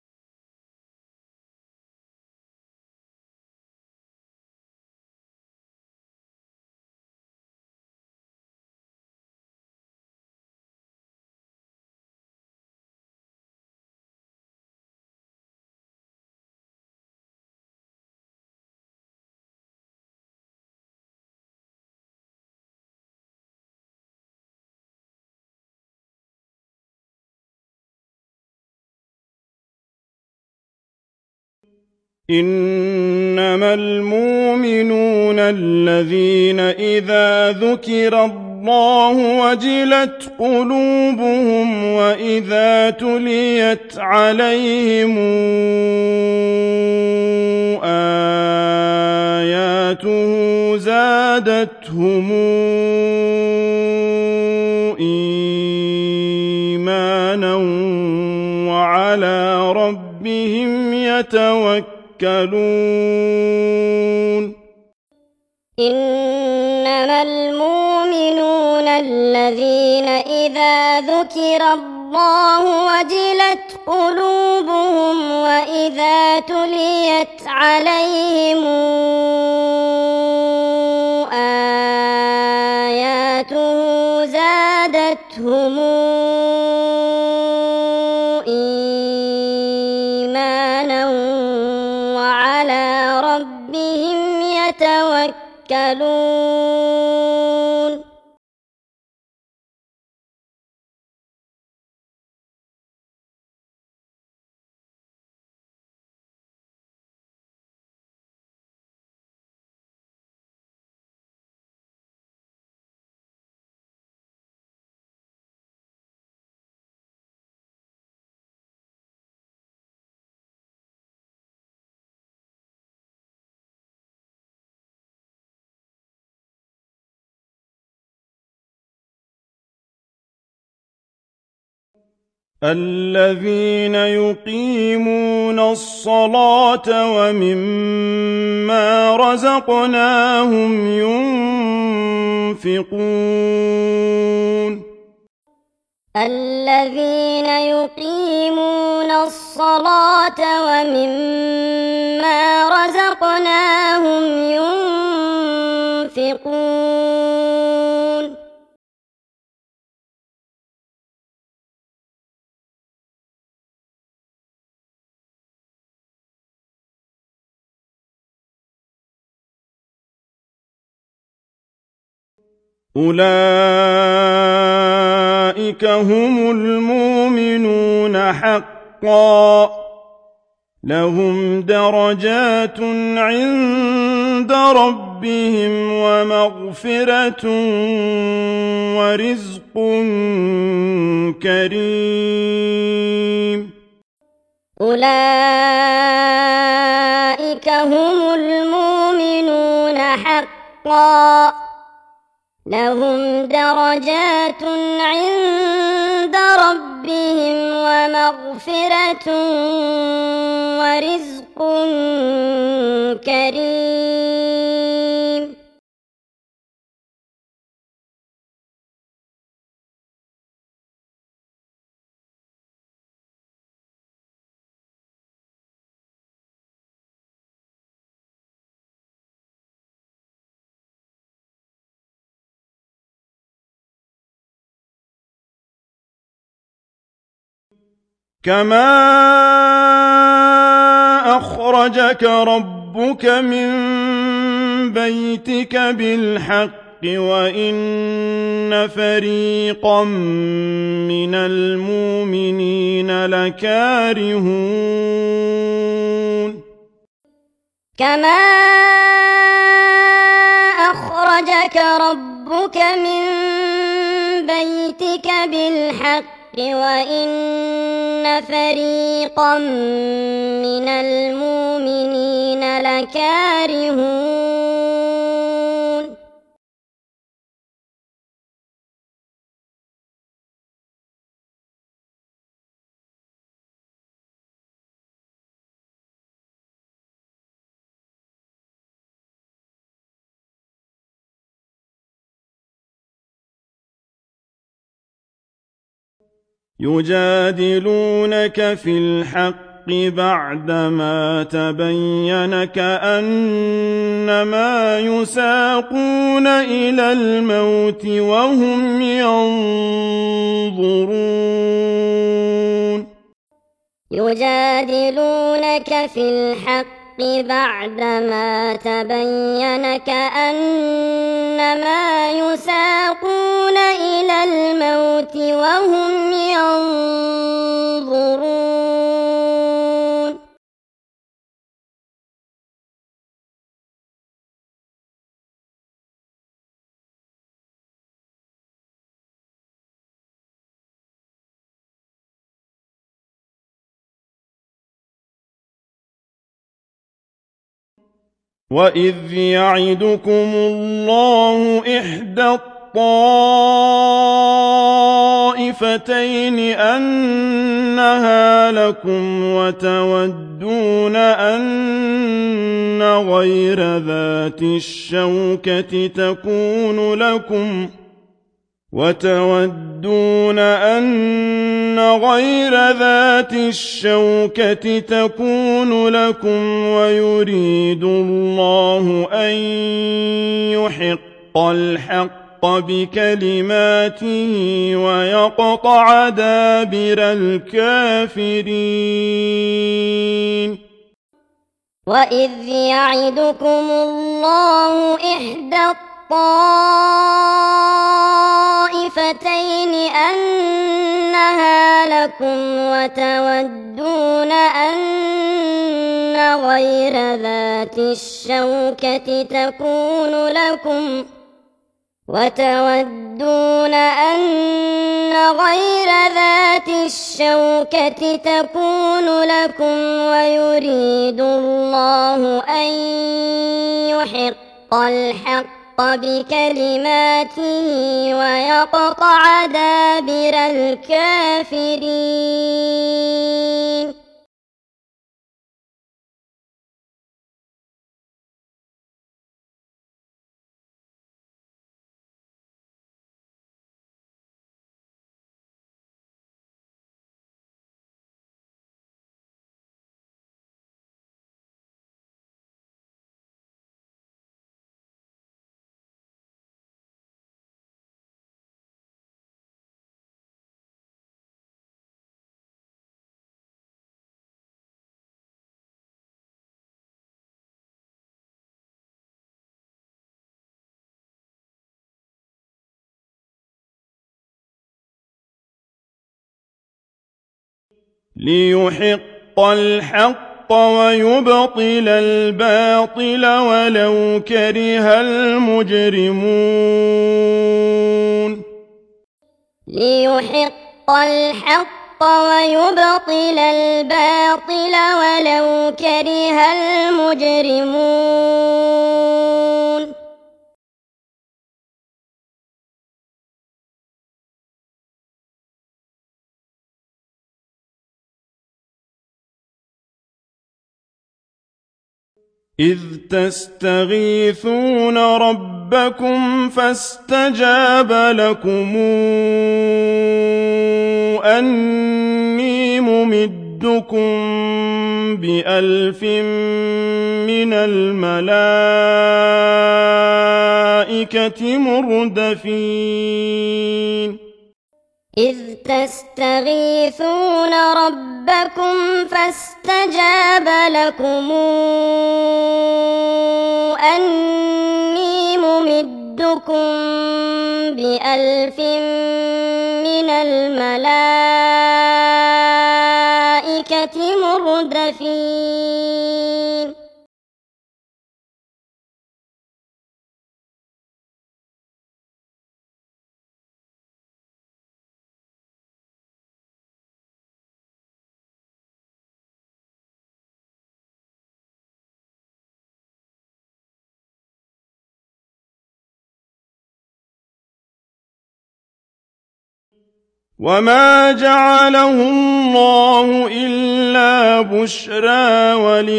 إِنَّمَا الْمُؤْمِنُونَ الَّذِينَ إِذَا ذُكِرَ اللَّهُ وَجِلَتْ قُلُوبُهُمْ وَإِذَا تُلِيَتْ عَلَيْهِمْ آيَاتُهُ زَادَتْهُمْ إِيمَانًا وَعَلَىٰ ربهم يتوكلون إنما المؤمنون الذين إذا ذكر الله وجلت قلوبهم وإذا تليت عليهم آياته زادتهم إيمانا وعلى ربهم يتوكلون الذين يقيمون الصلاة ومما رزقناهم ينفقون الذين يقيمون الصلاة ومما رزقناهم ينفقون أولئك هم المؤمنون حقا لهم درجات عند ربهم ومغفرة ورزق كريم أولئك هم المؤمنون حقا لهم درجات عند ربهم ومغفرة ورزق كريم كما أخرجك ربك من بيتك بالحق وإن فريقا من المؤمنين لكارهون كما أخرجك ربك من بيتك بالحق وإن فريقا من المؤمنين لكارهون يجادلونك في الحق بعدما تبين كأنما يساقون إلى الموت وهم ينظرون يجادلونك في الحق بعدما تبين كأنما يساقون إلى الموت وهم ينظرون وإذ يعدكم الله إحدى الطائفتين الطائفتين أنها لكم وتودون أن غير ذات الشوكة تكون لكم ويريد الله أن يحق الحق بكلماته ويقطع دابر الكافرين وإذ يعدكم الله إحدى الطائفتين أنها لكم وتودون أن غير ذات الشوكة تكون لكم ويريد الله أن يحق الحق بكلماته ويقطع دابر الكافرين ليحق الحق ويبطل الباطل ولو كره المجرمون ليحق الحق ويبطل الباطل ولو كره المجرمون إذ تستغيثون ربكم فاستجاب لكم أني ممدكم ب1000 من الملائكة مردفين إذ تستغيثون ربكم فاستجاب لكم أني ممدكم ب1000 من الملائكة مردفين وما جعله الله إلا بشرى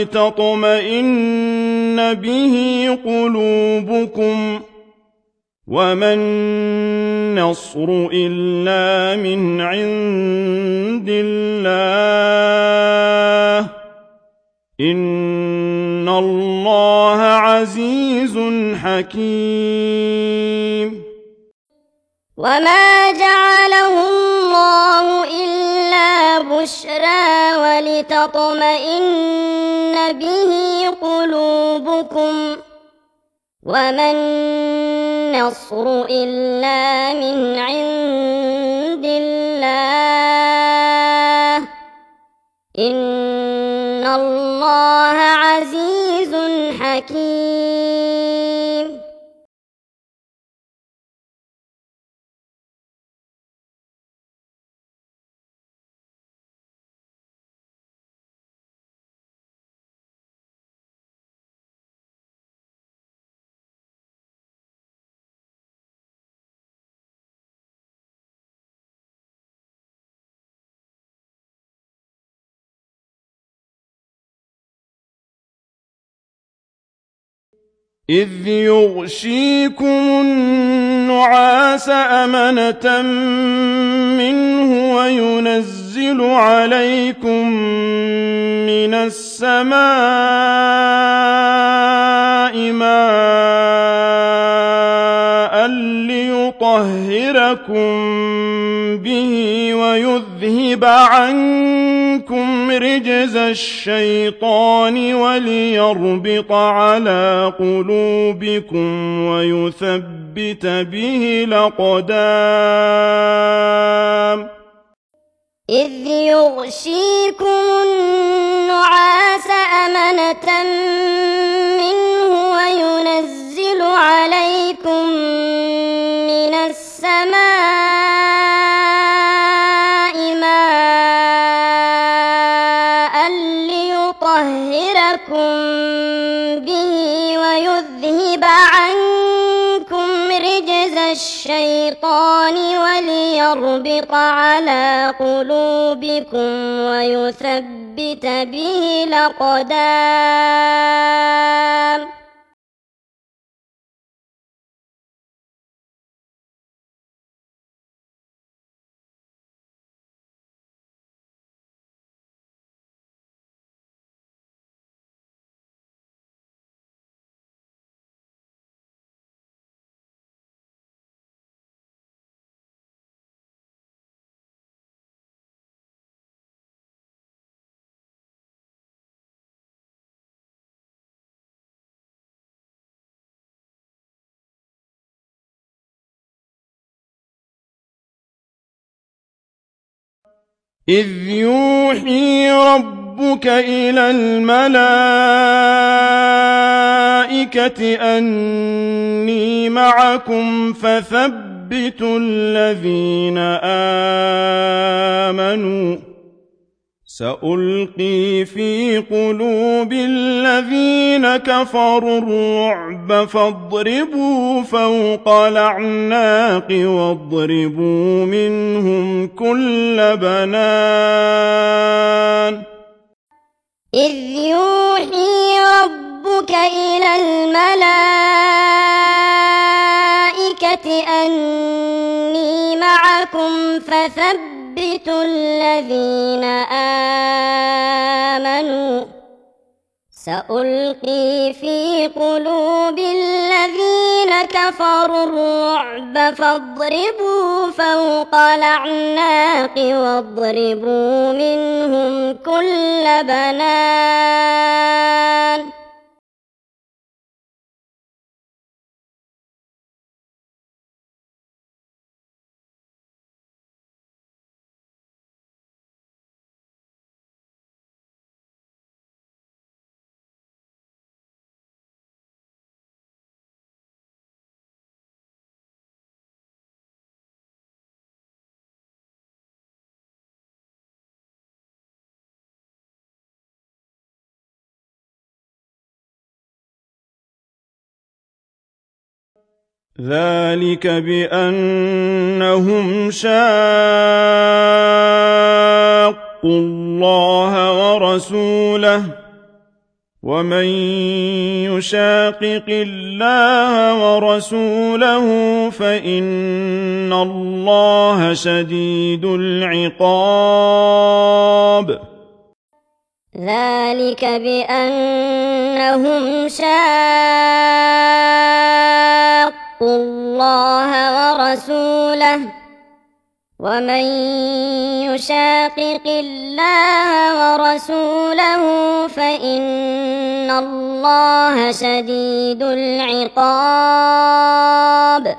ولتطمئن به قلوبكم وما النصر إلا من عند الله إن الله عزيز حكيم وما جعله الله إلا بشرى ولتطمئن به قلوبكم وما النصر إلا من عند الله إن الله عزيز حكيم إذ يغشيكم النعاس أمنة منه وينزل عليكم من السماء ماء ليطهركم به ويذهب عنكم رجز الشيطان وليربط على قلوبكم ويثبت به الأقدام إذ يغشيكم النعاس أمنة منه وينزل عليكم من السماء ماء ليطهركم به ويذهب عنكم رجز الشيطان وليربط على قلوبكم ويثبت به الأقدام إذ يوحي ربك إلى الملائكة أني معكم فثبتوا الذين آمنوا سألقي في قلوب الذين كفروا الرعب فاضربوا فوق الأعناق واضربوا منهم كل بنان إذ يوحي ربك إلى الملائكة أني معكم فثبتوا الذين آمنوا سألقي في قلوب الذين كفروا الرعب فاضربوا فوق الأعناق واضربوا منهم كل بنان ذلك بأنهم شاقوا الله ورسوله ومن يشاقق الله ورسوله فإن الله شديد العقاب ذلك بأنهم شاقوا الله ورسوله ومن يشاقق الله ورسوله فإن الله شديد العقاب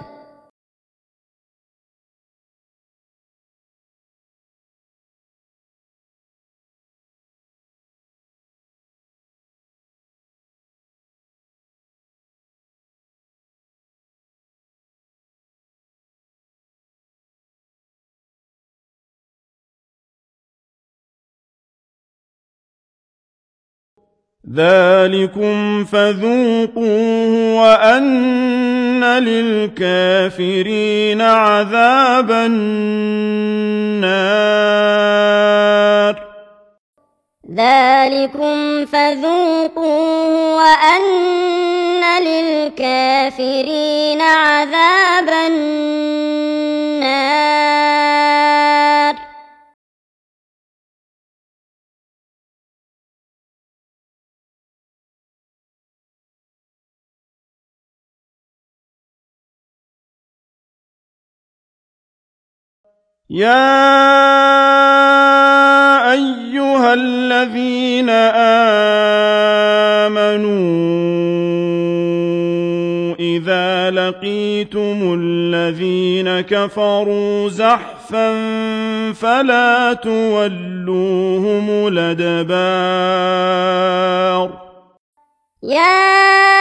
ذلكم فذوقوه وأن للكافرين عذاب النار ذلكم فذوقوه وأن للكافرين عذاب النار. يا أيها الذين آمنوا إذا لقيتم الذين كفروا زحفا فلا تولوهم الأدبار. يا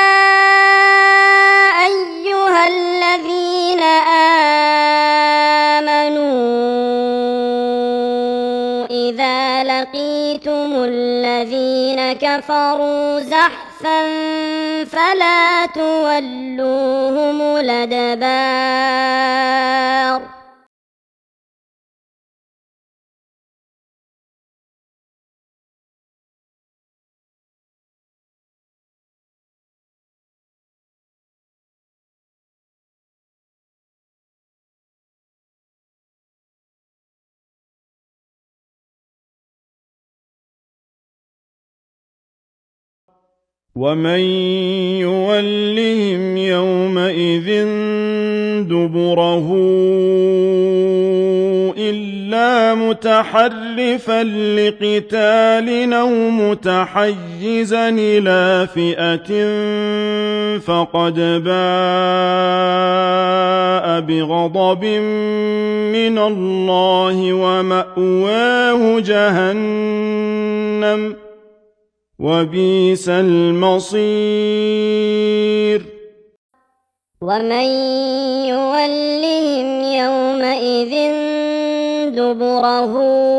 أيها الذين آمنوا إذا لقيتم الذين كفروا زحفا فلا تولوهم الأدبار. ومن يولهم يومئذ دبره إلا متحرفا لقتال أو متحيزا إلى فئة فقد باء بغضب من الله ومأواه جهنم وبئس المصير. ومن يولهم يومئذ دبره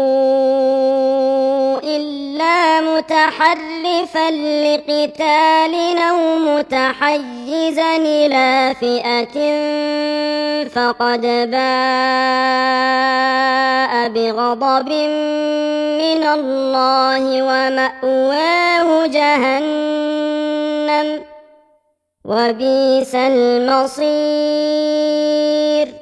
إلا متحرفا لقتال أو متحيزا إلى فئة فقد باء بغضب من الله ومأواه جهنم وبئس المصير.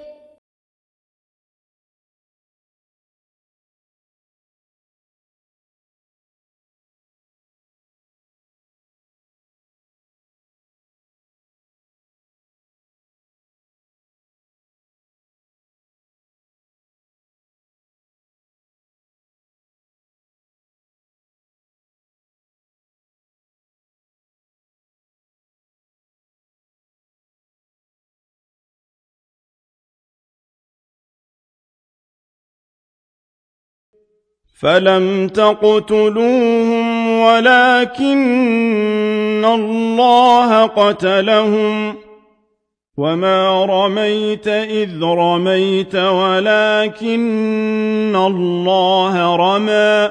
فلم تقتلوهم ولكن الله قتلهم وما رميت إذ رميت ولكن الله رمى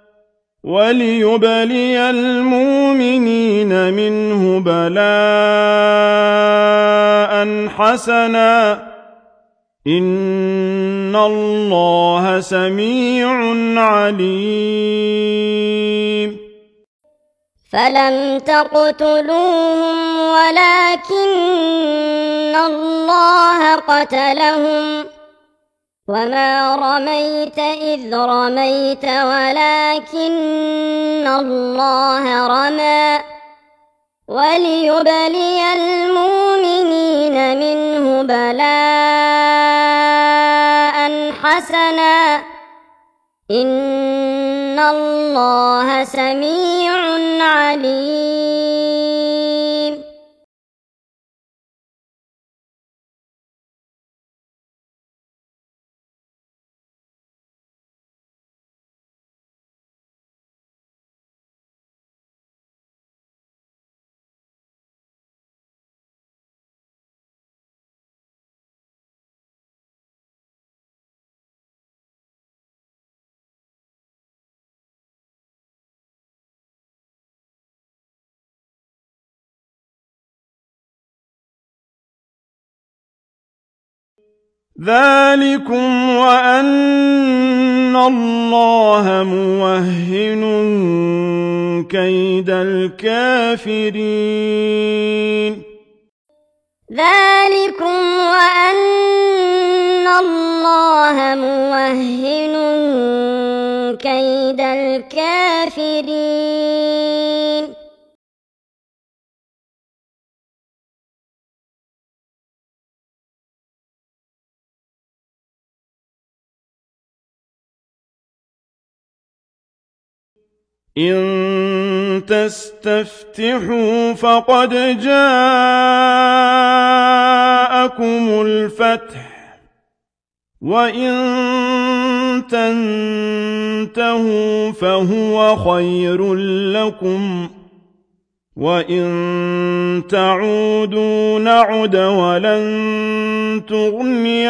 وليبلي المؤمنين منه بلاء حسنا إن الله سميع عليم. فلم تقتلوهم ولكن الله قتلهم وما رميت إذ رميت ولكن الله رمى وليبلي المؤمنين منه بلاء حسنا إن الله سميع عليم. ذلكم وأن الله موهن كيد الكافرين ذلكم وأن الله موهن كيد الكافرين إن تستفتحوا فقد جاءكم الفتح وإن تنتهوا فهو خير لكم وإن تعودوا نعد ولن تغني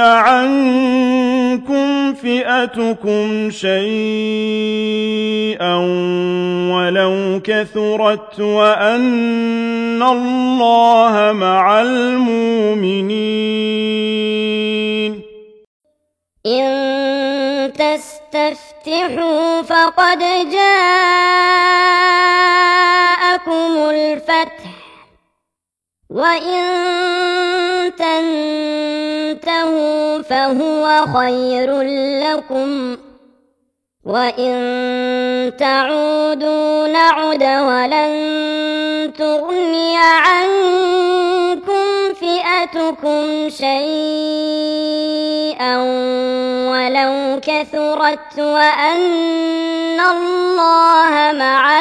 عنكم فئتكم شيئا ولو كثرت وأن الله مع المؤمنين إن تستفتحوا فقد جاءكم الفتح وإن تنتهوا فهو خير لكم وإن تعودوا نعد ولن تغني عنكم فئتكم شيئا ولو كثرت وأن الله مع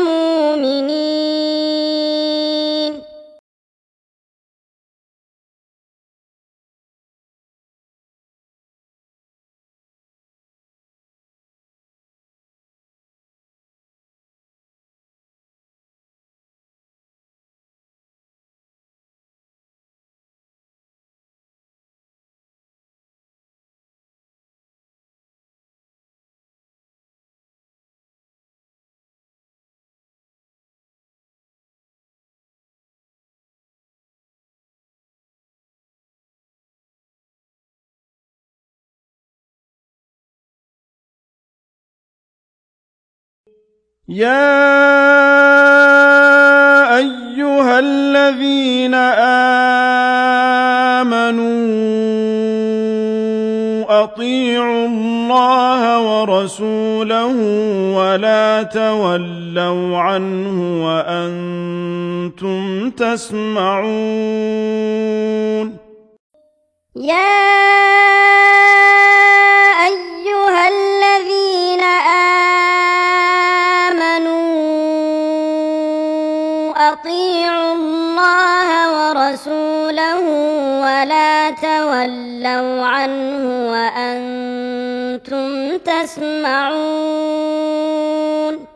المؤمنين يا أيها الذين آمنوا أطيعوا الله ورسوله ولا تولوا عنه وأنتم تسمعون يا أيها الذين آمنوا أطيعوا الله ورسوله ولا تولوا عنه وأنتم تسمعون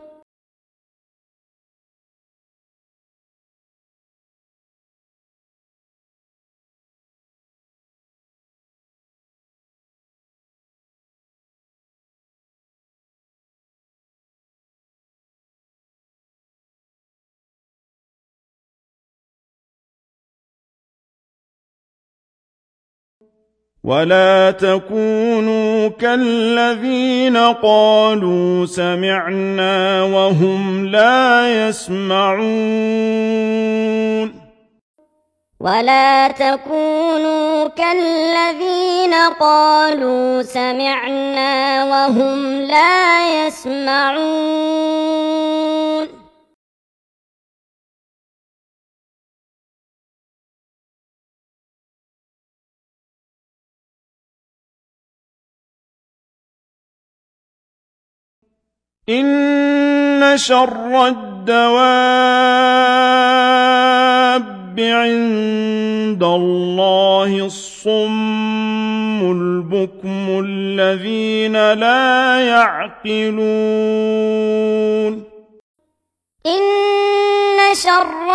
ولا تكونوا كالذين قالوا سمعنا وهم لا يسمعون ولا تكونوا كالذين قالوا سمعنا وهم لا يسمعون إن شر الدواب عند الله الصم البكم الذين لا يعقلون إن شر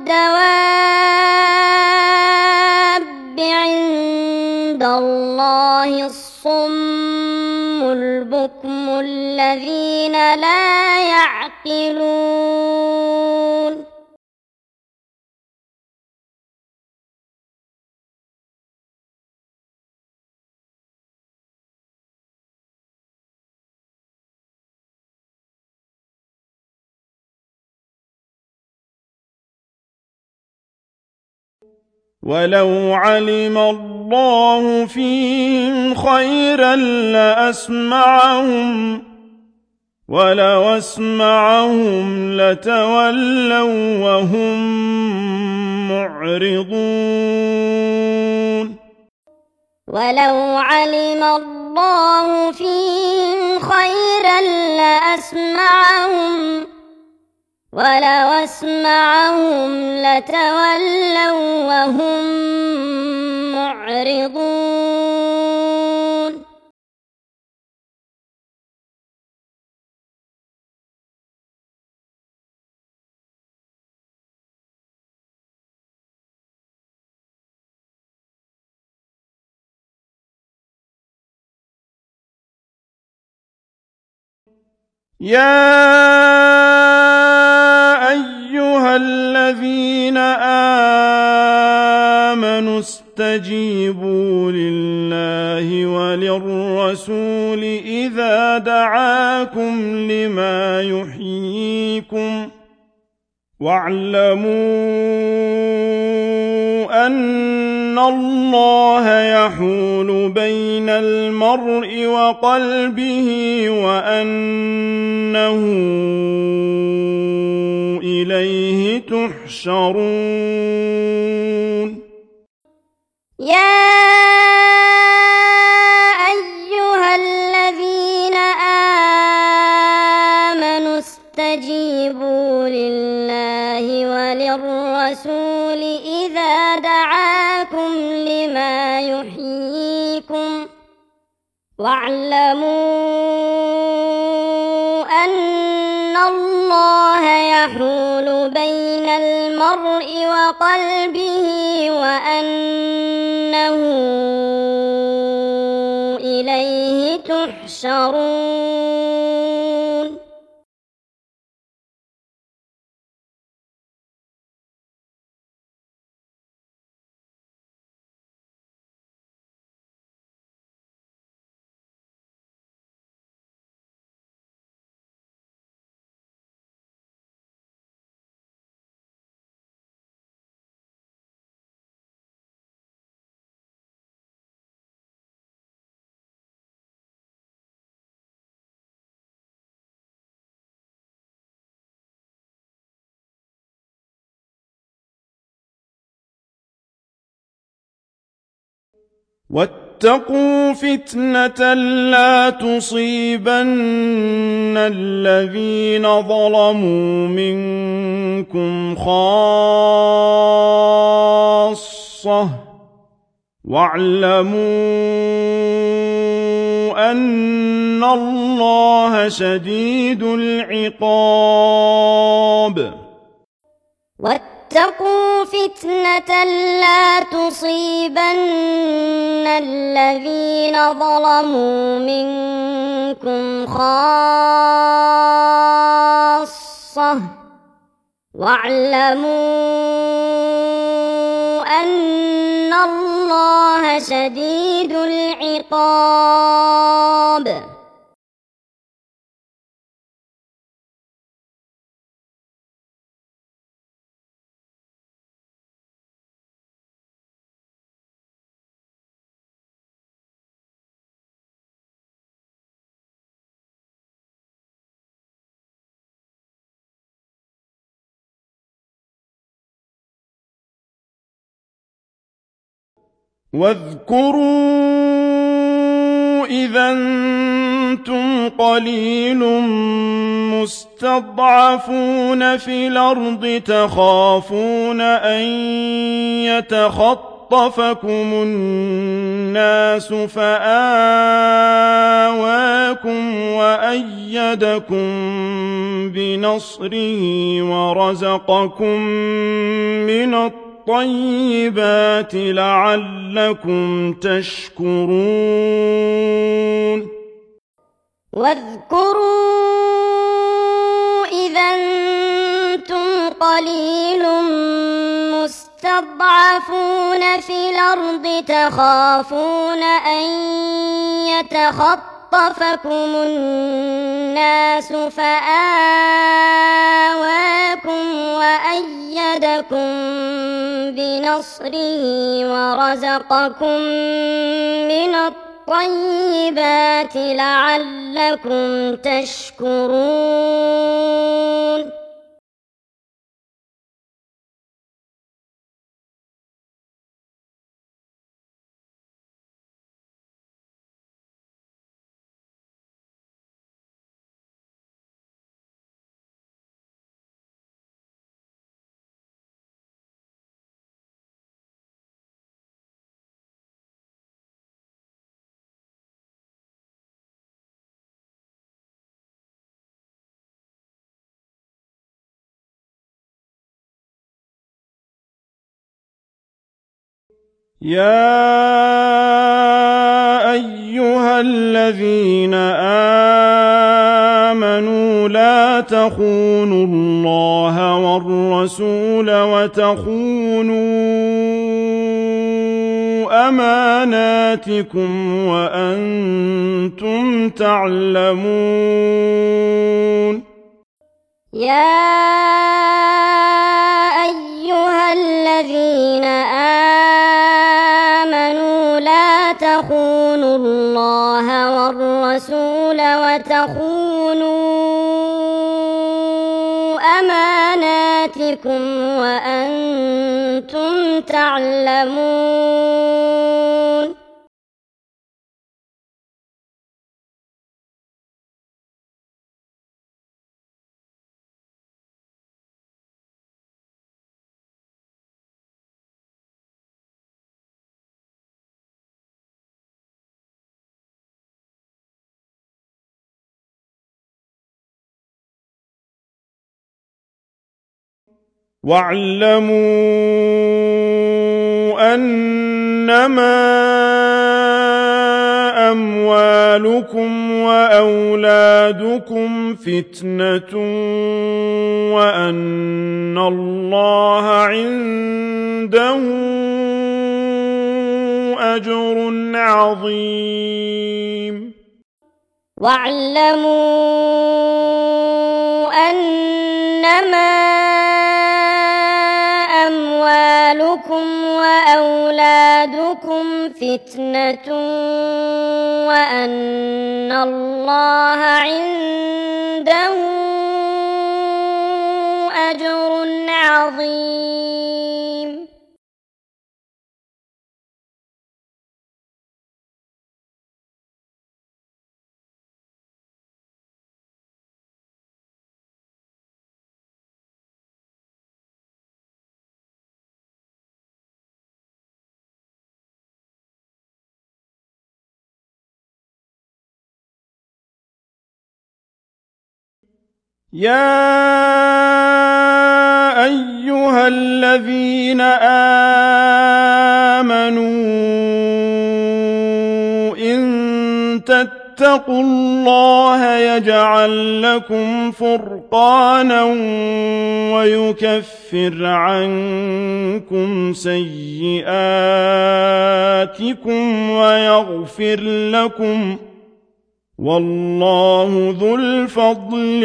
الدواب عند الله الصم البكم الذين لا يعقلون ولو علم الله فيهم خيرا لأسمعهم ولو أسمعهم لتولوا وهم معرضون ولو علم الله فيهم خيرا لأسمعهم ولو أسمعهم لتولوا وهم معرضون يا أيها الذين آمنوا استجيبوا لله وللرسول إذا دعاكم لما يحييكم واعلموا أن الله يحول بين المرء وقلبه وأنه إليه تحشرون يا أيها الذين آمنوا استجيبوا لله وللرسول إذا دعاكم لما يحييكم واعلموا أن الله يحول بين المرء وقلبه وأنه إليه تحشرون واتقوا فتنة لا تصيبن الذين ظلموا منكم خاصة واعلموا أن الله شديد العقاب واتقوا فتنة لا تصيبن الذين ظلموا منكم خاصة واعلموا أن الله شديد العقاب واذكروا إذا أنتم قليل مستضعفون في الأرض تخافون أن يتخطفكم الناس فآواكم وأيدكم بنصره ورزقكم من الطيبات لعلكم تشكرون واذكروا إذا أنتم قليل مستضعفون في الأرض تخافون أن يتخطفكم الناس فآواكم وأيدكم بنصره ورزقكم من الطيبات لعلكم تشكرون يا أيها الذين آمنوا لا تخونوا الله والرسول وتخونوا أماناتكم وأنتم تعلمون يا أيها الذين آمنوا لا تخونوا الله والرسول وتخونوا أماناتكم وأنتم تعلمون واعلموا أنما أموالكم وأولادكم فتنة وأن الله عنده أجر عظيم واعلموا أنما أموالكم وأولادكم فتنة وأن الله عنده أجر عظيم يا أيها الذين آمنوا إن تتقوا الله يجعل لكم فرقانا ويكفر عنكم سيئاتكم ويغفر لكم والله ذو الفضل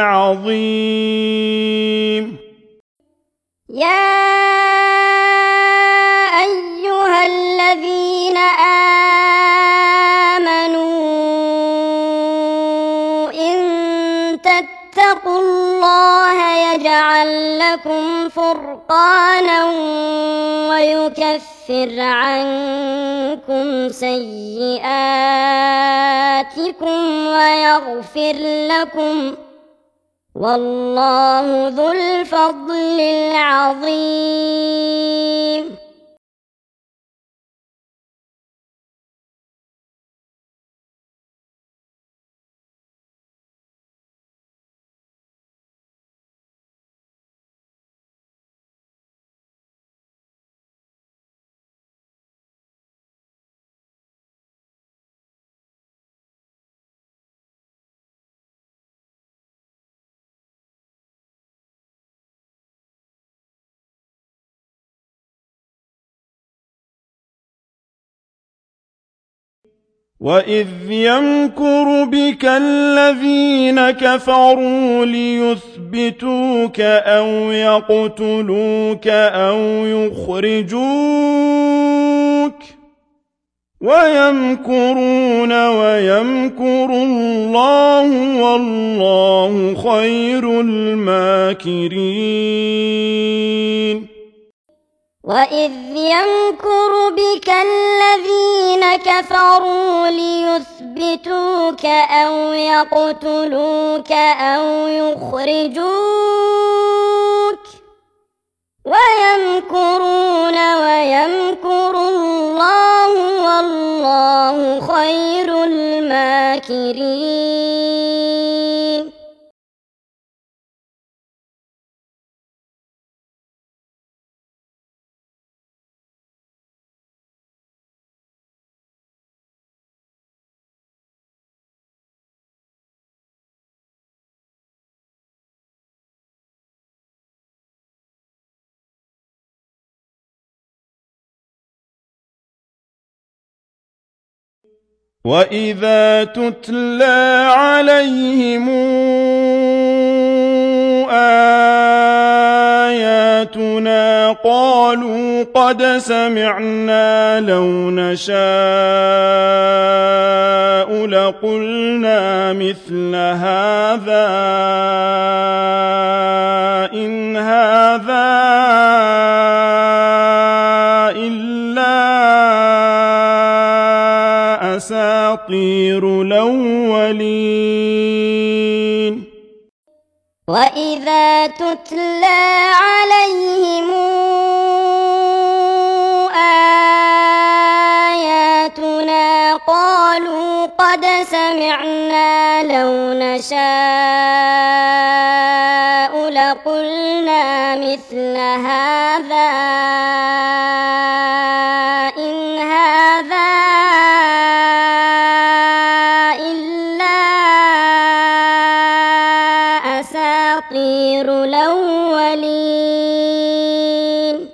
العظيم يا أيها الذين آمنوا إن تتقوا الله يجعل لكم فرقانا ويكفر عنكم سيئاتكم ويغفر لكم والله ذو الفضل العظيم وَإِذْ يَمْكُرُ بِكَ الَّذِينَ كَفَرُوا لِيُثْبِتُوكَ أَوْ يَقْتُلُوكَ أَوْ يُخْرِجُوكَ وَيَمْكُرُونَ وَيَمْكُرُ اللَّهُ وَاللَّهُ خَيْرُ الْمَاكِرِينَ وَإِذْ يَمْكُرُ بِكَ الَّذِينَ كَفَرُوا لِيُثْبِتُوكَ أَوْ يَقْتُلُوكَ أَوْ يُخْرِجُوكَ وَيَمْكُرُونَ وَيَمْكُرُ اللَّهُ وَاللَّهُ خَيْرُ الْمَاكِرِينَ وَإِذَا تُتْلَىٰ عَلَيْهِمْ آيَاتُنَا قَالُوا قَدْ سَمِعْنَا لَوْ نَشَاءُ لَقُلْنَا مِثْلَ هَٰذَا إِنْ هَٰذَا إِلَّا أساطير الأولين وَإِذَا تُتْلَىٰ عَلَيْهِمْ آيَاتُنَا قَالُوا قَدْ سَمِعْنَا لَوْ نَشَاءُ لَقُلْنَا مِثْلَ هَٰذَا إِنْ هَٰذَا أساطير الأولين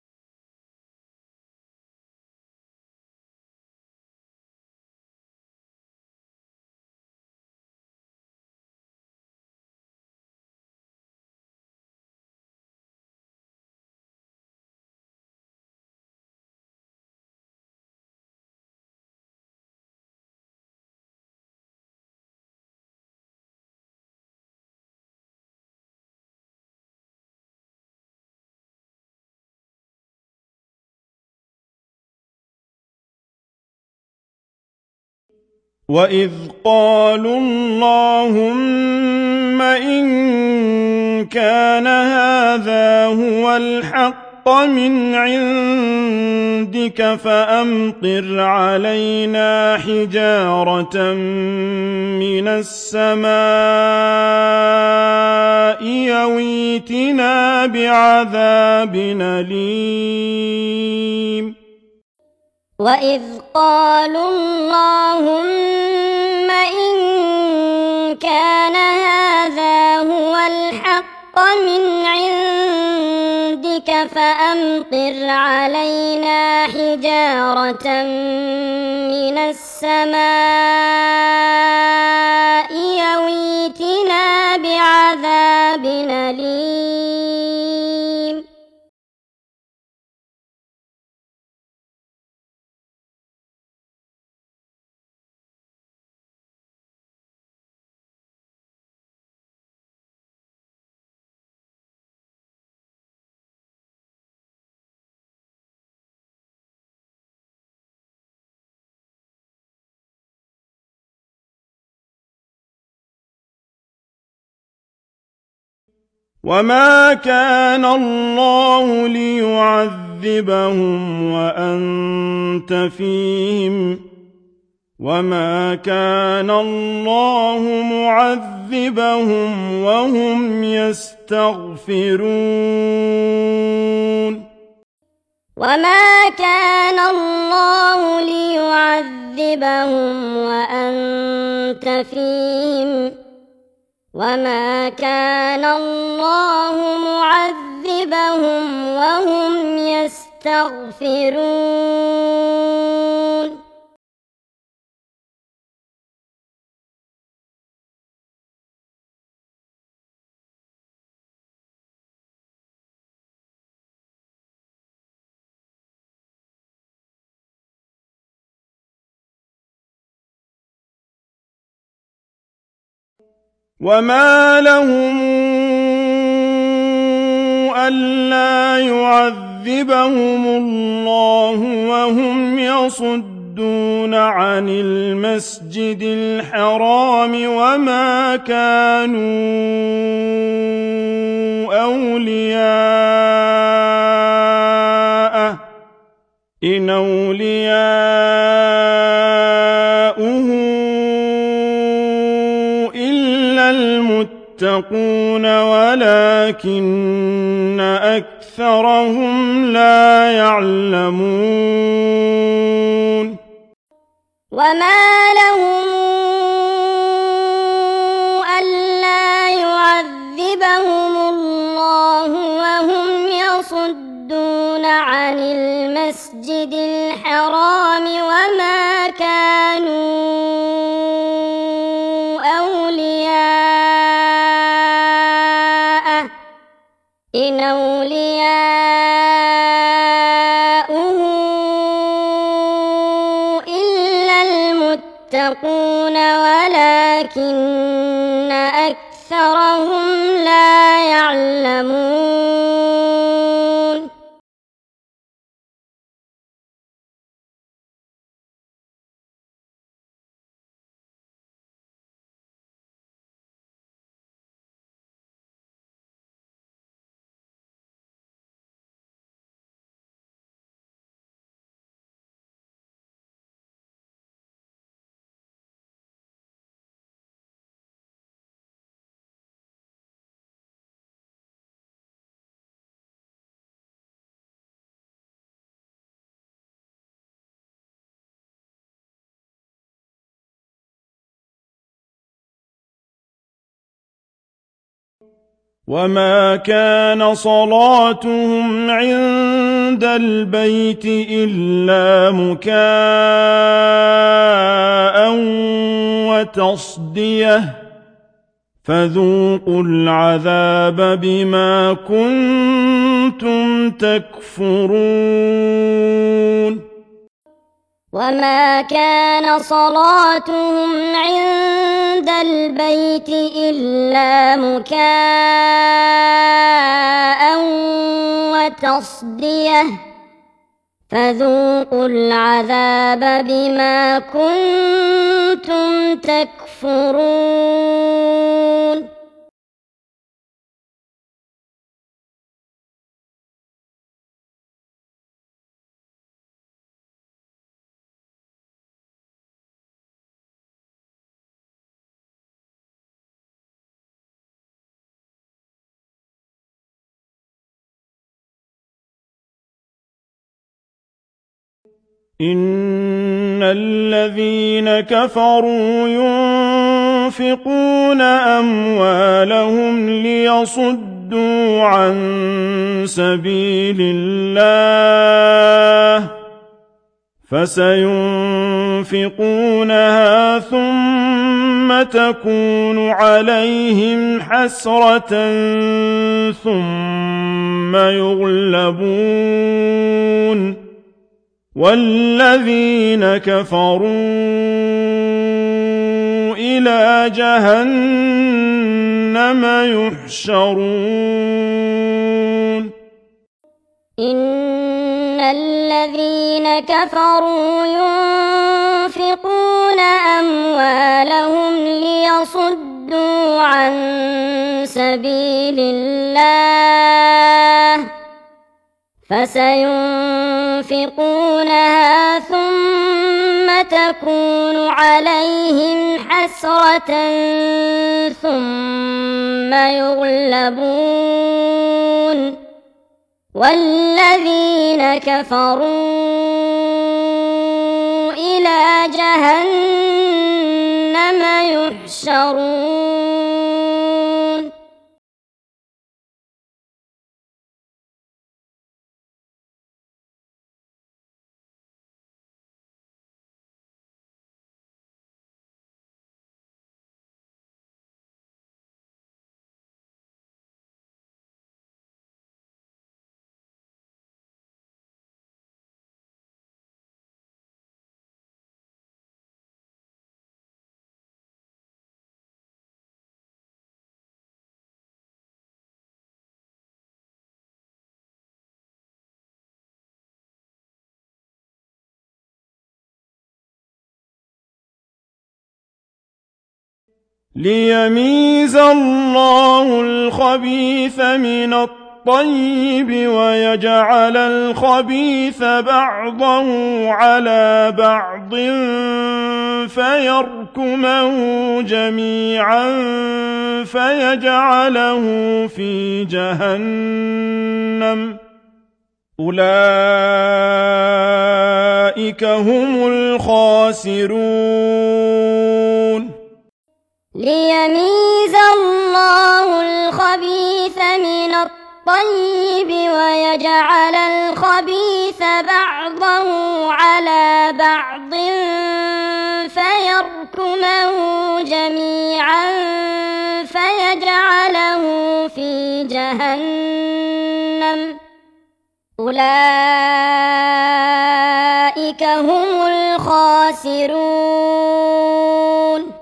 وَإِذْ قَالُوا اللَّهُمَّ إِن كَانَ هَٰذَا هُوَ الْحَقَّ مِنْ عِندِكَ فَأَمْطِرْ عَلَيْنَا حِجَارَةً مِّنَ السَّمَاءِ أَوْ ائْتِنَا بِعَذَابٍ أَلِيمٍ وَإِذْ قَالُوا اللَّهُمَّ إِن كَانَ هَٰذَا هُوَ الْحَقَّ مِنْ عِندِكَ فَأَمْطِرْ عَلَيْنَا حِجَارَةً مِّنَ السَّمَاءِ أَوْ ائْتِنَا بِعَذَابٍ أَلِيمٍ وَمَا كَانَ اللَّهُ لِيُعَذِّبَهُمْ وَأَنتَ فِيهِمْ وَمَا كَانَ اللَّهُ مُعَذِّبَهُمْ وَهُمْ يَسْتَغْفِرُونَ وَمَا كَانَ اللَّهُ لِيُعَذِّبَهُمْ وَأَنتَ فِيهِمْ وَمَا كَانَ اللَّهُ مُعَذِّبَهُمْ وَهُمْ يَسْتَغْفِرُونَ وما لهم ألا يعذبهم الله وهم يصدون عن المسجد الحرام وما كانوا أولياءه إن أولياؤه إلا المتقون ولكن أكثرهم لا يعلمون وما لهم ألا يعذبهم الله وهم يصدون عن المسجد الحرام وما كانوا أولياءه إن أولياؤه إلا المتقون ولكن أكثرهم لا يعلمون وما كان صلاتهم عند البيت إلا مكاء وتصدية فذوقوا العذاب بما كنتم تكفرون وما كان صلاتهم عند البيت إلا مكاء وتصدية فذوقوا العذاب بما كنتم تكفرون إن الذين كفروا ينفقون أموالهم ليصدوا عن سبيل الله فسينفقونها ثم تكون عليهم حسرة ثم يغلبون والذين كفروا إلى جهنم يحشرون إن الذين كفروا ينفقون أموالهم ليصدوا عن سبيل الله فسينفقونها ثم تكون عليهم حسرة ثم يغلبون والذين كفروا إلى جهنم يحشرون ليميز الله الخبيث من الطيب ويجعل الخبيث بعضه على بعض فيركمه جميعا فيجعله في جهنم أولئك هم الخاسرون ليميز الله الخبيث من الطيب ويجعل الخبيث بعضه على بعض فيركمه جميعا فيجعله في جهنم أولئك هم الخاسرون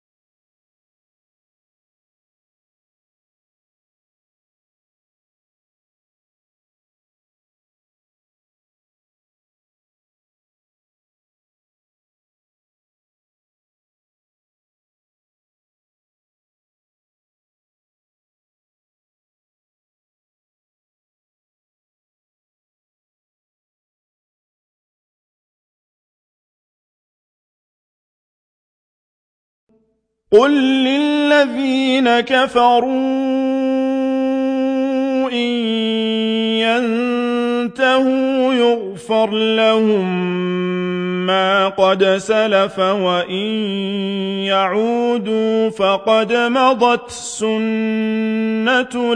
قل للذين كفروا إن ينتهوا يغفر لهم ما قد سلف وإن يعودوا فقد مضت سنة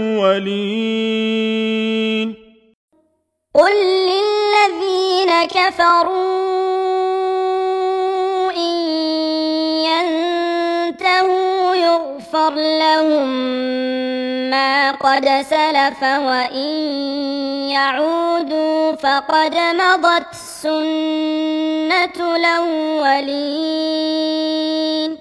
الأولين قل للذين كفروا يغفر لهم ما قد سلف وإن يعودوا فقد مضت سنة الأولين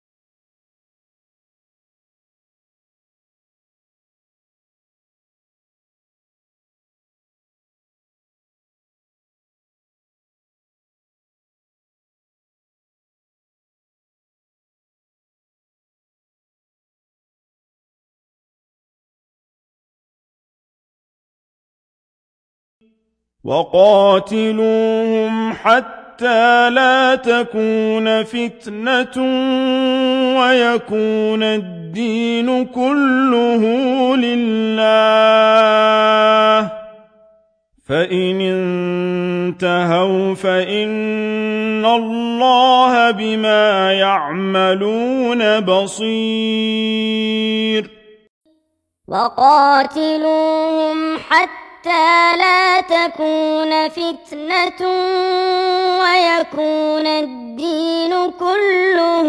وقاتلوهم حتى لا تكون فتنة ويكون الدين كله لله فإن انتهوا فإن الله بما يعملون بصير وقاتلوهم حتى لا تكون فتنة ويكون الدين كله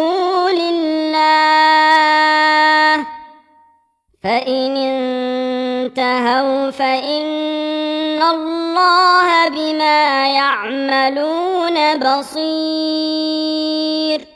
لله فإن انتهوا فإن الله بما يعملون بصير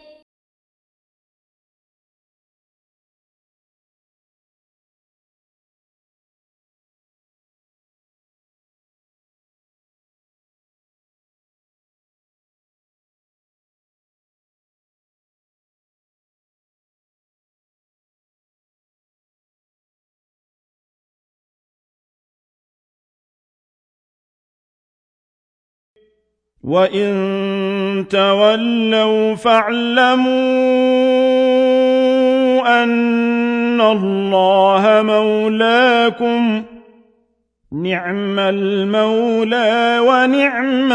وإن تولوا فاعلموا أن الله مولاكم نعم المولى ونعم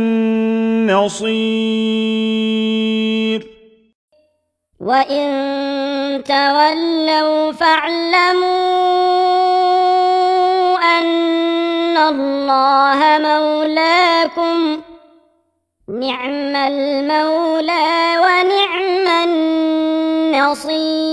النصير وإن تولوا فاعلموا أن الله مولاكم نعم المولى ونعم النصير